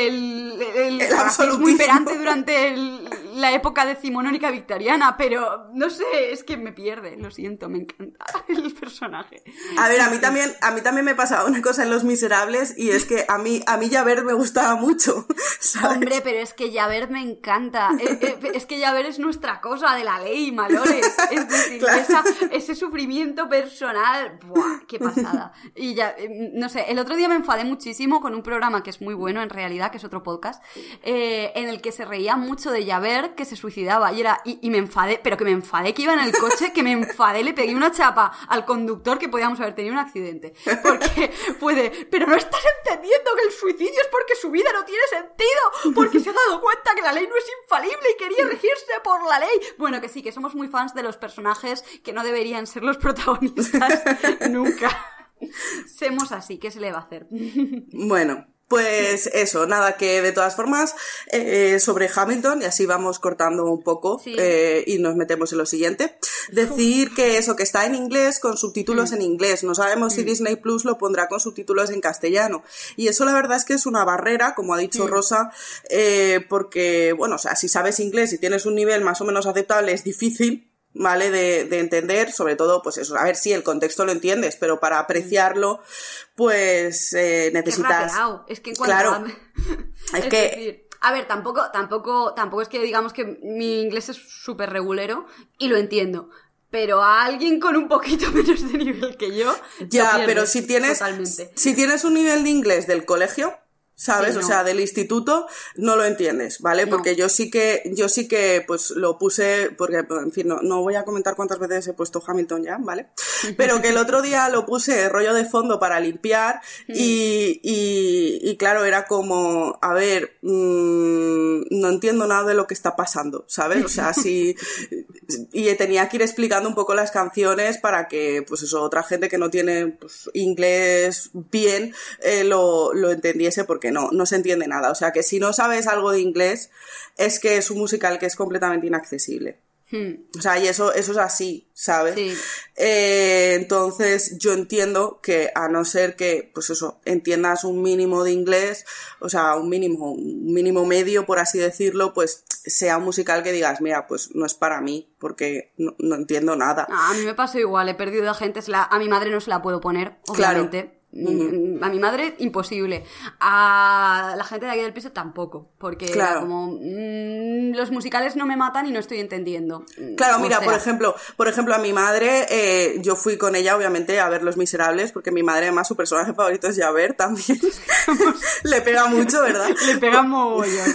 Speaker 1: el racismo imperante durante la época decimonónica victoriana, pero no sé, es que me pierde, lo siento, me encanta el personaje.
Speaker 2: A ver, a mí también me pasaba una cosa en Los Miserables, y es que a mí Javert me gustaba mucho, ¿sabes?
Speaker 1: Hombre, pero es que Javert me encanta. Es que Javert es nuestra cosa de la ley, Malores. Es decir, claro. Ese sufrimiento personal, ¡buah! ¡Qué pasada! Y ya, no sé, el otro día me enfadé muchísimo con un programa que es muy bueno, en realidad, que es otro podcast, en el que se reía mucho de Javert que se suicidaba. Y me enfadé, pero que me enfadé que iba en el coche, que me enfadé, le pegué una chapa al conductor que podíamos haber tenido un accidente. Porque pero no estás entendiendo que el suicidio es porque su vida no tiene sentido, porque se ha dado cuenta que la ley no es infalible y quería regirse por la ley. Bueno, que sí, que somos muy fans de los personajes que no deberían ser los protagonistas nunca. Semos así, ¿qué se le va a hacer?
Speaker 2: Bueno, pues eso, nada, que de todas formas, sobre Hamilton, y así vamos cortando un poco, sí. Y nos metemos en lo siguiente. Decir que eso, que está en inglés con subtítulos en inglés. No sabemos si Disney Plus lo pondrá con subtítulos en castellano. Y eso la verdad es que es una barrera, como ha dicho Rosa, porque, bueno, o sea, si sabes inglés y tienes un nivel más o menos aceptable, es difícil, ¿vale? De entender, sobre todo, pues eso, a ver si el contexto lo entiendes, pero para apreciarlo, pues necesitas...
Speaker 1: Es que claro,
Speaker 2: es que...
Speaker 1: decir, a ver, tampoco es que digamos que mi inglés es súper regulero y lo entiendo. Pero a alguien con un poquito menos de nivel que yo...
Speaker 2: Ya, pero si tienes un nivel de inglés del colegio, ¿sabes? Sí, no. O sea, del instituto, no lo entiendes, ¿vale? No. Porque yo sí que, pues, lo puse, porque, en fin, no voy a comentar cuántas veces he puesto Hamilton ya, ¿vale? Pero que el otro día lo puse rollo de fondo para limpiar y claro, era como, a ver, no entiendo nada de lo que está pasando, ¿sabes? O sea, sí, y tenía que ir explicando un poco las canciones para que, pues eso, otra gente que no tiene pues, inglés bien, lo entendiese, porque no se entiende nada. O sea, que si no sabes algo de inglés, es que es un musical que es completamente inaccesible. O sea, y eso es así, ¿sabes? Sí. Entonces, yo entiendo que a no ser que, pues eso, entiendas un mínimo de inglés, o sea, un mínimo medio, por así decirlo, pues sea un musical que digas, mira, pues no es para mí, porque no entiendo nada.
Speaker 1: A mí me pasó igual, he perdido a gente, a mi madre no se la puedo poner, obviamente. Claro. A mi madre, imposible. A la gente de aquí del piso tampoco. Porque claro. Era como los musicales no me matan y no estoy entendiendo.
Speaker 2: Claro, mira, por ejemplo, a mi madre, yo fui con ella, obviamente, a ver Los Miserables, porque mi madre, además, su personaje favorito es Javert también. Le pega mucho, ¿verdad?
Speaker 1: Le pega mogollón.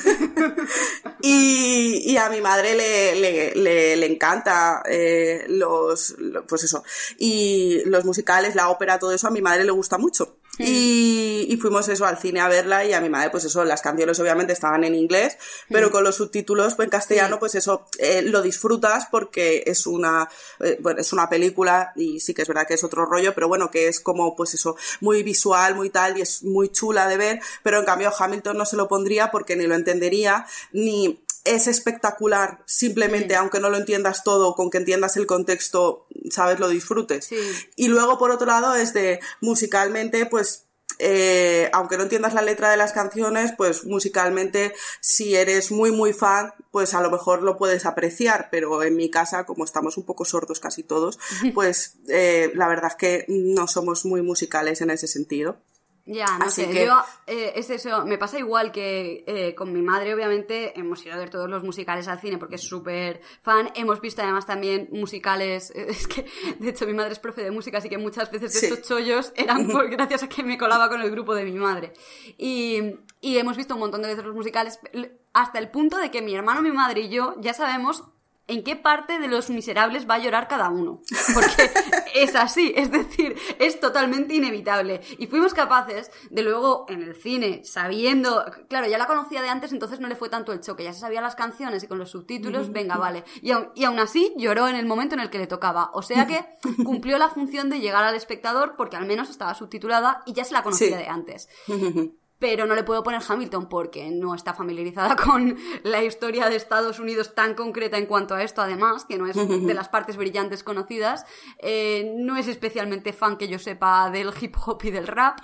Speaker 2: Y a mi madre le encanta pues eso. Y los musicales, la ópera, todo eso, a mi madre le gusta mucho. Y fuimos eso al cine a verla, y a mi madre pues eso, las canciones obviamente estaban en inglés, pero con los subtítulos pues en castellano pues eso, lo disfrutas porque es una película, y sí que es verdad que es otro rollo, pero bueno, que es como pues eso, muy visual, muy tal, y es muy chula de ver, pero en cambio Hamilton no se lo pondría porque ni lo entendería, ni es espectacular, simplemente, aunque no lo entiendas todo, con que entiendas el contexto, ¿sabes? Lo disfrutes. Sí. Y luego, por otro lado, es de, musicalmente, pues, aunque no entiendas la letra de las canciones, pues, musicalmente, si eres muy, muy fan, pues, a lo mejor lo puedes apreciar, pero en mi casa, como estamos un poco sordos casi todos, pues, la verdad es que no somos muy musicales en ese sentido.
Speaker 1: Ya, no sé, yo, es eso, me pasa igual que con mi madre, obviamente, hemos ido a ver todos los musicales al cine porque es súper fan, hemos visto además también musicales, es que, de hecho, mi madre es profe de música, así que muchas veces de estos chollos eran gracias a que me colaba con el grupo de mi madre, y hemos visto un montón de veces los musicales, hasta el punto de que mi hermano, mi madre y yo ya sabemos ¿en qué parte de Los Miserables va a llorar cada uno? Porque es así, es decir, es totalmente inevitable. Y fuimos capaces de luego, en el cine, sabiendo... Claro, ya la conocía de antes, entonces no le fue tanto el choque. Ya se sabía las canciones y con los subtítulos, venga, vale. Y aún así lloró en el momento en el que le tocaba. O sea que cumplió la función de llegar al espectador porque al menos estaba subtitulada y ya se la conocía de antes. Pero no le puedo poner Hamilton porque no está familiarizada con la historia de Estados Unidos tan concreta en cuanto a esto, además, que no es de las partes brillantes conocidas. No es especialmente fan que yo sepa del hip hop y del rap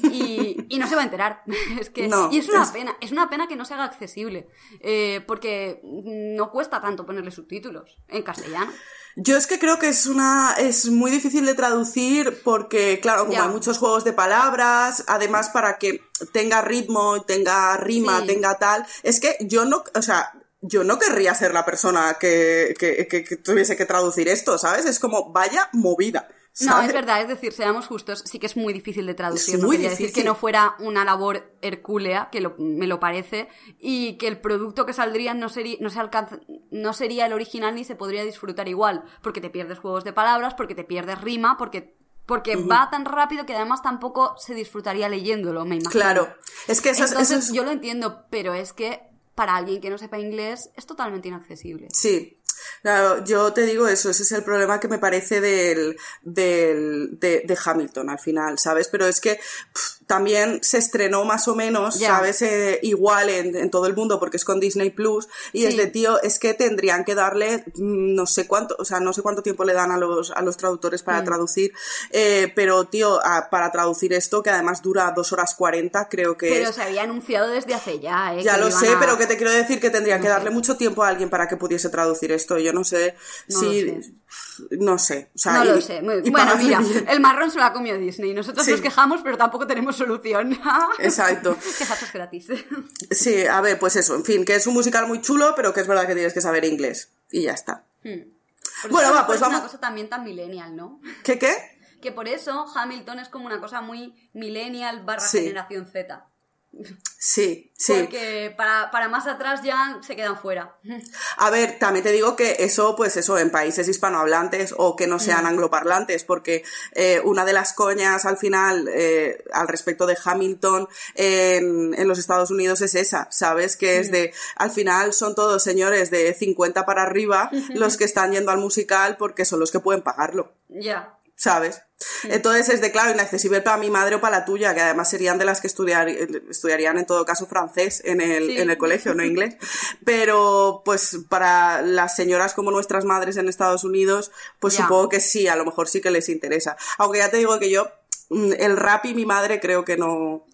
Speaker 1: y no se va a enterar. Es que,
Speaker 2: no,
Speaker 1: y es una pena que no se haga accesible, porque no cuesta tanto ponerle subtítulos en castellano.
Speaker 2: Yo es que creo que es muy difícil de traducir porque, claro, como hay muchos juegos de palabras, además para que tenga ritmo, tenga rima, tenga tal, es que yo no querría ser la persona que tuviese que traducir esto, ¿sabes? Es como, vaya movida. ¿sabes?
Speaker 1: No, es verdad, es decir, seamos justos, sí que es muy difícil de traducir, no
Speaker 2: muy
Speaker 1: quería
Speaker 2: difícil.
Speaker 1: decir que no fuera una labor hercúlea, que me lo parece, y que el producto que saldría no sería el original ni se podría disfrutar igual, porque te pierdes juegos de palabras, porque te pierdes rima, porque va tan rápido que además tampoco se disfrutaría leyéndolo, me imagino.
Speaker 2: Claro, es que eso es...
Speaker 1: Yo lo entiendo, pero es que para alguien que no sepa inglés es totalmente inaccesible.
Speaker 2: Sí. Claro, yo te digo eso, ese es el problema que me parece de Hamilton al final, ¿sabes? Pero es que también se estrenó más o menos, ¿sabes? Igual en todo el mundo porque es con Disney Plus y es de tío, es que tendrían que darle no sé cuánto tiempo le dan a los traductores para traducir, pero tío, para traducir esto, que además dura 2 horas 40, creo que
Speaker 1: Pero se había anunciado desde hace ya,
Speaker 2: Ya lo sé, pero que te quiero decir que tendrían que darle mucho tiempo a alguien para que pudiese traducir esto. Yo no sé no sé. O sea,
Speaker 1: no lo sé. Bueno, mira, el marrón se lo ha comido Disney. Nosotros nos quejamos, pero tampoco tenemos solución.
Speaker 2: Exacto.
Speaker 1: Quejarse es gratis.
Speaker 2: Sí, a ver, pues eso. En fin, que es un musical muy chulo, pero que es verdad que tienes que saber inglés. Y ya está.
Speaker 1: Bueno, pues vamos. Es una cosa también tan millennial, ¿no?
Speaker 2: ¿Qué?
Speaker 1: Que por eso Hamilton es como una cosa muy millennial / generación Z.
Speaker 2: Sí.
Speaker 1: Porque para más atrás ya se quedan fuera.
Speaker 2: A ver, también te digo que eso, pues eso, en países hispanohablantes o que no sean angloparlantes, porque una de las coñas al final al respecto de Hamilton en los Estados Unidos es esa, ¿sabes? Que es al final son todos señores de 50 para arriba los que están yendo al musical porque son los que pueden pagarlo.
Speaker 1: Ya.
Speaker 2: ¿Sabes? Entonces es claro, inaccesible para mi madre o para la tuya, que además serían de las que estudiarían en todo caso francés en el colegio, no inglés. Pero pues para las señoras como nuestras madres en Estados Unidos, pues supongo que sí, a lo mejor sí que les interesa. Aunque ya te digo que yo, el rap y mi madre creo que no.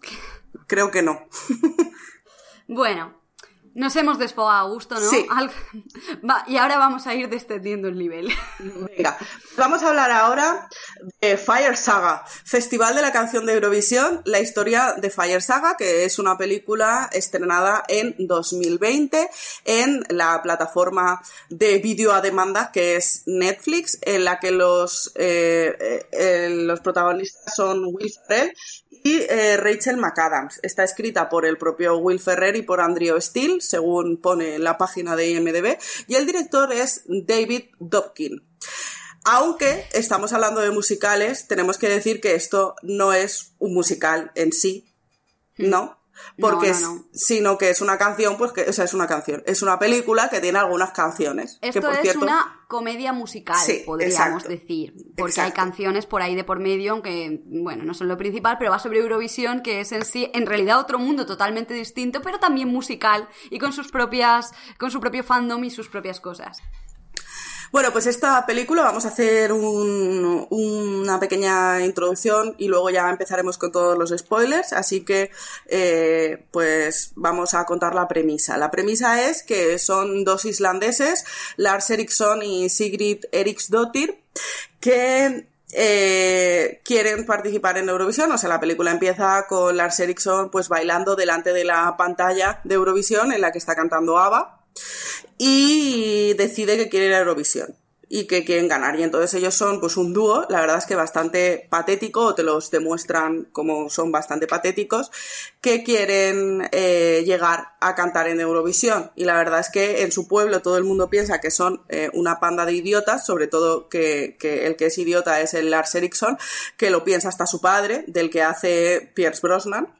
Speaker 1: Bueno. Nos hemos desfogado a gusto, ¿no?
Speaker 2: Sí.
Speaker 1: Y ahora vamos a ir descendiendo el nivel.
Speaker 2: Venga, vamos a hablar ahora de Fire Saga, Festival de la Canción de Eurovisión, la historia de Fire Saga, que es una película estrenada en 2020 en la plataforma de vídeo a demanda que es Netflix, en la que los protagonistas son Will Ferrell y Rachel McAdams. Está escrita por el propio Will Ferrell y por Andrew Steele, según pone la página de IMDb, y el director es David Dobkin. Aunque estamos hablando de musicales, tenemos que decir que esto no es un musical en sí, ¿no? Porque
Speaker 1: no.
Speaker 2: Sino que es una canción, pues que, o sea, es una canción, es una película que tiene algunas canciones.
Speaker 1: Esto
Speaker 2: que, por
Speaker 1: es
Speaker 2: cierto,
Speaker 1: una comedia musical, podríamos decir, porque hay canciones por ahí de por medio, aunque, bueno, no son lo principal, pero va sobre Eurovisión, que es en sí, en realidad, otro mundo totalmente distinto, pero también musical, y con su propio fandom y sus propias cosas.
Speaker 2: Bueno, pues esta película vamos a hacer una pequeña introducción y luego ya empezaremos con todos los spoilers, así que pues vamos a contar la premisa. La premisa es que son 2 islandeses, Lars Eriksson y Sigrid Eriksdottir, que quieren participar en Eurovisión. O sea, la película empieza con Lars Eriksson pues bailando delante de la pantalla de Eurovisión en la que está cantando ABBA, y decide que quiere ir a Eurovisión. y que quieren ganar. Y entonces ellos son pues un dúo, la verdad es que bastante patético, o te los demuestran como son bastante patéticos, que quieren llegar a cantar en Eurovisión. Y la verdad es que en su pueblo todo el mundo piensa que son una panda de idiotas, sobre todo que el que es idiota es el Lars Eriksson, que lo piensa hasta su padre, del que hace Pierce Brosnan.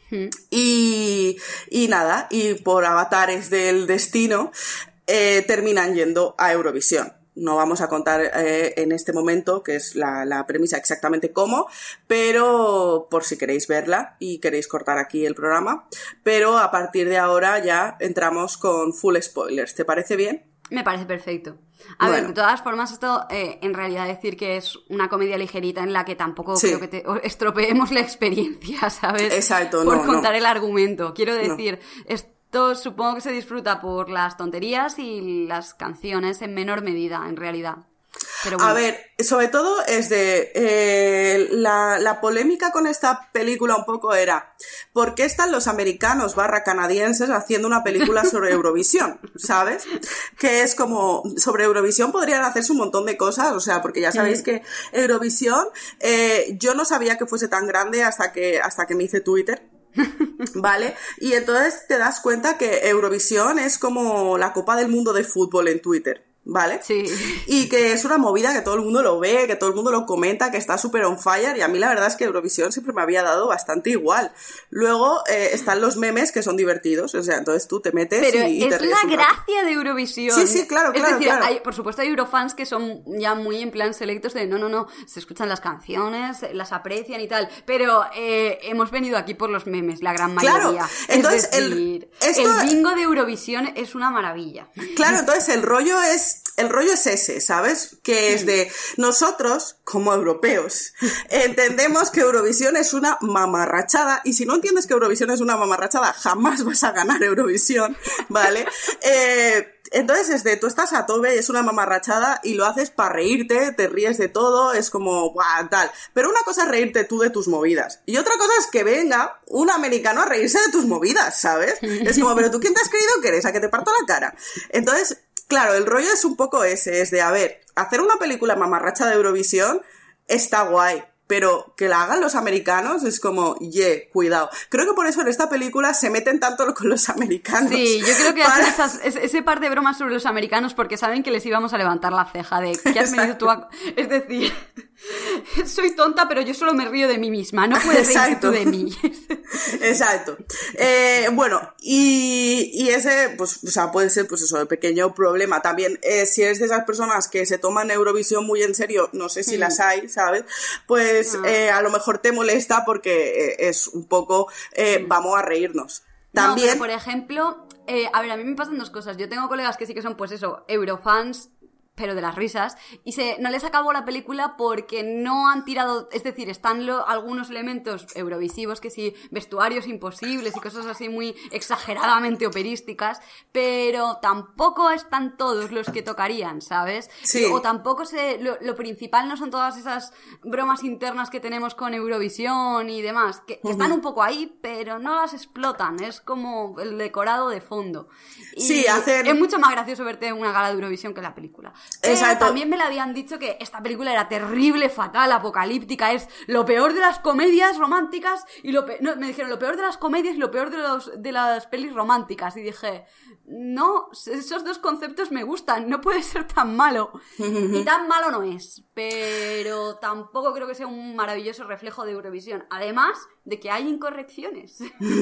Speaker 2: Y nada, y por avatares del destino terminan yendo a Eurovisión. No vamos a contar en este momento, que es la premisa exactamente cómo, pero por si queréis verla y queréis cortar aquí el programa. Pero a partir de ahora ya entramos con full spoilers. ¿Te parece bien?
Speaker 1: Me parece perfecto. A ver, de todas formas, esto en realidad decir que es una comedia ligerita en la que tampoco creo que te estropeemos la experiencia, ¿sabes?
Speaker 2: Exacto,
Speaker 1: por contar el argumento. Quiero decir, esto supongo que se disfruta por las tonterías y las canciones en menor medida, en realidad. Pero bueno.
Speaker 2: A ver, sobre todo es de la polémica con esta película un poco era ¿por qué están los americanos / canadienses haciendo una película sobre Eurovisión? ¿Sabes? Que es como, sobre Eurovisión podrían hacerse un montón de cosas, o sea, porque ya sabéis que Eurovisión, yo no sabía que fuese tan grande hasta que me hice Twitter. ¿Vale? Y entonces te das cuenta que Eurovisión es como la Copa del Mundo de fútbol en Twitter, ¿vale?
Speaker 1: Sí.
Speaker 2: Y que es una movida que todo el mundo lo ve, que todo el mundo lo comenta, que está súper on fire, y a mí la verdad es que Eurovisión siempre me había dado bastante igual. Luego están los memes que son divertidos, o sea, entonces tú te metes
Speaker 1: pero
Speaker 2: y te ríes.
Speaker 1: es la gracia de Eurovisión.
Speaker 2: Sí, claro,
Speaker 1: es decir,
Speaker 2: claro.
Speaker 1: Por supuesto hay eurofans que son ya muy en plan selectos de no, se escuchan las canciones, las aprecian y tal, pero hemos venido aquí por los memes, la gran mayoría.
Speaker 2: Claro, entonces
Speaker 1: el bingo de Eurovisión es una maravilla.
Speaker 2: Claro, entonces el rollo es ese, ¿sabes? Que es de nosotros, como europeos, entendemos que Eurovisión es una mamarrachada, y si no entiendes que Eurovisión es una mamarrachada, jamás vas a ganar Eurovisión, ¿vale? Entonces tú estás a tope, es una mamarrachada y lo haces para reírte, te ríes de todo, es como, ¡buah!, tal. Pero una cosa es reírte tú de tus movidas y otra cosa es que venga un americano a reírse de tus movidas, ¿sabes? Es como, pero ¿tú quién te has creído que eres? ¿A que te parto la cara? Entonces, claro, el rollo es un poco ese, es de, a ver, hacer una película mamarracha de Eurovisión está guay, pero que la hagan los americanos es como, cuidado. Creo que por eso en esta película se meten tanto con los americanos.
Speaker 1: Sí, yo creo que hacen ese par de bromas sobre los americanos porque saben que les íbamos a levantar la ceja de ¿qué has venido tú a...? Es decir, soy tonta, pero yo solo me río de mí misma, no puedes reír tú de mí.
Speaker 2: Exacto. Bueno, y ese, pues, o sea, puede ser, pues eso, el pequeño problema. También, si eres de esas personas que se toman Eurovisión muy en serio, no sé si las hay, ¿sabes? Pues a lo mejor te molesta porque es un poco, vamos a reírnos. También...
Speaker 1: No, pero por ejemplo, a ver, a mí me pasan dos cosas. Yo tengo colegas que sí que son, pues eso, eurofans, pero de las risas, y no les acabó la película porque no han tirado, es decir, están algunos elementos eurovisivos, que sí, vestuarios imposibles y cosas así muy exageradamente operísticas, pero tampoco están todos los que tocarían, ¿sabes?
Speaker 2: Sí.
Speaker 1: O tampoco lo principal no son todas esas bromas internas que tenemos con Eurovisión y demás, que están un poco ahí, pero no las explotan, es como el decorado de fondo. Y
Speaker 2: sí,
Speaker 1: es mucho más gracioso verte en una gala de Eurovisión que en la película. Pero
Speaker 2: exacto.
Speaker 1: También me la habían dicho que esta película era terrible, fatal, apocalíptica, es lo peor de las comedias románticas y me dijeron lo peor de las comedias y lo peor de las pelis románticas, y dije, no, esos dos conceptos me gustan, no puede ser tan malo. Y tan malo no es, pero tampoco creo que sea un maravilloso reflejo de Eurovisión, además de que hay incorrecciones.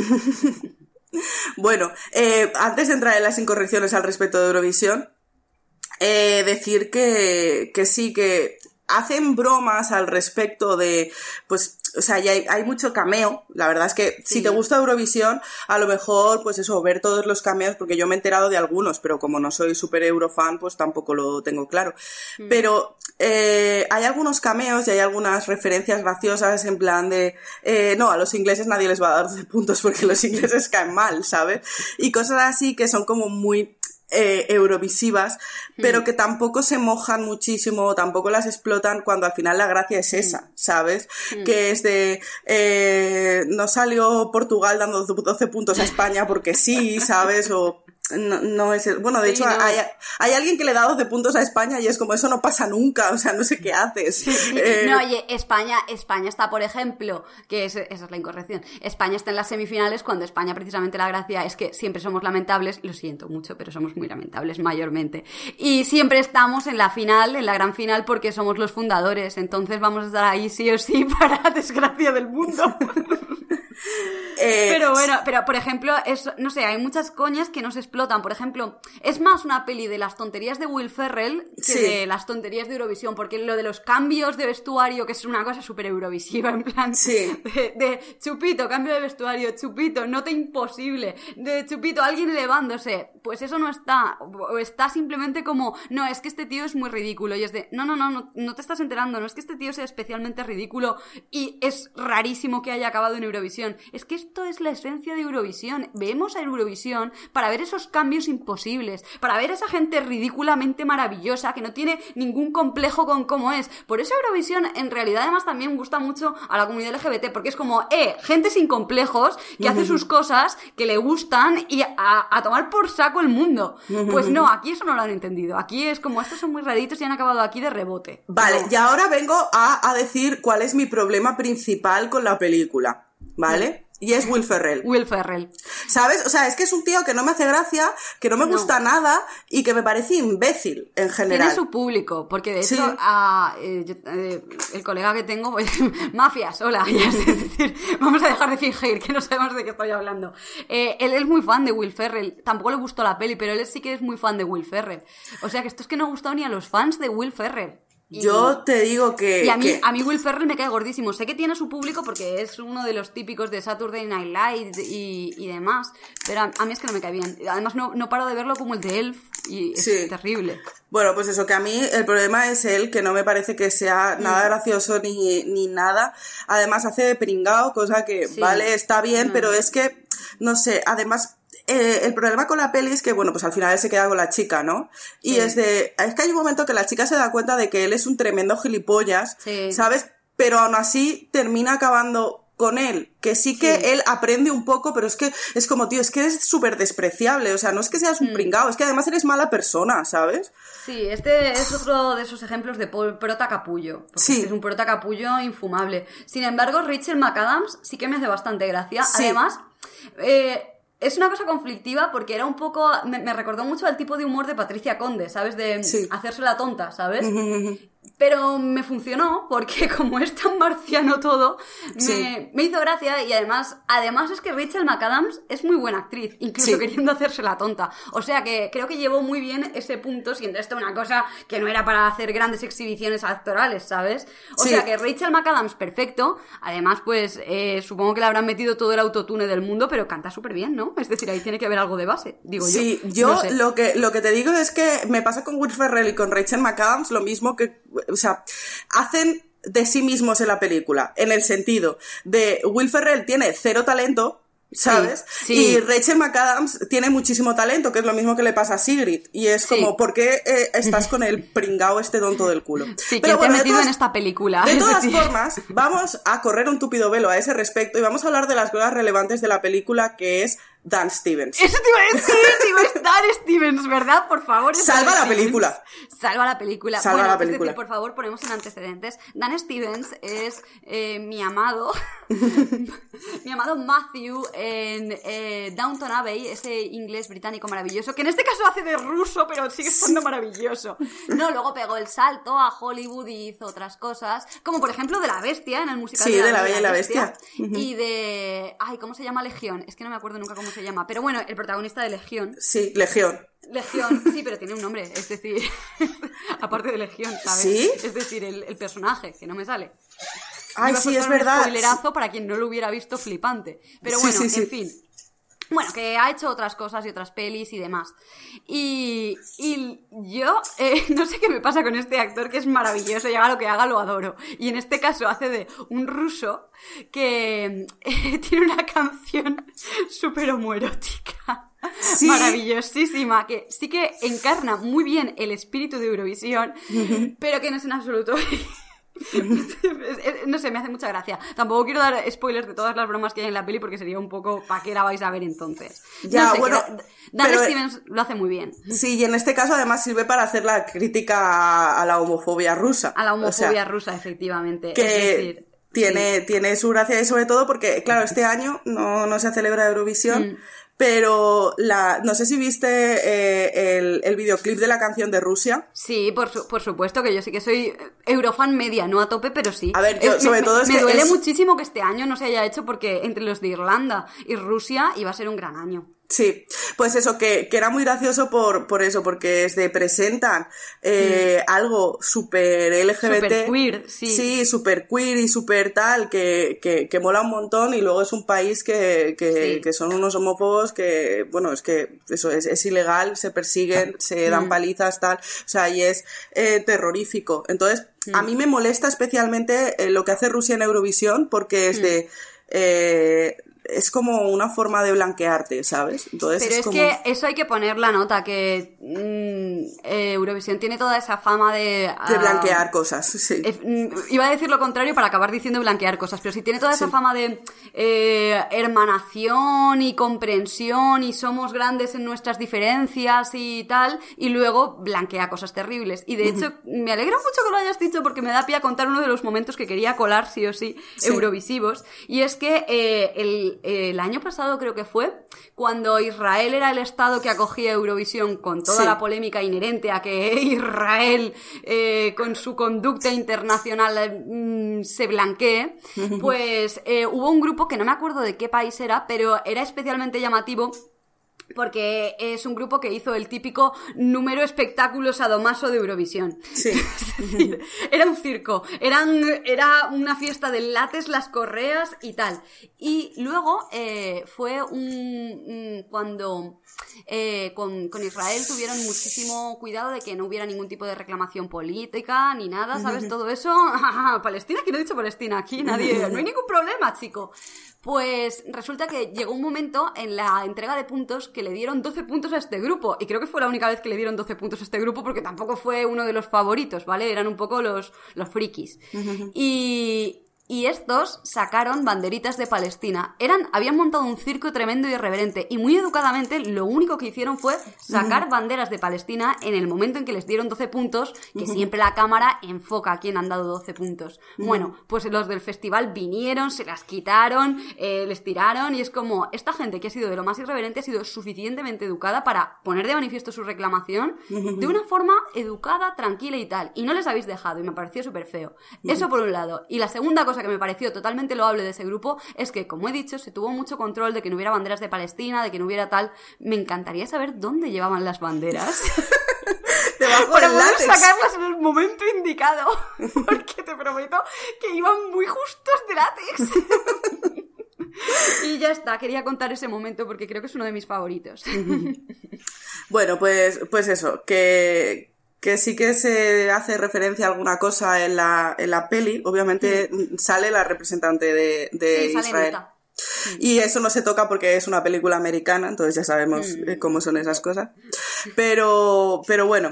Speaker 2: Bueno, antes de entrar en las incorrecciones al respecto de Eurovisión, decir que sí, que hacen bromas al respecto de, pues, o sea, ya hay mucho cameo. La verdad es que si te gusta Eurovisión, a lo mejor, pues eso, ver todos los cameos, porque yo me he enterado de algunos, pero como no soy súper eurofan, pues tampoco lo tengo claro. Pero hay algunos cameos y hay algunas referencias graciosas en plan de, no, a los ingleses nadie les va a dar 12 puntos porque los ingleses caen mal, ¿sabes? Y cosas así que son como muy... eurovisivas, pero que tampoco se mojan muchísimo, tampoco las explotan, cuando al final la gracia es esa, ¿sabes? Que es de no salió Portugal dando 12 puntos a España porque sí, ¿sabes? O no es el... Bueno, de hecho,
Speaker 1: no.
Speaker 2: hay alguien que le da 12 puntos a España y es como, eso no pasa nunca, o sea, no sé qué haces.
Speaker 1: Sí. No, oye, España está, por ejemplo, esa es la incorrección, España está en las semifinales cuando España, precisamente, la gracia es que siempre somos lamentables, lo siento mucho, pero somos muy lamentables mayormente, y siempre estamos en la final, en la gran final, porque somos los fundadores, entonces vamos a estar ahí sí o sí para desgracia del mundo. Pero bueno, pero por ejemplo, no sé, hay muchas coñas que nos explotan. Por ejemplo, es más una peli de las tonterías de Will Ferrell que de las tonterías de Eurovisión, porque lo de los cambios de vestuario, que es una cosa súper eurovisiva, en plan de Chupito, cambio de vestuario, Chupito, nota imposible, de Chupito, alguien elevándose, pues eso no está, o está simplemente como, no, es que este tío es muy ridículo, y es de, no te estás enterando, no es que este tío sea especialmente ridículo y es rarísimo que haya acabado en Eurovisión, es que esto es la esencia de Eurovisión. Vemos a Eurovisión para ver esos cambios imposibles, para ver a esa gente ridículamente maravillosa que no tiene ningún complejo con cómo es. Por eso Eurovisión en realidad además también gusta mucho a la comunidad LGBT, porque es como, gente sin complejos que hace sus cosas, que le gustan y a tomar por saco el mundo. Pues no, aquí eso no lo han entendido. Aquí es como, estos son muy raritos y han acabado aquí de rebote.
Speaker 2: Vale,
Speaker 1: no.
Speaker 2: Y ahora vengo a decir cuál es mi problema principal con la película, ¿vale? Y es Will Ferrell.
Speaker 1: Will Ferrell.
Speaker 2: ¿Sabes? O sea, es que es un tío que no me hace gracia, que no me gusta nada y que me parece imbécil en general.
Speaker 1: Tiene su público, porque de hecho el colega que tengo, pues, mafias, hola, es decir, vamos a dejar de fingir que no sabemos de qué estoy hablando. Él es muy fan de Will Ferrell, tampoco le gustó la peli, pero él sí que es muy fan de Will Ferrell. O sea que esto es que no ha gustado ni a los fans de Will Ferrell.
Speaker 2: Yo te digo que...
Speaker 1: Y a mí Will Ferrell me cae gordísimo. Sé que tiene su público porque es uno de los típicos de Saturday Night Live y demás, pero a mí es que no me cae bien. Además no paro de verlo como el de Elf y es terrible.
Speaker 2: Bueno, pues eso, que a mí el problema es él, que no me parece que sea nada gracioso ni nada. Además hace de pringao, cosa que, vale, está bien, pero es que, no sé, además... el problema con la peli es que, bueno, pues al final él se queda con la chica, ¿no? Y es que hay un momento que la chica se da cuenta de que él es un tremendo gilipollas, ¿sabes? Pero aún así termina acabando con él, que sí que él aprende un poco, pero es que es como, tío, es que eres súper despreciable, o sea, no es que seas un pringao, es que además eres mala persona, ¿sabes?
Speaker 1: Sí, este es otro de esos ejemplos de prota capullo, porque es un prota capullo infumable. Sin embargo, Rachel McAdams sí que me hace bastante gracia, además... es una cosa conflictiva porque era un poco... Me recordó mucho al tipo de humor de Patricia Conde, ¿sabes? De hacerse la tonta, ¿sabes? Pero me funcionó porque como es tan marciano todo, me hizo gracia y además es que Rachel McAdams es muy buena actriz, incluso queriendo hacerse la tonta. O sea que creo que llevó muy bien ese punto, siendo esto una cosa que no era para hacer grandes exhibiciones actorales, ¿sabes? O sea que Rachel McAdams, perfecto. Además, pues supongo que le habrán metido todo el autotune del mundo, pero canta súper bien, ¿no? Es decir, ahí tiene que haber algo de base, digo yo.
Speaker 2: Sí, yo
Speaker 1: no sé.
Speaker 2: lo que te digo es que me pasa con Will Ferrell y con Rachel McAdams lo mismo que... O sea, hacen de sí mismos en la película, en el sentido de Will Ferrell tiene cero talento, ¿sabes?
Speaker 1: Sí.
Speaker 2: Y Rachel McAdams tiene muchísimo talento, que es lo mismo que le pasa a Sigrid. Y es como, ¿por qué estás con el pringao este tonto del culo?
Speaker 1: Sí, pero bueno, te ha metido en esta película.
Speaker 2: De todas formas, vamos a correr un tupido velo a ese respecto y vamos a hablar de las cosas relevantes de la película, que es Dan Stevens.
Speaker 1: Eso te iba a decir, es Dan Stevens, ¿verdad? Por favor.
Speaker 2: Salva la película.
Speaker 1: Salva la película.
Speaker 2: Salva
Speaker 1: bueno,
Speaker 2: la película.
Speaker 1: Es decir, por favor, ponemos en antecedentes. Dan Stevens es mi amado Matthew en Downton Abbey, ese inglés británico maravilloso, que en este caso hace de ruso, pero sigue siendo maravilloso. No, luego pegó el salto a Hollywood y hizo otras cosas, como por ejemplo de La Bestia, en el musical
Speaker 2: de La Bella y la Bestia.
Speaker 1: Y de... Ay, ¿cómo se llama Legión? Es que no me acuerdo nunca cómo se llama. Pero bueno, el protagonista de Legión.
Speaker 2: Sí, Legión,
Speaker 1: sí, pero tiene un nombre, es decir, aparte de Legión, ¿sabes?
Speaker 2: ¿Sí?
Speaker 1: Es decir, el personaje, que no me sale.
Speaker 2: Ay, sí, es verdad.
Speaker 1: Un spoilerazo para quien no lo hubiera visto, flipante. Pero bueno, en fin. Bueno, que ha hecho otras cosas y otras pelis y demás. Y yo no sé qué me pasa con este actor, que es maravilloso, y haga lo que haga, lo adoro. Y en este caso hace de un ruso que tiene una canción súper homoerótica. Sí. Maravillosísima, que sí que encarna muy bien el espíritu de Eurovisión, pero que no es en absoluto No sé, me hace mucha gracia. Tampoco quiero dar spoilers de todas las bromas que hay en la peli porque sería un poco ¿para qué la vais a ver entonces?
Speaker 2: Ya,
Speaker 1: no sé,
Speaker 2: bueno,
Speaker 1: Dan
Speaker 2: pero,
Speaker 1: Stevens lo hace muy bien.
Speaker 2: Sí, y en este caso además sirve para hacer la crítica a la homofobia rusa.
Speaker 1: A la homofobia rusa, efectivamente.
Speaker 2: Que
Speaker 1: es decir,
Speaker 2: tiene su gracia, y sobre todo porque, claro, este año no se celebra Eurovisión, pero no sé si viste el videoclip de la canción de Rusia.
Speaker 1: Sí, por supuesto que yo sí que soy eurofan media, no a tope, pero sí.
Speaker 2: A ver, yo sobre todo es
Speaker 1: me
Speaker 2: que
Speaker 1: duele muchísimo que este año no se haya hecho porque entre los de Irlanda y Rusia iba a ser un gran año.
Speaker 2: Sí, pues eso, que era muy gracioso por eso, porque presentan algo súper LGBT.
Speaker 1: Súper queer, sí.
Speaker 2: Sí, súper queer y súper tal, que mola un montón, y luego es un país que son unos homófobos que, bueno, es que eso es ilegal, se persiguen, se dan palizas, tal, o sea, y es terrorífico. Entonces, a mí me molesta especialmente lo que hace Rusia en Eurovisión, porque es como una forma de blanquearte, ¿sabes? Entonces
Speaker 1: pero es
Speaker 2: como...
Speaker 1: que eso hay que poner la nota, que Eurovisión tiene toda esa fama de
Speaker 2: blanquear cosas, sí.
Speaker 1: Iba a decir lo contrario para acabar diciendo blanquear cosas, pero sí tiene toda esa fama de hermanación y comprensión y somos grandes en nuestras diferencias y tal, y luego blanquea cosas terribles. Y de hecho, me alegra mucho que lo hayas dicho porque me da pie a contar uno de los momentos que quería colar sí o sí eurovisivos, y es que el año pasado creo que fue cuando Israel era el estado que acogía Eurovisión con toda la polémica inherente a que Israel con su conducta internacional se blanquee, pues hubo un grupo que no me acuerdo de qué país era, pero era especialmente llamativo porque es un grupo que hizo el típico número espectáculo sadomaso de Eurovisión. Sí. Es decir, era un circo, era una fiesta del látex, las correas y tal. Y luego fue cuando con Israel tuvieron muchísimo cuidado de que no hubiera ningún tipo de reclamación política ni nada, ¿sabes? Todo eso. Palestina, ¿quién ha dicho Palestina? Aquí nadie, no hay ningún problema, chico. Pues resulta que llegó un momento en la entrega de puntos que le dieron 12 puntos a este grupo, y creo que fue la única vez que le dieron 12 puntos a este grupo porque tampoco fue uno de los favoritos, ¿vale? Eran un poco los frikis. Y estos sacaron banderitas de Palestina. Habían montado un circo tremendo y irreverente, y muy educadamente lo único que hicieron fue sacar banderas de Palestina en el momento en que les dieron 12 puntos, que siempre la cámara enfoca a quien han dado 12 puntos. Bueno, pues los del festival vinieron, se las quitaron, les tiraron, y es como, esta gente que ha sido de lo más irreverente ha sido suficientemente educada para poner de manifiesto su reclamación de una forma educada, tranquila y tal, y no les habéis dejado, y me pareció súper feo. Eso por un lado. Y la segunda cosa que me pareció totalmente loable de ese grupo es que, como he dicho, se tuvo mucho control de que no hubiera banderas de Palestina, de que no hubiera tal. Me encantaría saber dónde llevaban las banderas para poder sacarlas en el momento indicado, porque te prometo que iban muy justos de látex. Y ya está, quería contar ese momento porque creo que es uno de mis favoritos.
Speaker 2: Bueno, pues eso, que sí que se hace referencia a alguna cosa en la peli. Obviamente sale la representante de Israel. Y eso no se toca porque es una película americana, entonces ya sabemos cómo son esas cosas. Pero bueno,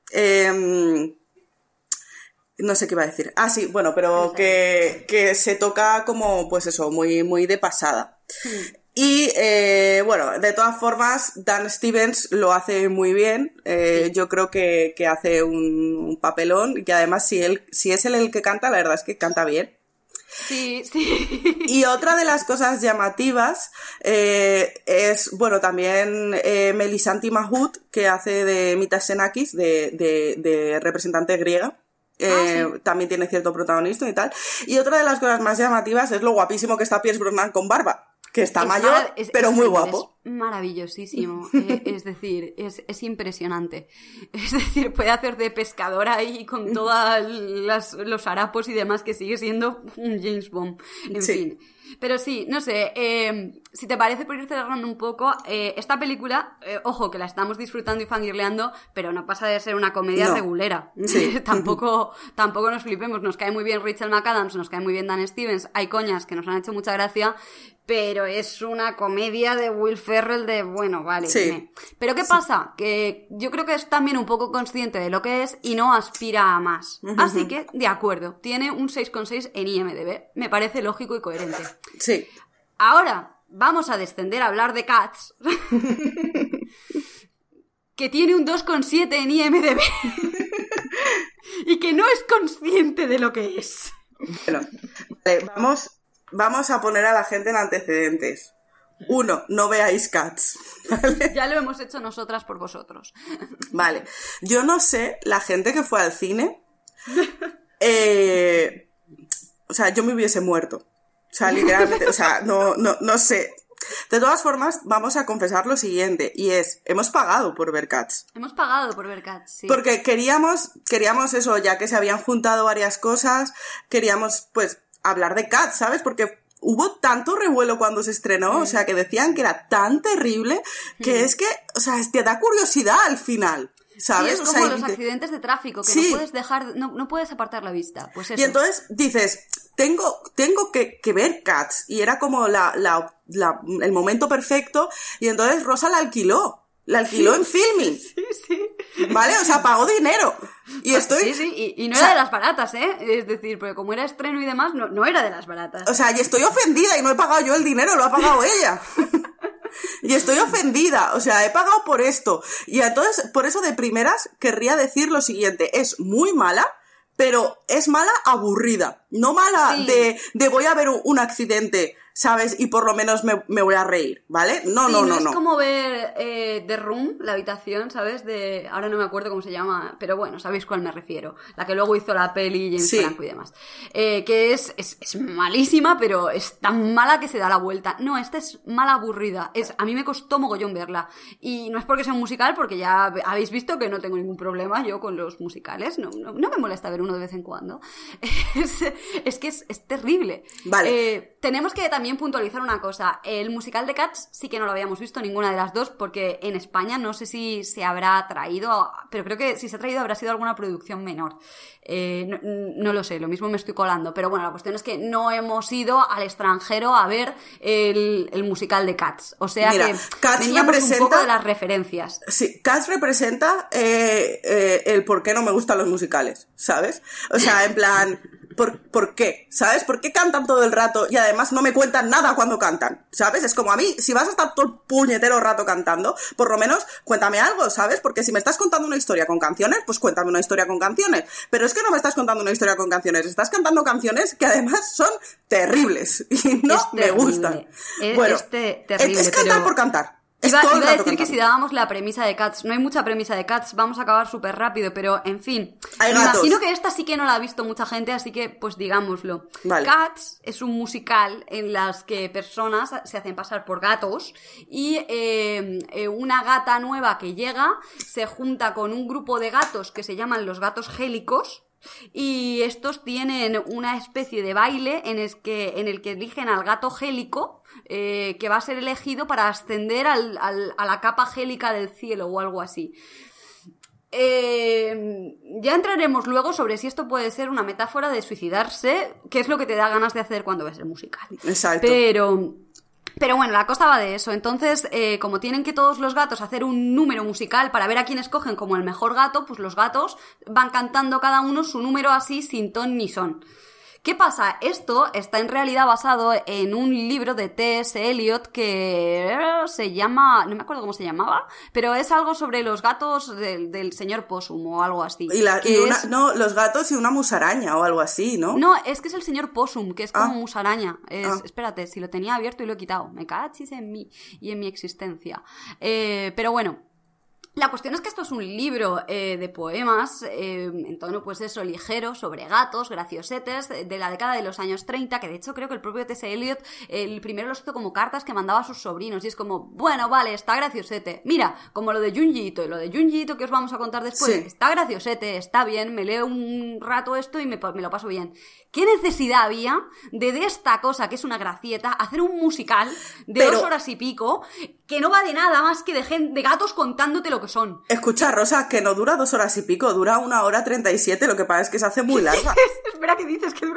Speaker 2: no sé qué iba a decir. Ah, sí, bueno, pero que se toca como, pues eso, muy, muy de pasada. Y bueno, de todas formas, Dan Stevens lo hace muy bien. Yo creo que hace un papelón, y que además si es él el que canta, la verdad es que canta bien.
Speaker 1: Sí.
Speaker 2: Y otra de las cosas llamativas es, bueno, también Melisanti Mahmoud, que hace de Mitas Xenakis, de representante griega. También tiene cierto protagonismo y tal. Y otra de las cosas más llamativas es lo guapísimo que está Pierce Brosnan con barba, que está mayor, pero muy guapo.
Speaker 1: Es maravillosísimo. Es decir, es impresionante. Es decir, puede hacer de pescador ahí con todos los harapos y demás, que sigue siendo un James Bond. En fin. Pero sí, no sé, si te parece, por ir cerrando un poco, esta película, ojo, que la estamos disfrutando y fangirleando, pero no pasa de ser una comedia regulera. Sí. Tampoco nos flipemos, nos cae muy bien Rachel McAdams, nos cae muy bien Dan Stevens, hay coñas que nos han hecho mucha gracia, pero es una comedia de Will Ferrell de, bueno, vale.
Speaker 2: Sí.
Speaker 1: Pero ¿qué pasa? Que yo creo que es también un poco consciente de lo que es y no aspira a más. Así que, de acuerdo, tiene un 6,6 en IMDb. Me parece lógico y coherente.
Speaker 2: Sí.
Speaker 1: Ahora, vamos a descender a hablar de Cats, que tiene un 2,7 en IMDb y que no es consciente de lo que es.
Speaker 2: Bueno, vamos a poner a la gente en antecedentes. 1, no veáis Cats, ¿vale?
Speaker 1: Ya lo hemos hecho nosotras por vosotros.
Speaker 2: Vale, yo no sé, la gente que fue al cine, o sea, yo me hubiese muerto. O sea, literalmente, o sea, no sé. De todas formas, vamos a confesar lo siguiente, y es, hemos pagado por ver Cats.
Speaker 1: Hemos pagado por ver Cats, sí.
Speaker 2: Porque queríamos eso, ya que se habían juntado varias cosas, queríamos, pues, hablar de Cats, ¿sabes? Porque hubo tanto revuelo cuando se estrenó, o sea, que decían que era tan terrible, que es que, o sea, te da curiosidad al final, ¿sabes?
Speaker 1: Sí, es como los accidentes de tráfico, que no puedes dejar, no puedes apartar la vista, pues eso.
Speaker 2: Y entonces dices, tengo que ver Cats, y era como el momento perfecto, y entonces Rosa la alquiló en Filmin.
Speaker 1: Sí.
Speaker 2: ¿Vale? O sea, pagó dinero. Y estoy...
Speaker 1: Sí, y no era de las baratas, ¿eh? Es decir, porque como era estreno y demás, no era de las baratas.
Speaker 2: O sea, y estoy ofendida, y no he pagado yo el dinero, lo ha pagado ella. Y estoy ofendida, o sea, he pagado por esto. Y entonces, por eso de primeras, querría decir lo siguiente, es muy mala, pero es mala aburrida, no mala de voy a ver un accidente, ¿sabes? Y por lo menos me voy a reír, ¿vale? No.
Speaker 1: Es como ver The Room, la habitación, ¿sabes? Ahora no me acuerdo cómo se llama, pero bueno, sabéis cuál me refiero. La que luego hizo la peli James Franco y demás. Que es malísima, pero es tan mala que se da la vuelta. No, esta es mala aburrida. A mí me costó mogollón verla. Y no es porque sea un musical, porque ya habéis visto que no tengo ningún problema yo con los musicales. No me molesta ver uno de vez en cuando. Es que es terrible.
Speaker 2: Vale.
Speaker 1: Tenemos que también puntualizar una cosa. El musical de Cats sí que no lo habíamos visto ninguna de las dos, porque en España no sé si se habrá traído, pero creo que si se ha traído habrá sido alguna producción menor. No lo sé, lo mismo me estoy colando, pero bueno, la cuestión es que no hemos ido al extranjero a ver el musical de Cats. O sea, mira, que
Speaker 2: Cats
Speaker 1: veníamos
Speaker 2: representa,
Speaker 1: un poco de las referencias.
Speaker 2: Sí, Cats representa el por qué no me gustan los musicales, ¿sabes? O sea, en plan... ¿Por qué? ¿Sabes? ¿Por qué cantan todo el rato y además no me cuentan nada cuando cantan? ¿Sabes? Es como a mí, si vas a estar todo el puñetero rato cantando, por lo menos cuéntame algo, ¿sabes? Porque si me estás contando una historia con canciones, pues cuéntame una historia con canciones. Pero es que no me estás contando una historia con canciones, estás cantando canciones que además son terribles y no me gustan. Bueno,
Speaker 1: terrible,
Speaker 2: es cantar
Speaker 1: pero...
Speaker 2: por cantar.
Speaker 1: Iba a decir que si dábamos la premisa de Cats, no hay mucha premisa de Cats, vamos a acabar súper rápido, pero en fin, me imagino que esta sí que no la ha visto mucha gente, así que pues digámoslo.
Speaker 2: Vale.
Speaker 1: Cats es un musical en las que personas se hacen pasar por gatos y una gata nueva que llega se junta con un grupo de gatos que se llaman los gatos gélicos. Y estos tienen una especie de baile en el que eligen al gato gélico, que va a ser elegido para ascender a la capa gélica del cielo o algo así. Ya entraremos luego sobre si esto puede ser una metáfora de suicidarse, que es lo que te da ganas de hacer cuando ves el musical.
Speaker 2: Exacto.
Speaker 1: Pero bueno, la cosa va de eso. Entonces, como tienen que todos los gatos hacer un número musical para ver a quién escogen como el mejor gato, pues los gatos van cantando cada uno su número así sin ton ni son. ¿Qué pasa? Esto está en realidad basado en un libro de T.S. Eliot que se llama... no me acuerdo cómo se llamaba, pero es algo sobre los gatos del señor Possum o algo así.
Speaker 2: No, los gatos y una musaraña o algo así, ¿no?
Speaker 1: No, es que es el señor Possum, que es como musaraña. Espérate, si lo tenía abierto y lo he quitado. Me cachis en mí y en mi existencia. Pero bueno... La cuestión es que esto es un libro de poemas, en tono pues eso, ligero, sobre gatos, graciosetes, de la década de los años 30, que de hecho creo que el propio T.S. Eliot, el primero los hizo como cartas que mandaba a sus sobrinos, y es como, bueno, vale, está graciosete. Mira, como lo de Junji Ito, y lo de Junji Ito que os vamos a contar después, sí. Está graciosete, está bien, me leo un rato esto y me lo paso bien. ¿Qué necesidad había de esta cosa, que es una gracieta, hacer un musical de 2 horas y pico, que no va de nada más que de gatos contándote lo que son?
Speaker 2: Escucha, Rosa, que no dura 2 horas y pico, dura 1 hora 37, lo que pasa es que se hace muy larga.
Speaker 1: Espera, ¿qué dices? ¿Que dura 1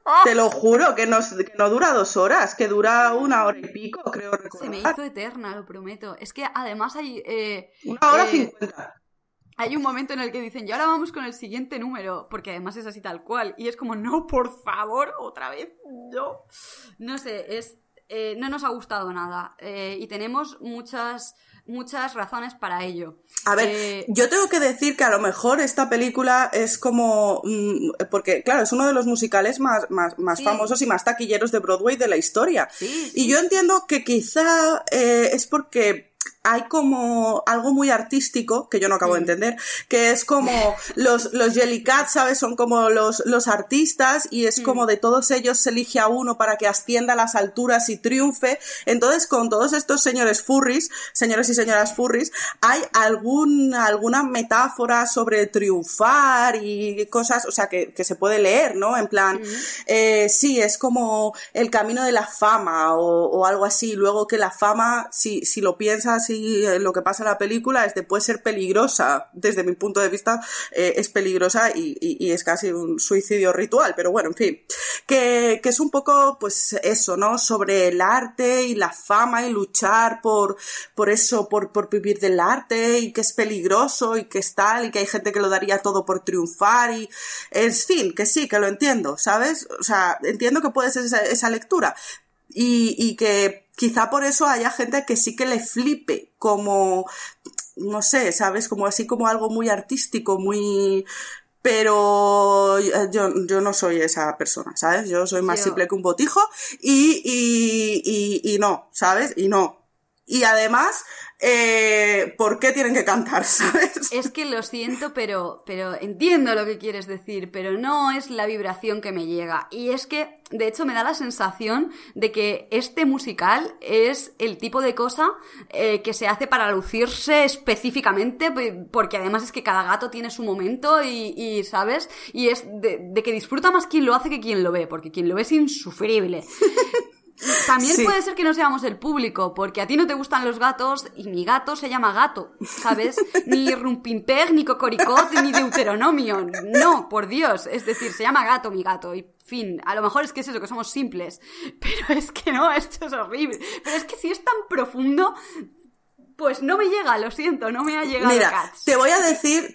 Speaker 2: Te lo juro, que no dura 2 horas, que dura 1 hora y pico, creo recordar.
Speaker 1: Se me hizo eterna, lo prometo. Es que además hay...
Speaker 2: 1 hora 50.
Speaker 1: Hay un momento en el que dicen, y ahora vamos con el siguiente número, porque además es así tal cual, y es como, no, por favor, otra vez, no. No sé, no nos ha gustado nada, y tenemos muchas razones para ello.
Speaker 2: A ver, yo tengo que decir que a lo mejor esta película es como... porque, claro, es uno de los musicales más sí. famosos y más taquilleros de Broadway de la historia.
Speaker 1: Sí.
Speaker 2: Y yo entiendo que quizá es porque... hay como algo muy artístico, que yo no acabo de entender, que es como los Jellycats, ¿sabes? Son como los artistas y es como de todos ellos se elige a uno para que ascienda a las alturas y triunfe. Entonces, con todos estos señores y señoras furries, hay alguna metáfora sobre triunfar y cosas, o sea, que se puede leer, ¿no? En plan, sí, es como el camino de la fama o algo así. Luego que la fama, si lo piensas y lo que pasa en la película puede ser peligrosa, desde mi punto de vista es peligrosa y es casi un suicidio ritual, pero bueno, en fin, que es un poco pues eso, ¿no? Sobre el arte y la fama y luchar por eso, por vivir del arte y que es peligroso y que es tal y que hay gente que lo daría todo por triunfar y en fin, que sí, que lo entiendo, ¿sabes? O sea, entiendo que puede ser esa lectura y que quizá por eso haya gente que sí que le flipe, como, no sé, ¿sabes? Como así como algo muy artístico, muy... Pero yo no soy esa persona, ¿sabes? Yo soy más simple que un botijo y no, ¿sabes? Y no. Y además... ¿por qué tienen que cantar, sabes?
Speaker 1: Es que lo siento, pero entiendo lo que quieres decir, pero no es la vibración que me llega. Y es que, de hecho, me da la sensación de que este musical es el tipo de cosa que se hace para lucirse específicamente, porque además es que cada gato tiene su momento y ¿sabes? Y es de que disfruta más quien lo hace que quien lo ve, porque quien lo ve es insufrible. También sí. Puede ser que no seamos el público, porque a ti no te gustan los gatos y mi gato se llama gato, ¿sabes? Ni Rumpimper, ni Cocoricot, ni Deuteronomio. No, por Dios. Es decir, se llama gato mi gato y fin. A lo mejor es que es eso, que somos simples. Pero es que no, esto es horrible. Pero es que si es tan profundo... Pues no me llega, lo siento, no me ha llegado.
Speaker 2: Mira,
Speaker 1: Cats.
Speaker 2: te voy a decir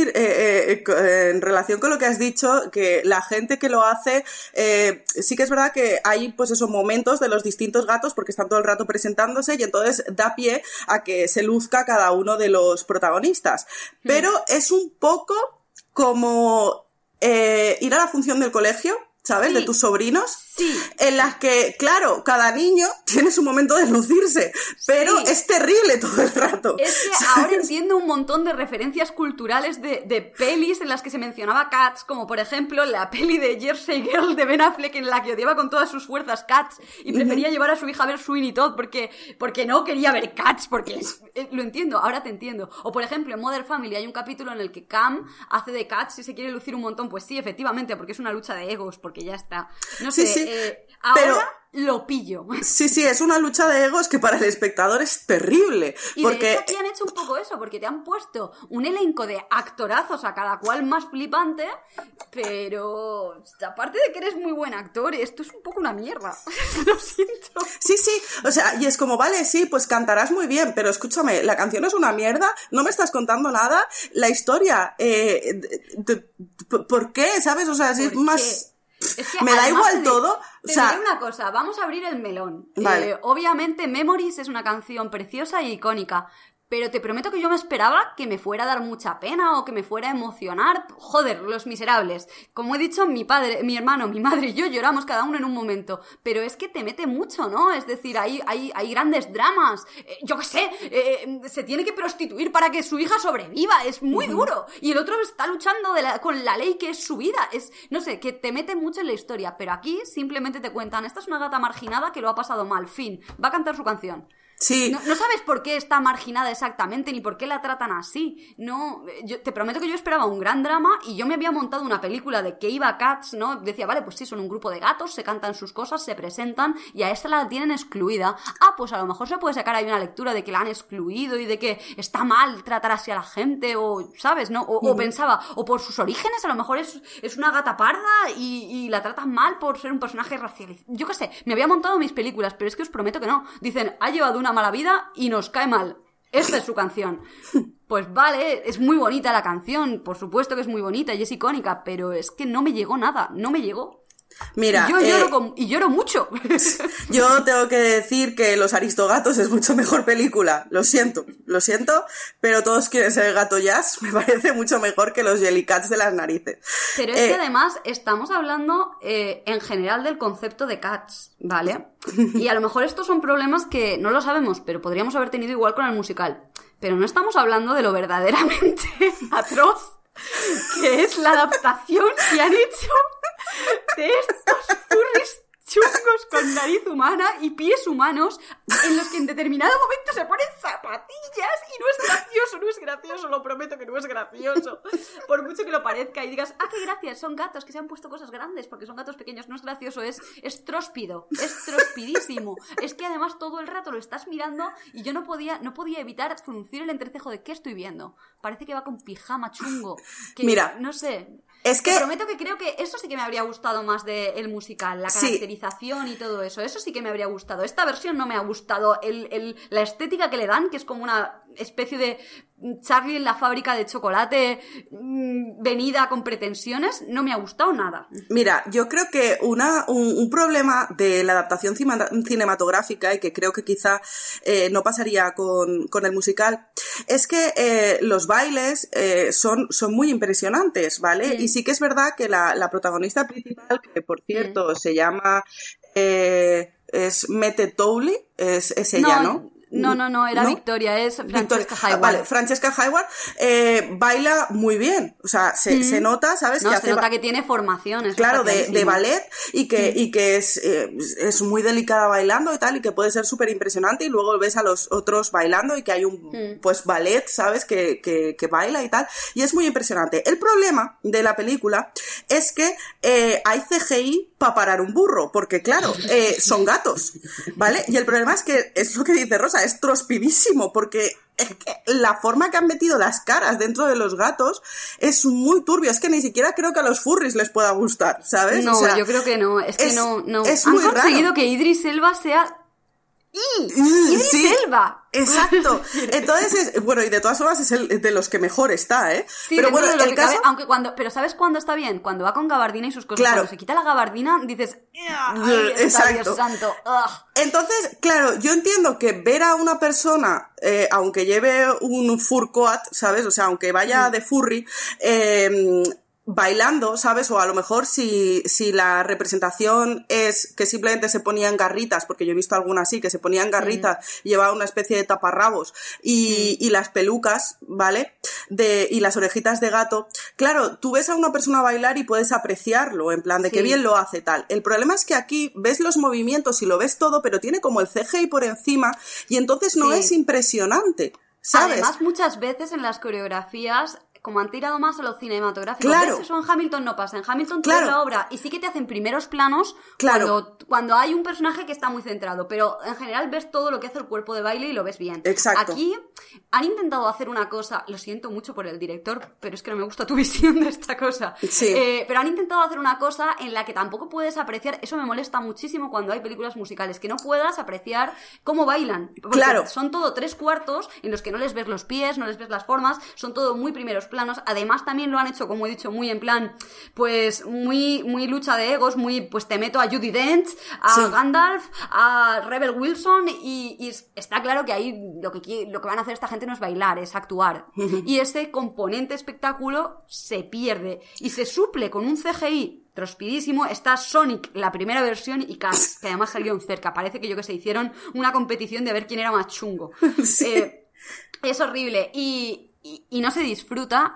Speaker 2: en relación con lo que has dicho, que la gente que lo hace, sí que es verdad que hay pues esos momentos de los distintos gatos porque están todo el rato presentándose y entonces da pie a que se luzca cada uno de los protagonistas. Pero es un poco como ir a la función del colegio, ¿sabes? Sí. De tus sobrinos.
Speaker 1: Sí.
Speaker 2: En las que, claro, cada niño tiene su momento de lucirse, pero sí. Es terrible todo el rato.
Speaker 1: Es que ¿sabes? Ahora entiendo un montón de referencias culturales de pelis en las que se mencionaba Cats, como por ejemplo la peli de Jersey Girl de Ben Affleck en la que odiaba con todas sus fuerzas Cats y prefería llevar a su hija a ver Sweeney Todd porque no quería ver Cats, porque lo entiendo, ahora te entiendo. O por ejemplo en Modern Family hay un capítulo en el que Cam hace de Cats y se quiere lucir un montón, pues sí, efectivamente, porque es una lucha de egos, porque ya está. No sé,
Speaker 2: sí.
Speaker 1: Ahora
Speaker 2: pero...
Speaker 1: lo pillo.
Speaker 2: Sí, es una lucha de egos que para el espectador es terrible.
Speaker 1: Y
Speaker 2: porque...
Speaker 1: de hecho aquí han hecho un poco eso, porque te han puesto un elenco de actorazos a cada cual más flipante, pero aparte de que eres muy buen actor, esto es un poco una mierda. Lo siento.
Speaker 2: Sí, o sea, y es como, vale, sí, pues cantarás muy bien, pero escúchame, la canción es una mierda, no me estás contando nada, la historia, ¿por qué? ¿Sabes? O sea, es más... Es que me da igual todo.
Speaker 1: Te diré una cosa, vamos a abrir el melón.
Speaker 2: Vale.
Speaker 1: Obviamente Memories es una canción preciosa e icónica, pero te prometo que yo me esperaba que me fuera a dar mucha pena o que me fuera a emocionar. Joder, Los Miserables. Como he dicho, mi padre, mi hermano, mi madre y yo lloramos cada uno en un momento. Pero es que te mete mucho, ¿no? Es decir, hay grandes dramas. Yo qué sé, se tiene que prostituir para que su hija sobreviva. Es muy duro. Y el otro está luchando con la ley que es su vida. No sé, que te mete mucho en la historia. Pero aquí simplemente te cuentan, esta es una gata marginada que lo ha pasado mal. Fin. Va a cantar su canción.
Speaker 2: Sí.
Speaker 1: No sabes por qué está marginada exactamente, ni por qué la tratan así. No, yo te prometo que yo esperaba un gran drama y yo me había montado una película de que iba Cats, ¿no? Decía, vale, pues sí, son un grupo de gatos, se cantan sus cosas, se presentan y a esta la tienen excluida. Ah, pues a lo mejor se puede sacar ahí una lectura de que la han excluido y de que está mal tratar así a la gente o, ¿sabes? ¿No? O pensaba, o por sus orígenes a lo mejor es una gata parda y la tratan mal por ser un personaje racializado. Yo qué sé, me había montado mis películas, pero es que os prometo que no. Dicen, ha llevado una mala vida y nos cae mal. Esta es su canción. Pues vale, es muy bonita la canción, por supuesto que es muy bonita y es icónica, pero es que no me llegó nada, no me llegó.
Speaker 2: Mira,
Speaker 1: y lloro mucho.
Speaker 2: Yo tengo que decir que Los Aristogatos es mucho mejor película. Lo siento, pero Todos quieren ser el gato Jazz me parece mucho mejor que los Jellycats de las narices.
Speaker 1: Pero es que además estamos hablando en general del concepto de Cats, ¿vale? Y a lo mejor estos son problemas que no lo sabemos, pero podríamos haber tenido igual con el musical. Pero no estamos hablando de lo verdaderamente atroz, que es la adaptación que han hecho de estos furries chungos con nariz humana y pies humanos en los que en determinado momento se ponen zapatillas y no es gracioso, lo prometo que no es gracioso. Por mucho que lo parezca y digas, qué gracias, son gatos que se han puesto cosas grandes porque son gatos pequeños, no es gracioso, es tróspido, es trospidísimo. Es que además todo el rato lo estás mirando y yo no podía evitar fruncir el entrecejo de ¿qué estoy viendo? Parece que va con pijama chungo. Que,
Speaker 2: mira,
Speaker 1: no sé...
Speaker 2: Es que...
Speaker 1: Te prometo que creo que eso sí que me habría gustado más del musical, la caracterización y todo eso. Eso sí que me habría gustado. Esta versión no me ha gustado. La estética que le dan, que es como una especie de Charlie en la fábrica de chocolate venida con pretensiones, no me ha gustado nada.
Speaker 2: Mira, yo creo que un problema de la adaptación cinematográfica, y que creo que quizá no pasaría con el musical, es que los bailes son muy impresionantes, ¿vale? Y sí que es verdad que la protagonista principal, que por cierto se llama es Mette Tolley, es ella, ¿no?
Speaker 1: No, era ¿no? Victoria, es Francesca Hayward.
Speaker 2: Vale, Francesca Hayward baila muy bien, o sea, se nota, ¿sabes?
Speaker 1: No,
Speaker 2: que
Speaker 1: se nota que tiene formación.
Speaker 2: Claro, de ballet y que es muy delicada bailando y tal, y que puede ser súper impresionante, y luego ves a los otros bailando y que hay un pues ballet, ¿sabes? Que baila y tal, y es muy impresionante. El problema de la película es que hay CGI para parar un burro, porque claro, son gatos, ¿vale? Y el problema es que, es lo que dice Rosa, es trospidísimo, porque es que la forma que han metido las caras dentro de los gatos es muy turbio, es que ni siquiera creo que a los furries les pueda gustar, ¿sabes?
Speaker 1: No,
Speaker 2: o sea,
Speaker 1: yo creo que no, es que no.
Speaker 2: Es
Speaker 1: han
Speaker 2: muy
Speaker 1: conseguido
Speaker 2: raro
Speaker 1: que Idris Elba sea... ¡Idris Elba!
Speaker 2: Exacto. Entonces, y de todas formas es el de los que mejor está, ¿eh?
Speaker 1: Sí, pero bueno, el caso... pero ¿sabes cuándo está bien? Cuando va con gabardina y sus cosas.
Speaker 2: Claro.
Speaker 1: Cuando se quita la gabardina, dices...
Speaker 2: Exacto.
Speaker 1: Dios santo.
Speaker 2: Entonces, claro, yo entiendo que ver a una persona, aunque lleve un fur coat, ¿sabes? O sea, aunque vaya de furry, bailando, ¿sabes? O a lo mejor si la representación es que simplemente se ponían garritas, porque yo he visto algunas así, que se ponían garritas, llevaban una especie de taparrabos y las pelucas, ¿vale? Y las orejitas de gato. Claro, tú ves a una persona bailar y puedes apreciarlo, en plan de que bien lo hace tal. El problema es que aquí ves los movimientos y lo ves todo, pero tiene como el CGI por encima y entonces no es impresionante, ¿sabes?
Speaker 1: Además, muchas veces en las coreografías, como han tirado más a lo cinematográfico,
Speaker 2: claro.
Speaker 1: ¿ves? Eso en Hamilton no pasa. En Hamilton tú ves la obra y sí que te hacen primeros planos cuando hay un personaje que está muy centrado, pero en general ves todo lo que hace el cuerpo de baile y lo ves bien.
Speaker 2: Exacto.
Speaker 1: Aquí han intentado hacer una cosa, lo siento mucho por el director, pero es que no me gusta tu visión de esta cosa.
Speaker 2: Sí.
Speaker 1: Pero han intentado hacer una cosa en la que tampoco puedes apreciar, eso me molesta muchísimo cuando hay películas musicales, que no puedas apreciar cómo bailan. Porque son todo 3/4 en los que no les ves los pies, no les ves las formas, son todo muy primeros planos. Además también lo han hecho, como he dicho, muy en plan, pues muy lucha de egos, muy pues te meto a Judi Dench, a Gandalf, a Rebel Wilson y está claro que ahí lo que van a hacer esta gente no es bailar, es actuar. Y ese componente espectáculo se pierde y se suple con un CGI trospidísimo. Está Sonic, la primera versión, y Cats, que además salieron cerca. Parece que se hicieron una competición de ver quién era más chungo. Es horrible y no se disfruta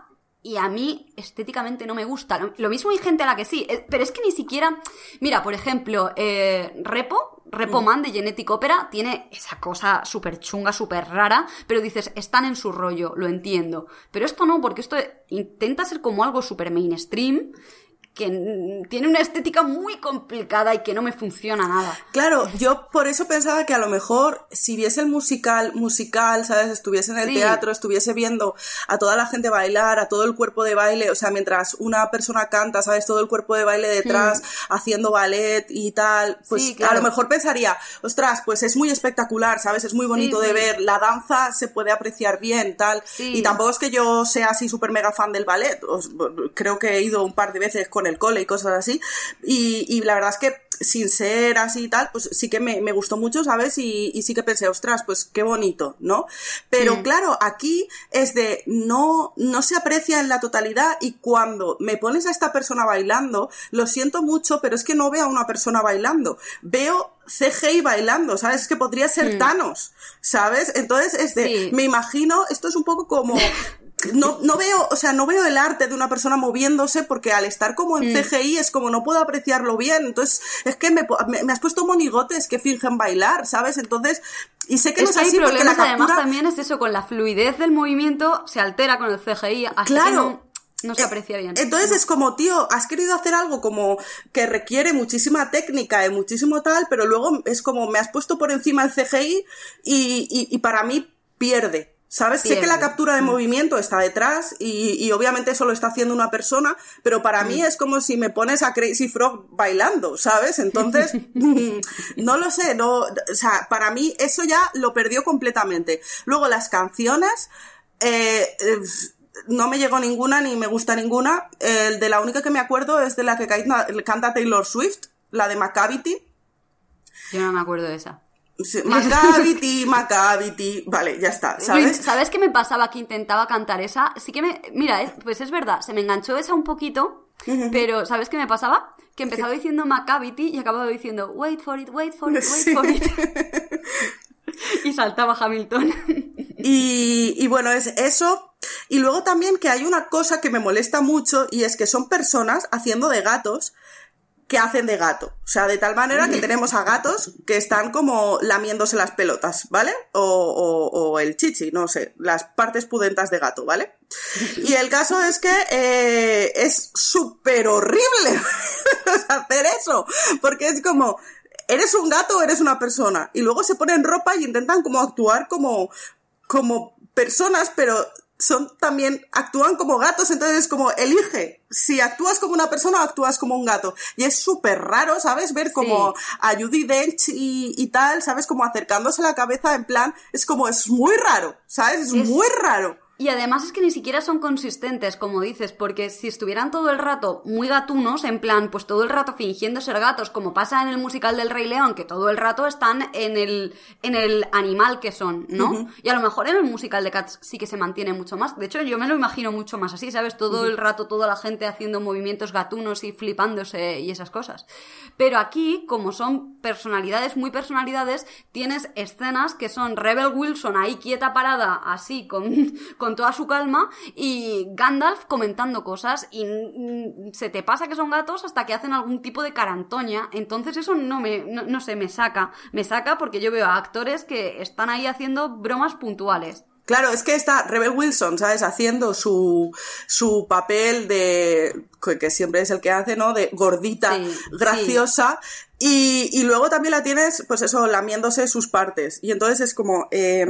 Speaker 1: y a mí estéticamente no me gusta. Lo mismo hay gente a la que sí, pero es que ni siquiera... Mira, por ejemplo, Repo Man de Genetic Opera tiene esa cosa súper chunga, súper rara, pero dices, están en su rollo, lo entiendo. Pero esto no, porque esto intenta ser como algo súper mainstream, que tiene una estética muy complicada y que no me funciona nada.
Speaker 2: Claro, yo por eso pensaba que a lo mejor si viese el musical, ¿sabes? Estuviese en el teatro, estuviese viendo a toda la gente bailar, a todo el cuerpo de baile, o sea, mientras una persona canta, ¿sabes? Todo el cuerpo de baile detrás, haciendo ballet y tal, pues a lo mejor pensaría, ostras, pues es muy espectacular, ¿sabes? Es muy bonito de ver, la danza se puede apreciar bien, tal, y tampoco es que yo sea así súper mega fan del ballet, creo que he ido un par de veces con el cole y cosas así, y la verdad es que sin ser así y tal, pues sí que me gustó mucho, ¿sabes? Y sí que pensé, ostras, pues qué bonito, ¿no? Pero claro, aquí es de no se aprecia en la totalidad, y cuando me pones a esta persona bailando, lo siento mucho, pero es que no veo a una persona bailando, veo CGI bailando, ¿sabes? Es que podría ser Thanos, ¿sabes? Entonces es de, me imagino, esto es un poco como... No veo, o sea, no veo el arte de una persona moviéndose, porque al estar como en CGI es como no puedo apreciarlo bien. Entonces, es que me has puesto monigotes que fingen bailar, ¿sabes? Entonces, y sé que no es así porque la captura...
Speaker 1: Además también es eso, con la fluidez del movimiento se altera con el CGI, así que no se aprecia bien.
Speaker 2: Entonces es como, tío, has querido hacer algo como que requiere muchísima técnica y muchísimo tal, pero luego es como me has puesto por encima el CGI y para mí pierde. ¿Sabes? Sé que la captura de movimiento está detrás y obviamente eso lo está haciendo una persona, pero para mí es como si me pones a Crazy Frog bailando, ¿sabes? Entonces, no lo sé, o sea, para mí eso ya lo perdió completamente. Luego las canciones, no me llegó ninguna ni me gusta ninguna. De la única que me acuerdo es de la que canta Taylor Swift, la de Macavity.
Speaker 1: Yo no me acuerdo de esa.
Speaker 2: Macavity, vale, ya está, ¿sabes?
Speaker 1: ¿Sabes qué me pasaba? Que intentaba cantar esa, sí que mira, pues es verdad, se me enganchó esa un poquito, pero ¿sabes qué me pasaba? Que empezaba diciendo Macavity y acababa diciendo wait for it, wait for it, wait for it. Y saltaba Hamilton.
Speaker 2: Y bueno, es eso. Y luego también que hay una cosa que me molesta mucho, y es que son personas haciendo de gatos que hacen de gato, o sea, de tal manera que tenemos a gatos que están como lamiéndose las pelotas, ¿vale? O el chichi, no sé, las partes pudentas de gato, ¿vale? Y el caso es que es súper horrible hacer eso, porque es como, ¿eres un gato o eres una persona? Y luego se ponen ropa y intentan como actuar como personas, pero actúan como gatos, entonces es como, elige si actúas como una persona o actúas como un gato. Y es súper raro, ¿sabes? Ver como a Judi Dench y tal, ¿sabes? Como acercándose la cabeza, en plan, es como, es muy raro, ¿sabes? Es muy raro.
Speaker 1: Y además es que ni siquiera son consistentes, como dices, porque si estuvieran todo el rato muy gatunos, en plan, pues todo el rato fingiendo ser gatos, como pasa en el musical del Rey León, que todo el rato están en el animal que son, ¿no? Y a lo mejor en el musical de Cats sí que se mantiene mucho más. De hecho, yo me lo imagino mucho más así, ¿sabes? Todo el rato, toda la gente haciendo movimientos gatunos y flipándose y esas cosas. Pero aquí, como son personalidades, muy personalidades, tienes escenas que son Rebel Wilson ahí quieta parada, así, con toda su calma, y Gandalf comentando cosas, y se te pasa que son gatos hasta que hacen algún tipo de carantoña. Entonces eso no sé, me saca porque yo veo a actores que están ahí haciendo bromas puntuales.
Speaker 2: Claro, es que está Rebel Wilson, ¿sabes? Haciendo su papel de, que siempre es el que hace, ¿no? De gordita, graciosa. Y luego también la tienes, pues eso, lamiéndose sus partes. Y entonces es como,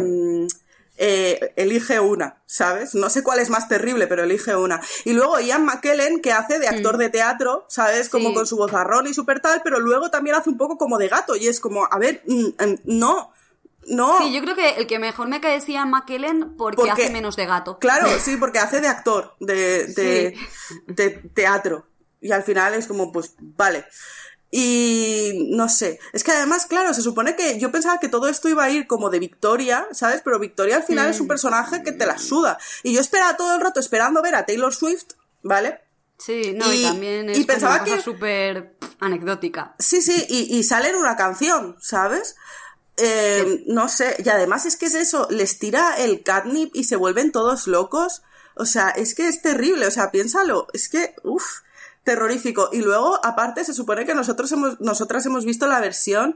Speaker 2: elige una, ¿sabes? No sé cuál es más terrible, pero elige una. Y luego Ian McKellen, que hace de actor de teatro, ¿sabes? Como con su vozarrón y súper tal, pero luego también hace un poco como de gato, y es como, a ver, no.
Speaker 1: Sí, yo creo que el que mejor me cae es Ian McKellen porque hace menos de gato.
Speaker 2: Claro, sí, porque hace de actor, de teatro. Y al final es como, pues, vale. Y no sé, es que además, claro, se supone que yo pensaba que todo esto iba a ir como de Victoria, ¿sabes? Pero Victoria al final es un personaje que te la suda. Y yo esperaba todo el rato esperando ver a Taylor Swift, ¿vale?
Speaker 1: Sí, no, y también es como una cosa súper anecdótica.
Speaker 2: Sí, y sale en una canción, ¿sabes? No sé, y además es que es eso, les tira el catnip y se vuelven todos locos. O sea, es que es terrible, o sea, piénsalo, es que, terrorífico. Y luego, aparte, se supone que nosotras hemos visto la versión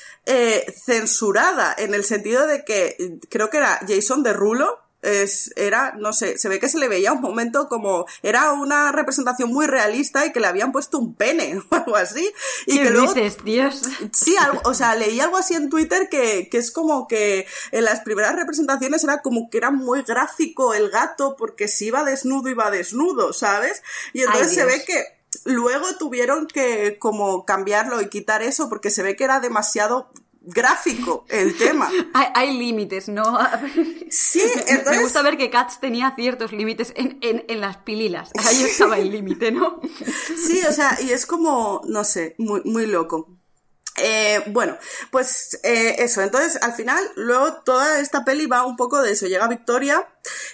Speaker 2: censurada, en el sentido de que creo que era Jason Derulo, no sé, se ve que se le veía un momento como, era una representación muy realista y que le habían puesto un pene o algo así. Y
Speaker 1: ¿qué
Speaker 2: que luego,
Speaker 1: dices, Dios?
Speaker 2: Sí, o sea, leí algo así en Twitter que es como que en las primeras representaciones era como que era muy gráfico el gato porque si iba desnudo, ¿sabes? Y entonces se ve que luego tuvieron que como cambiarlo y quitar eso porque se ve que era demasiado gráfico el tema.
Speaker 1: Hay límites, ¿no?
Speaker 2: Sí, entonces...
Speaker 1: Me gusta ver que Cats tenía ciertos límites en las pililas. Ahí estaba el límite, ¿no?
Speaker 2: Sí, o sea, y es como, no sé, muy, muy loco. Bueno, pues eso, entonces al final luego toda esta peli va un poco de eso, llega Victoria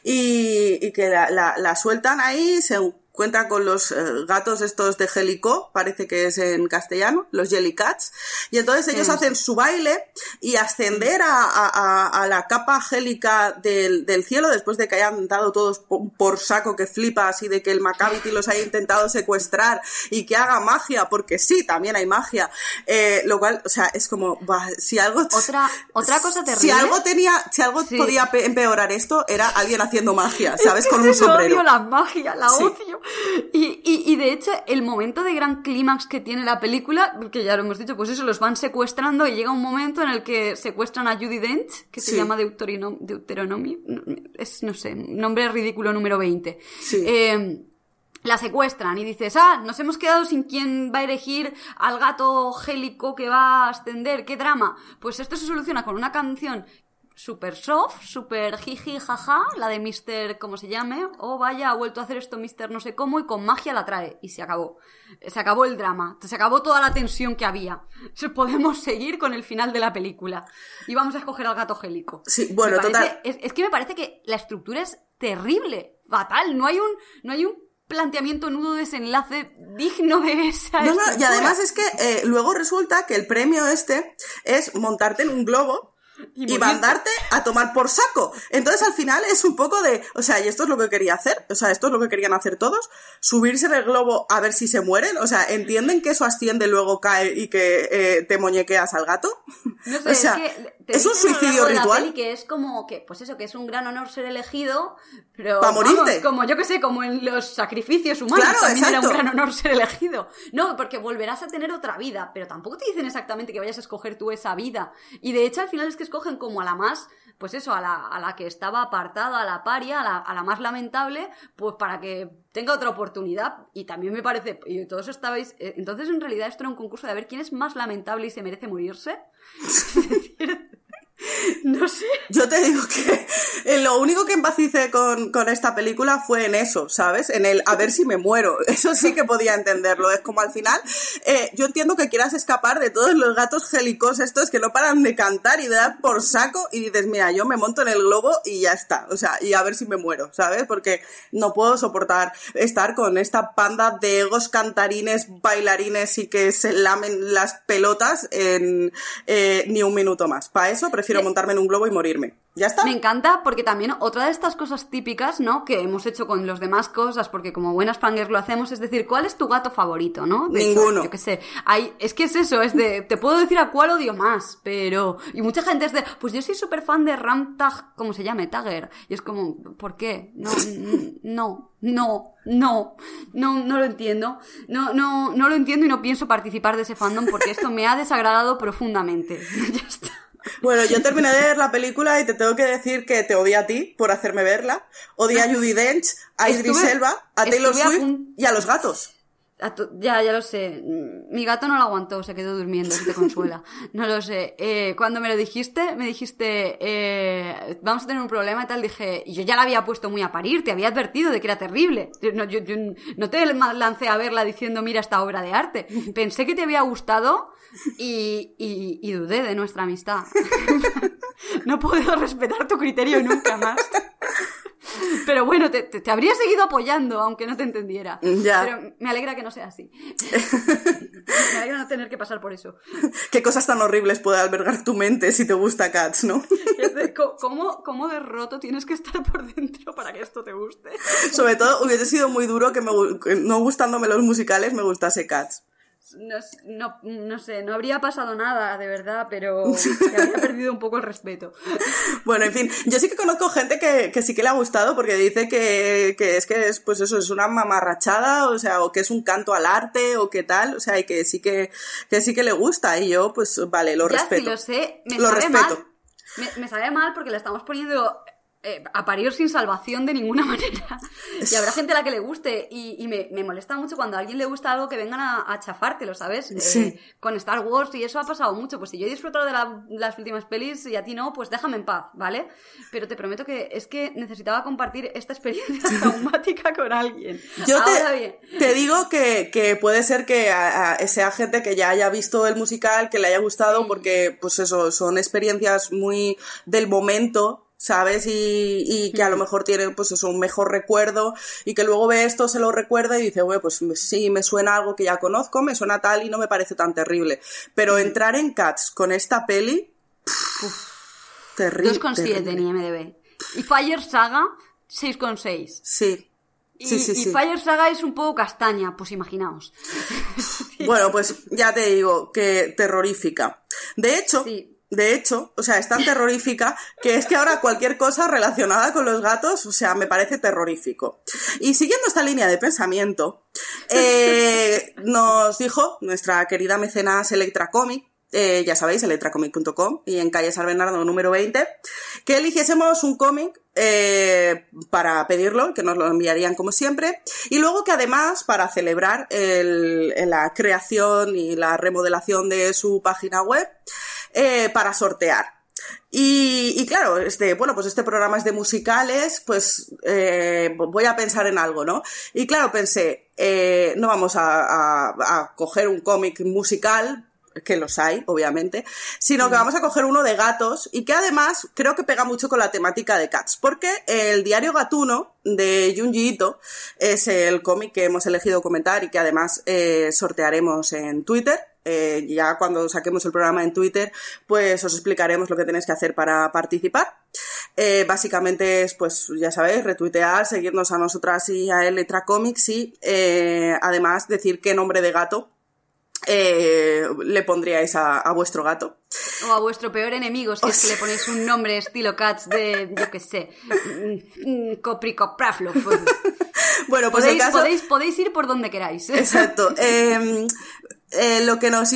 Speaker 2: y que la sueltan ahí, se encuentra con los gatos estos de Jellicó, parece que es en castellano, los Jellycats, y entonces ellos hacen su baile y ascender a la capa angélica del cielo después de que hayan dado todos por saco que flipas y de que el Macavity los haya intentado secuestrar y que haga magia, porque sí, también hay magia, lo cual, o sea, es como, si algo...
Speaker 1: Otra cosa terrible.
Speaker 2: Si algo sí. Podía empeorar esto, era alguien haciendo magia, ¿sabes? Con un sombrero.
Speaker 1: Odio la magia, la odio. Y de hecho, el momento de gran clímax que tiene la película, que ya lo hemos dicho, pues eso, los van secuestrando y llega un momento en el que secuestran a Judi Dench, que se llama Deuteronomio, es, no sé, nombre ridículo número 20. Sí. La secuestran y dices, nos hemos quedado sin quién va a elegir al gato Jellicó que va a ascender, qué drama. Pues esto se soluciona con una canción super soft, super jiji jaja, la de Mr. ¿cómo se llame? Vaya, ha vuelto a hacer esto Mr. no sé cómo, y con magia la trae. Y se acabó. Se acabó el drama. Se acabó toda la tensión que había. Podemos seguir con el final de la película. Y vamos a escoger al gato Jellicó.
Speaker 2: Sí, bueno, total.
Speaker 1: Es que me parece que la estructura es terrible, fatal. No hay un planteamiento nudo desenlace digno de esa estructura.
Speaker 2: Y además es que luego resulta que el premio es montarte en un globo y mandarte a tomar por saco. Entonces al final es un poco de, o sea, y esto es lo que quería hacer, o sea, esto es lo que querían hacer todos, subirse en el globo a ver si se mueren, o sea, ¿entienden que eso asciende, luego cae y que te muñequeas al gato?
Speaker 1: No sé,
Speaker 2: o sea, es un suicidio ritual.
Speaker 1: La que es como que, pues eso, que es un gran honor ser elegido, pero
Speaker 2: para morirte.
Speaker 1: Como yo que sé, como en los sacrificios humanos, claro, también exacto. Era un gran honor ser elegido. No, porque volverás a tener otra vida, pero tampoco te dicen exactamente que vayas a escoger tú esa vida. Y de hecho al final es que escogen como a la más, pues eso, a la que estaba apartada, a la paria, a la más lamentable, pues para que tenga otra oportunidad. Y también me parece, y todos estabais, entonces en realidad esto era un concurso de a ver quién es más lamentable y se merece morirse. Es decir, no sé.
Speaker 2: Yo te digo que lo único que empacicé con esta película fue en eso, ¿sabes? En el a ver si me muero. Eso sí que podía entenderlo. Es como al final, yo entiendo que quieras escapar de todos los gatos Jellicós estos que no paran de cantar y de dar por saco y dices, mira, yo me monto en el globo y ya está. O sea, y a ver si me muero, ¿sabes? Porque no puedo soportar estar con esta panda de egos cantarines, bailarines y que se lamen las pelotas ni un minuto más. Para eso prefiero montarme en un globo y morirme. ¿Ya está?
Speaker 1: Me encanta porque también otra de estas cosas típicas, ¿no? Que hemos hecho con los demás cosas, porque como buenas fangirls lo hacemos, es decir, ¿cuál es tu gato favorito, no? De
Speaker 2: Ninguno.
Speaker 1: Hecho, yo qué sé. Es que es eso, es de, te puedo decir a cuál odio más, pero... Y mucha gente es de, pues yo soy súper fan de Ramtag, ¿cómo se llame? Tagger. Y es como, ¿por qué? No lo entiendo. No lo entiendo y no pienso participar de ese fandom porque esto me ha desagradado profundamente. Ya está.
Speaker 2: Bueno, yo terminé de ver la película y te tengo que decir que te odié a ti por hacerme verla. Odié a Judi Dench, a Idris Elba, a Taylor Swift y a los gatos.
Speaker 1: Ya lo sé. Mi gato no lo aguantó, se quedó durmiendo, si te consuela. No lo sé. Cuando me dijiste, vamos a tener un problema y tal, dije, y yo ya la había puesto muy a parir, te había advertido de que era terrible. Yo no te lancé a verla diciendo, mira esta obra de arte. Pensé que te había gustado y dudé de nuestra amistad. No puedo respetar tu criterio nunca más. Pero bueno, te habría seguido apoyando, aunque no te entendiera.
Speaker 2: Ya.
Speaker 1: Pero me alegra que no sea así. Me alegra no tener que pasar por eso.
Speaker 2: Qué cosas tan horribles puede albergar tu mente si te gusta Cats, ¿no?
Speaker 1: ¿Cómo de roto tienes que estar por dentro para que esto te guste?
Speaker 2: Sobre todo, hubiese sido muy duro que no gustándome los musicales me gustase Cats.
Speaker 1: No sé, no habría pasado nada, de verdad, pero se habría perdido un poco el respeto.
Speaker 2: Bueno, en fin, yo sí que conozco gente que sí que le ha gustado porque dice que es pues eso, es una mamarrachada, o sea, o que es un canto al arte o qué tal, o sea, y que sí que le gusta, y yo, pues vale, lo respeto.
Speaker 1: Ya, sí lo sé,
Speaker 2: lo respeto.
Speaker 1: Me sabe mal porque le estamos poniendo a parir sin salvación de ninguna manera. Y habrá gente a la que le guste. Y me molesta mucho cuando a alguien le gusta algo que vengan a chafártelo, ¿sabes?
Speaker 2: Sí.
Speaker 1: Con Star Wars, y eso ha pasado mucho. Pues si yo he disfrutado de las últimas pelis y a ti no, pues déjame en paz, ¿vale? Pero te prometo que es que necesitaba compartir esta experiencia traumática con alguien.
Speaker 2: Yo te digo que puede ser que sea gente que ya haya visto el musical, que le haya gustado, porque pues eso, son experiencias muy del momento, ¿sabes? Y que a lo mejor tiene, pues eso, un mejor recuerdo, y que luego ve esto, se lo recuerda y dice, bueno, pues sí, me suena algo que ya conozco, me suena tal y no me parece tan terrible. Pero entrar en Cats con esta peli, terrible.
Speaker 1: 2,7 en IMDb. Y Fire Saga, 6,6.
Speaker 2: Sí. Sí.
Speaker 1: Y Fire Saga es un poco castaña, pues imaginaos.
Speaker 2: Bueno, pues ya te digo, que terrorífica. De hecho, o sea, es tan terrorífica que es que ahora cualquier cosa relacionada con los gatos, o sea, me parece terrorífico. Y siguiendo esta línea de pensamiento, nos dijo nuestra querida mecenas Electra Comic, ya sabéis, electracomic.com, y en calle San Bernardo número 20, que eligiésemos un cómic para pedirlo, que nos lo enviarían como siempre, y luego que además, para celebrar la creación y la remodelación de su página web, para sortear. Y claro, pues este programa es de musicales, pues voy a pensar en algo, ¿no? Y claro, pensé, no vamos a coger un cómic musical, que los hay, obviamente, sino que vamos a coger uno de gatos, y que además creo que pega mucho con la temática de Cats, porque el diario gatuno de Junji Ito es el cómic que hemos elegido comentar y que además sortearemos en Twitter. Ya cuando saquemos el programa en Twitter, pues os explicaremos lo que tenéis que hacer para participar. Básicamente es, pues ya sabéis, retuitear, seguirnos a nosotras y a Electra Comics, y además decir qué nombre de gato le pondríais a vuestro gato.
Speaker 1: O a vuestro peor enemigo, si es que le ponéis un nombre estilo Cats de, yo qué sé, Copricopraflo.
Speaker 2: Bueno, pues
Speaker 1: podéis ir por donde queráis.
Speaker 2: Exacto. Lo que nos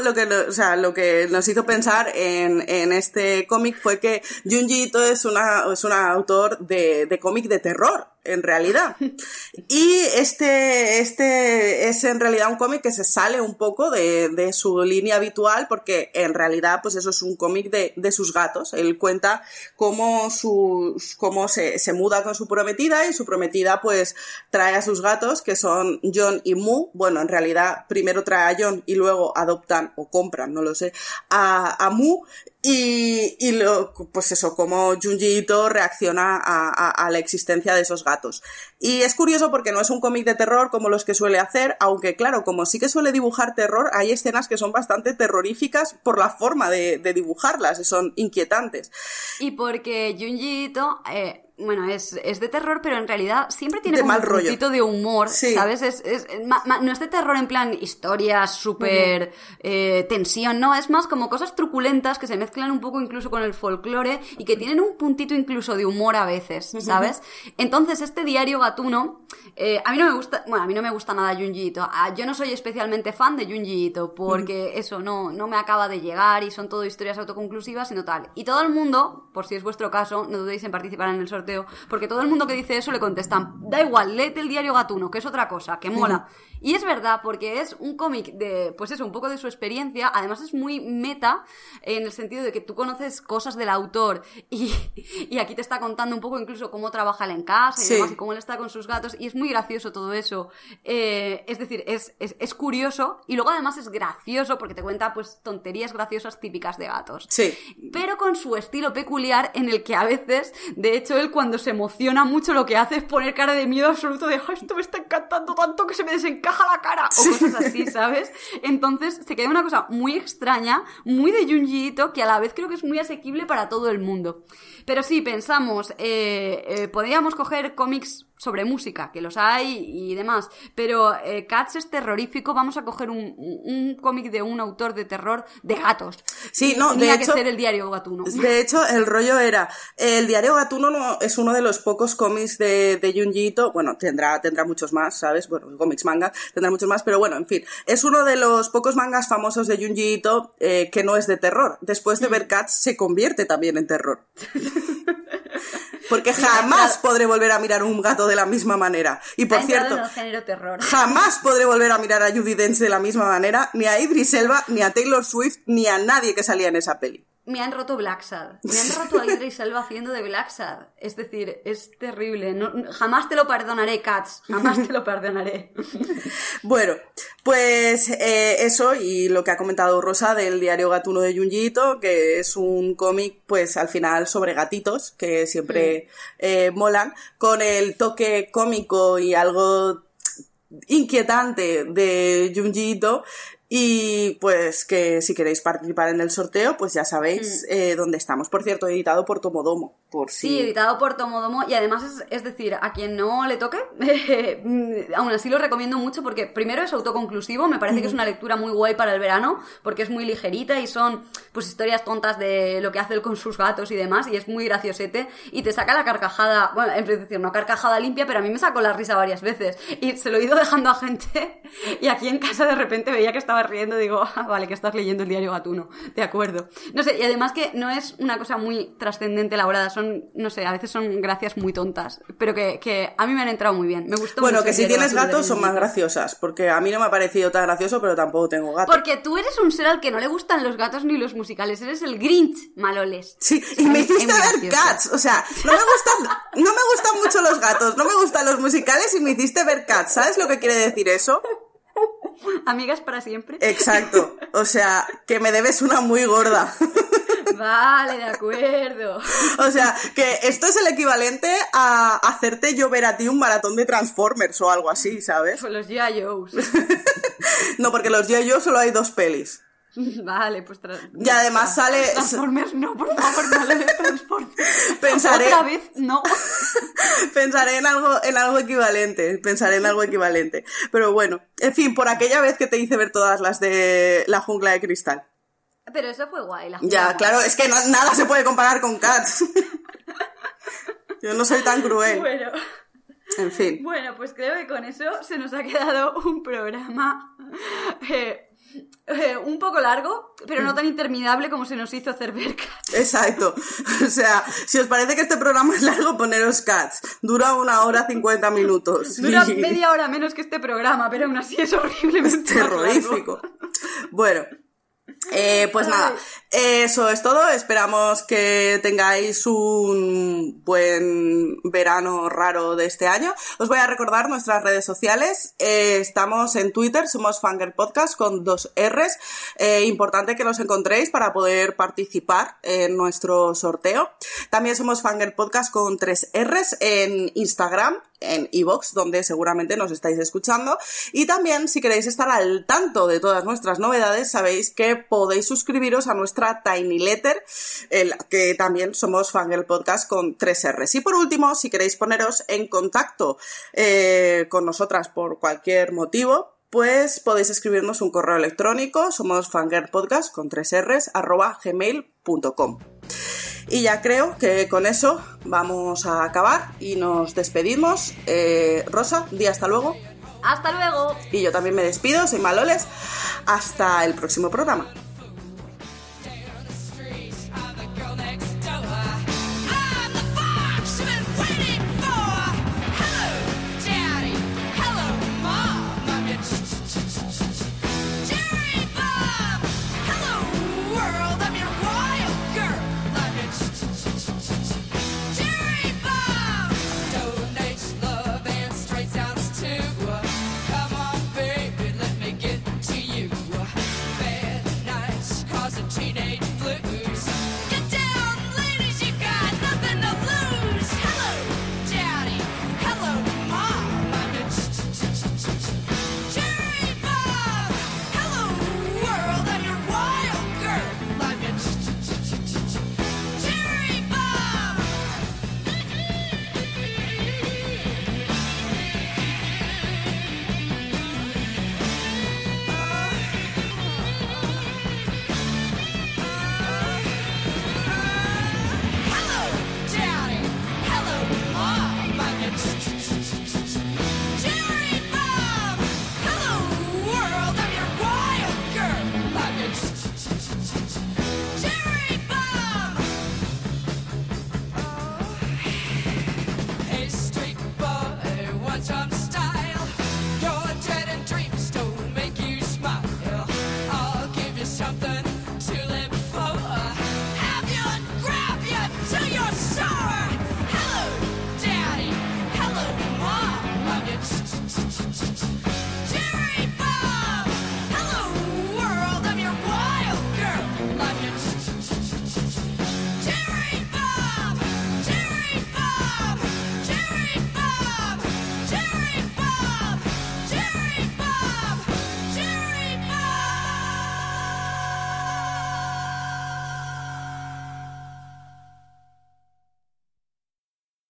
Speaker 2: hizo pensar en este cómic fue que Junji Ito es un autor de cómic de terror, en realidad. Y este es en realidad un cómic que se sale un poco de su línea habitual, porque en realidad pues eso es un cómic de sus gatos. Él cuenta cómo se muda con su prometida, y su prometida pues trae a sus gatos, que son John y Mu. Bueno, en realidad primero trae a John y luego adoptan o compran, no lo sé, a Mu. Pues eso, como Junji Ito reacciona a la existencia de esos gatos. Y es curioso porque no es un cómic de terror como los que suele hacer, aunque claro, como sí que suele dibujar terror, hay escenas que son bastante terroríficas por la forma de dibujarlas, y son inquietantes.
Speaker 1: Y porque Junji Ito, bueno, es de terror, pero en realidad siempre tiene
Speaker 2: de
Speaker 1: como
Speaker 2: mal
Speaker 1: un
Speaker 2: rollo.
Speaker 1: puntito de humor,
Speaker 2: Sí.
Speaker 1: ¿sabes? No es de terror en plan historias súper tensión, no, es más como cosas truculentas que se mezclan un poco incluso con el folclore y que tienen un puntito incluso de humor a veces, ¿sabes? Entonces este diario gatuno, a mí no me gusta nada Junji Ito. Yo no soy especialmente fan de Junji Ito porque eso no me acaba de llegar, y son todo historias autoconclusivas y no tal. Y todo el mundo, por si es vuestro caso, no dudéis en participar en el sorteo, porque todo el mundo que dice eso le contestan, da igual, léete el diario gatuno, que es otra cosa, que mola. Y es verdad, porque es un cómic de, pues eso, un poco de su experiencia. Además es muy meta, en el sentido de que tú conoces cosas del autor, y aquí te está contando un poco incluso cómo trabaja él en casa y
Speaker 2: Sí.
Speaker 1: demás, y cómo él está con sus gatos, y es muy gracioso todo eso. Es decir, es curioso, y luego además es gracioso porque te cuenta pues tonterías graciosas típicas de gatos.
Speaker 2: Sí.
Speaker 1: Pero con su estilo peculiar, en el que a veces, de hecho, él cuando se emociona mucho lo que hace es poner cara de miedo absoluto de esto me está encantando tanto que se me desencaja la cara, o cosas así, ¿sabes? Entonces se queda una cosa muy extraña, muy de Junji Ito, que a la vez creo que es muy asequible para todo el mundo. Pero sí, pensamos, podríamos coger cómics sobre música, que los hay y demás, pero Cats es terrorífico, vamos a coger un cómic de un autor de terror de gatos.
Speaker 2: Sí, no,
Speaker 1: Tenía
Speaker 2: de hecho,
Speaker 1: que ser el Diario Gatuno.
Speaker 2: De hecho, el rollo era, el Diario Gatuno no, es uno de los pocos cómics de Junji Ito, bueno, tendrá muchos más, ¿sabes? Bueno, cómics, manga, tendrá muchos más, pero bueno, en fin, es uno de los pocos mangas famosos de Junji Ito que no es de terror. Después de ver Cats se convierte también en terror. Porque jamás podré volver a mirar un gato de la misma manera. Y por cierto,
Speaker 1: en el género terror.
Speaker 2: Jamás podré volver a mirar a Judi Dench de la misma manera, ni a Idris Elba, ni a Taylor Swift, ni a nadie que salía en esa peli.
Speaker 1: Me han roto Black Sad. Me han roto a Idris Elba haciendo de Black Sad. Es decir, es terrible. No, jamás te lo perdonaré, Cats. Jamás te lo perdonaré.
Speaker 2: Bueno, pues eso y lo que ha comentado Rosa del Diario Gatuno de Junji Ito, que es un cómic, pues al final sobre gatitos, que siempre molan, con el toque cómico y algo inquietante de Junji Ito. Y pues que si queréis participar en el sorteo, pues ya sabéis dónde estamos. Por cierto, editado por Tomodomo.
Speaker 1: Sí, editado por Tomodomo. Y además es decir, a quien no le toque, aún así lo recomiendo mucho porque primero es autoconclusivo. Me parece que es una lectura muy guay para el verano porque es muy ligerita y son pues historias tontas de lo que hace él con sus gatos y demás. Y es muy graciosete y te saca la carcajada, bueno, en principio no carcajada limpia, pero a mí me sacó la risa varias veces. Y se lo he ido dejando a gente y aquí en casa de repente veía que estaba riendo, digo, vale, que estás leyendo el Diario Gatuno, de acuerdo. No sé, y además que no es una cosa muy trascendente elaborada, son, no sé, a veces son gracias muy tontas, pero que a mí me han entrado muy bien, me gustó mucho.
Speaker 2: Bueno, que si tienes gatos son más graciosas, porque a mí no me ha parecido tan gracioso, pero tampoco tengo gatos.
Speaker 1: Porque tú eres un ser al que no le gustan los gatos ni los musicales, eres el Grinch, Maloles.
Speaker 2: Sí, y me hiciste ver Cats, o sea, no me gustan mucho los gatos, no me gustan los musicales y me hiciste ver Cats, ¿sabes lo que quiere decir eso?
Speaker 1: Amigas para siempre.
Speaker 2: Exacto, o sea, que me debes una muy gorda.
Speaker 1: Vale, de acuerdo.
Speaker 2: O sea, que esto es el equivalente a hacerte yo ver a ti un maratón de Transformers o algo así, ¿sabes?
Speaker 1: Pues los G.I. Joes.
Speaker 2: No, porque los G.I. Joe solo hay 2 pelis.
Speaker 1: Vale, pues...
Speaker 2: Y además sale...
Speaker 1: Transformers, no, por favor, no le des Transformers.
Speaker 2: Pensaré...
Speaker 1: Otra vez, no.
Speaker 2: Pensaré en algo equivalente. Pero bueno, en fin, por aquella vez que te hice ver todas las de La Jungla de Cristal.
Speaker 1: Pero eso fue guay,
Speaker 2: Ya, claro, es que nada se puede comparar con Cats. Yo no soy tan cruel.
Speaker 1: Bueno...
Speaker 2: En fin.
Speaker 1: Bueno, pues creo que con eso se nos ha quedado un programa... un poco largo, pero no tan interminable como se nos hizo hacer ver Cats.
Speaker 2: Exacto. O sea, si os parece que este programa es largo, poneros Cats. Dura 1 hora 50 minutos.
Speaker 1: Dura media hora menos que este programa, pero aún así es horriblemente
Speaker 2: terrorífico. Bueno, pues nada, eso es todo. Esperamos que tengáis un buen verano raro de este año. Os voy a recordar nuestras redes sociales. Estamos en Twitter, somos Fangirl Podcast con 2 R's. Importante que nos encontréis para poder participar en nuestro sorteo. También somos Fangirl Podcast con 3 R's en Instagram, en iVoox, donde seguramente nos estáis escuchando. Y también, si queréis estar al tanto de todas nuestras novedades, sabéis que podéis suscribiros a nuestra Tiny Letter, que también somos Fangirl Podcast con 3 R's. Y por último, si queréis poneros en contacto con nosotras por cualquier motivo, pues podéis escribirnos un correo electrónico, somos fangirlpodcast con 3 R's @gmail.com. Y ya creo que con eso vamos a acabar y nos despedimos. Rosa, di hasta luego.
Speaker 1: ¡Hasta luego!
Speaker 2: Y yo también me despido, soy Maloles. Hasta el próximo programa.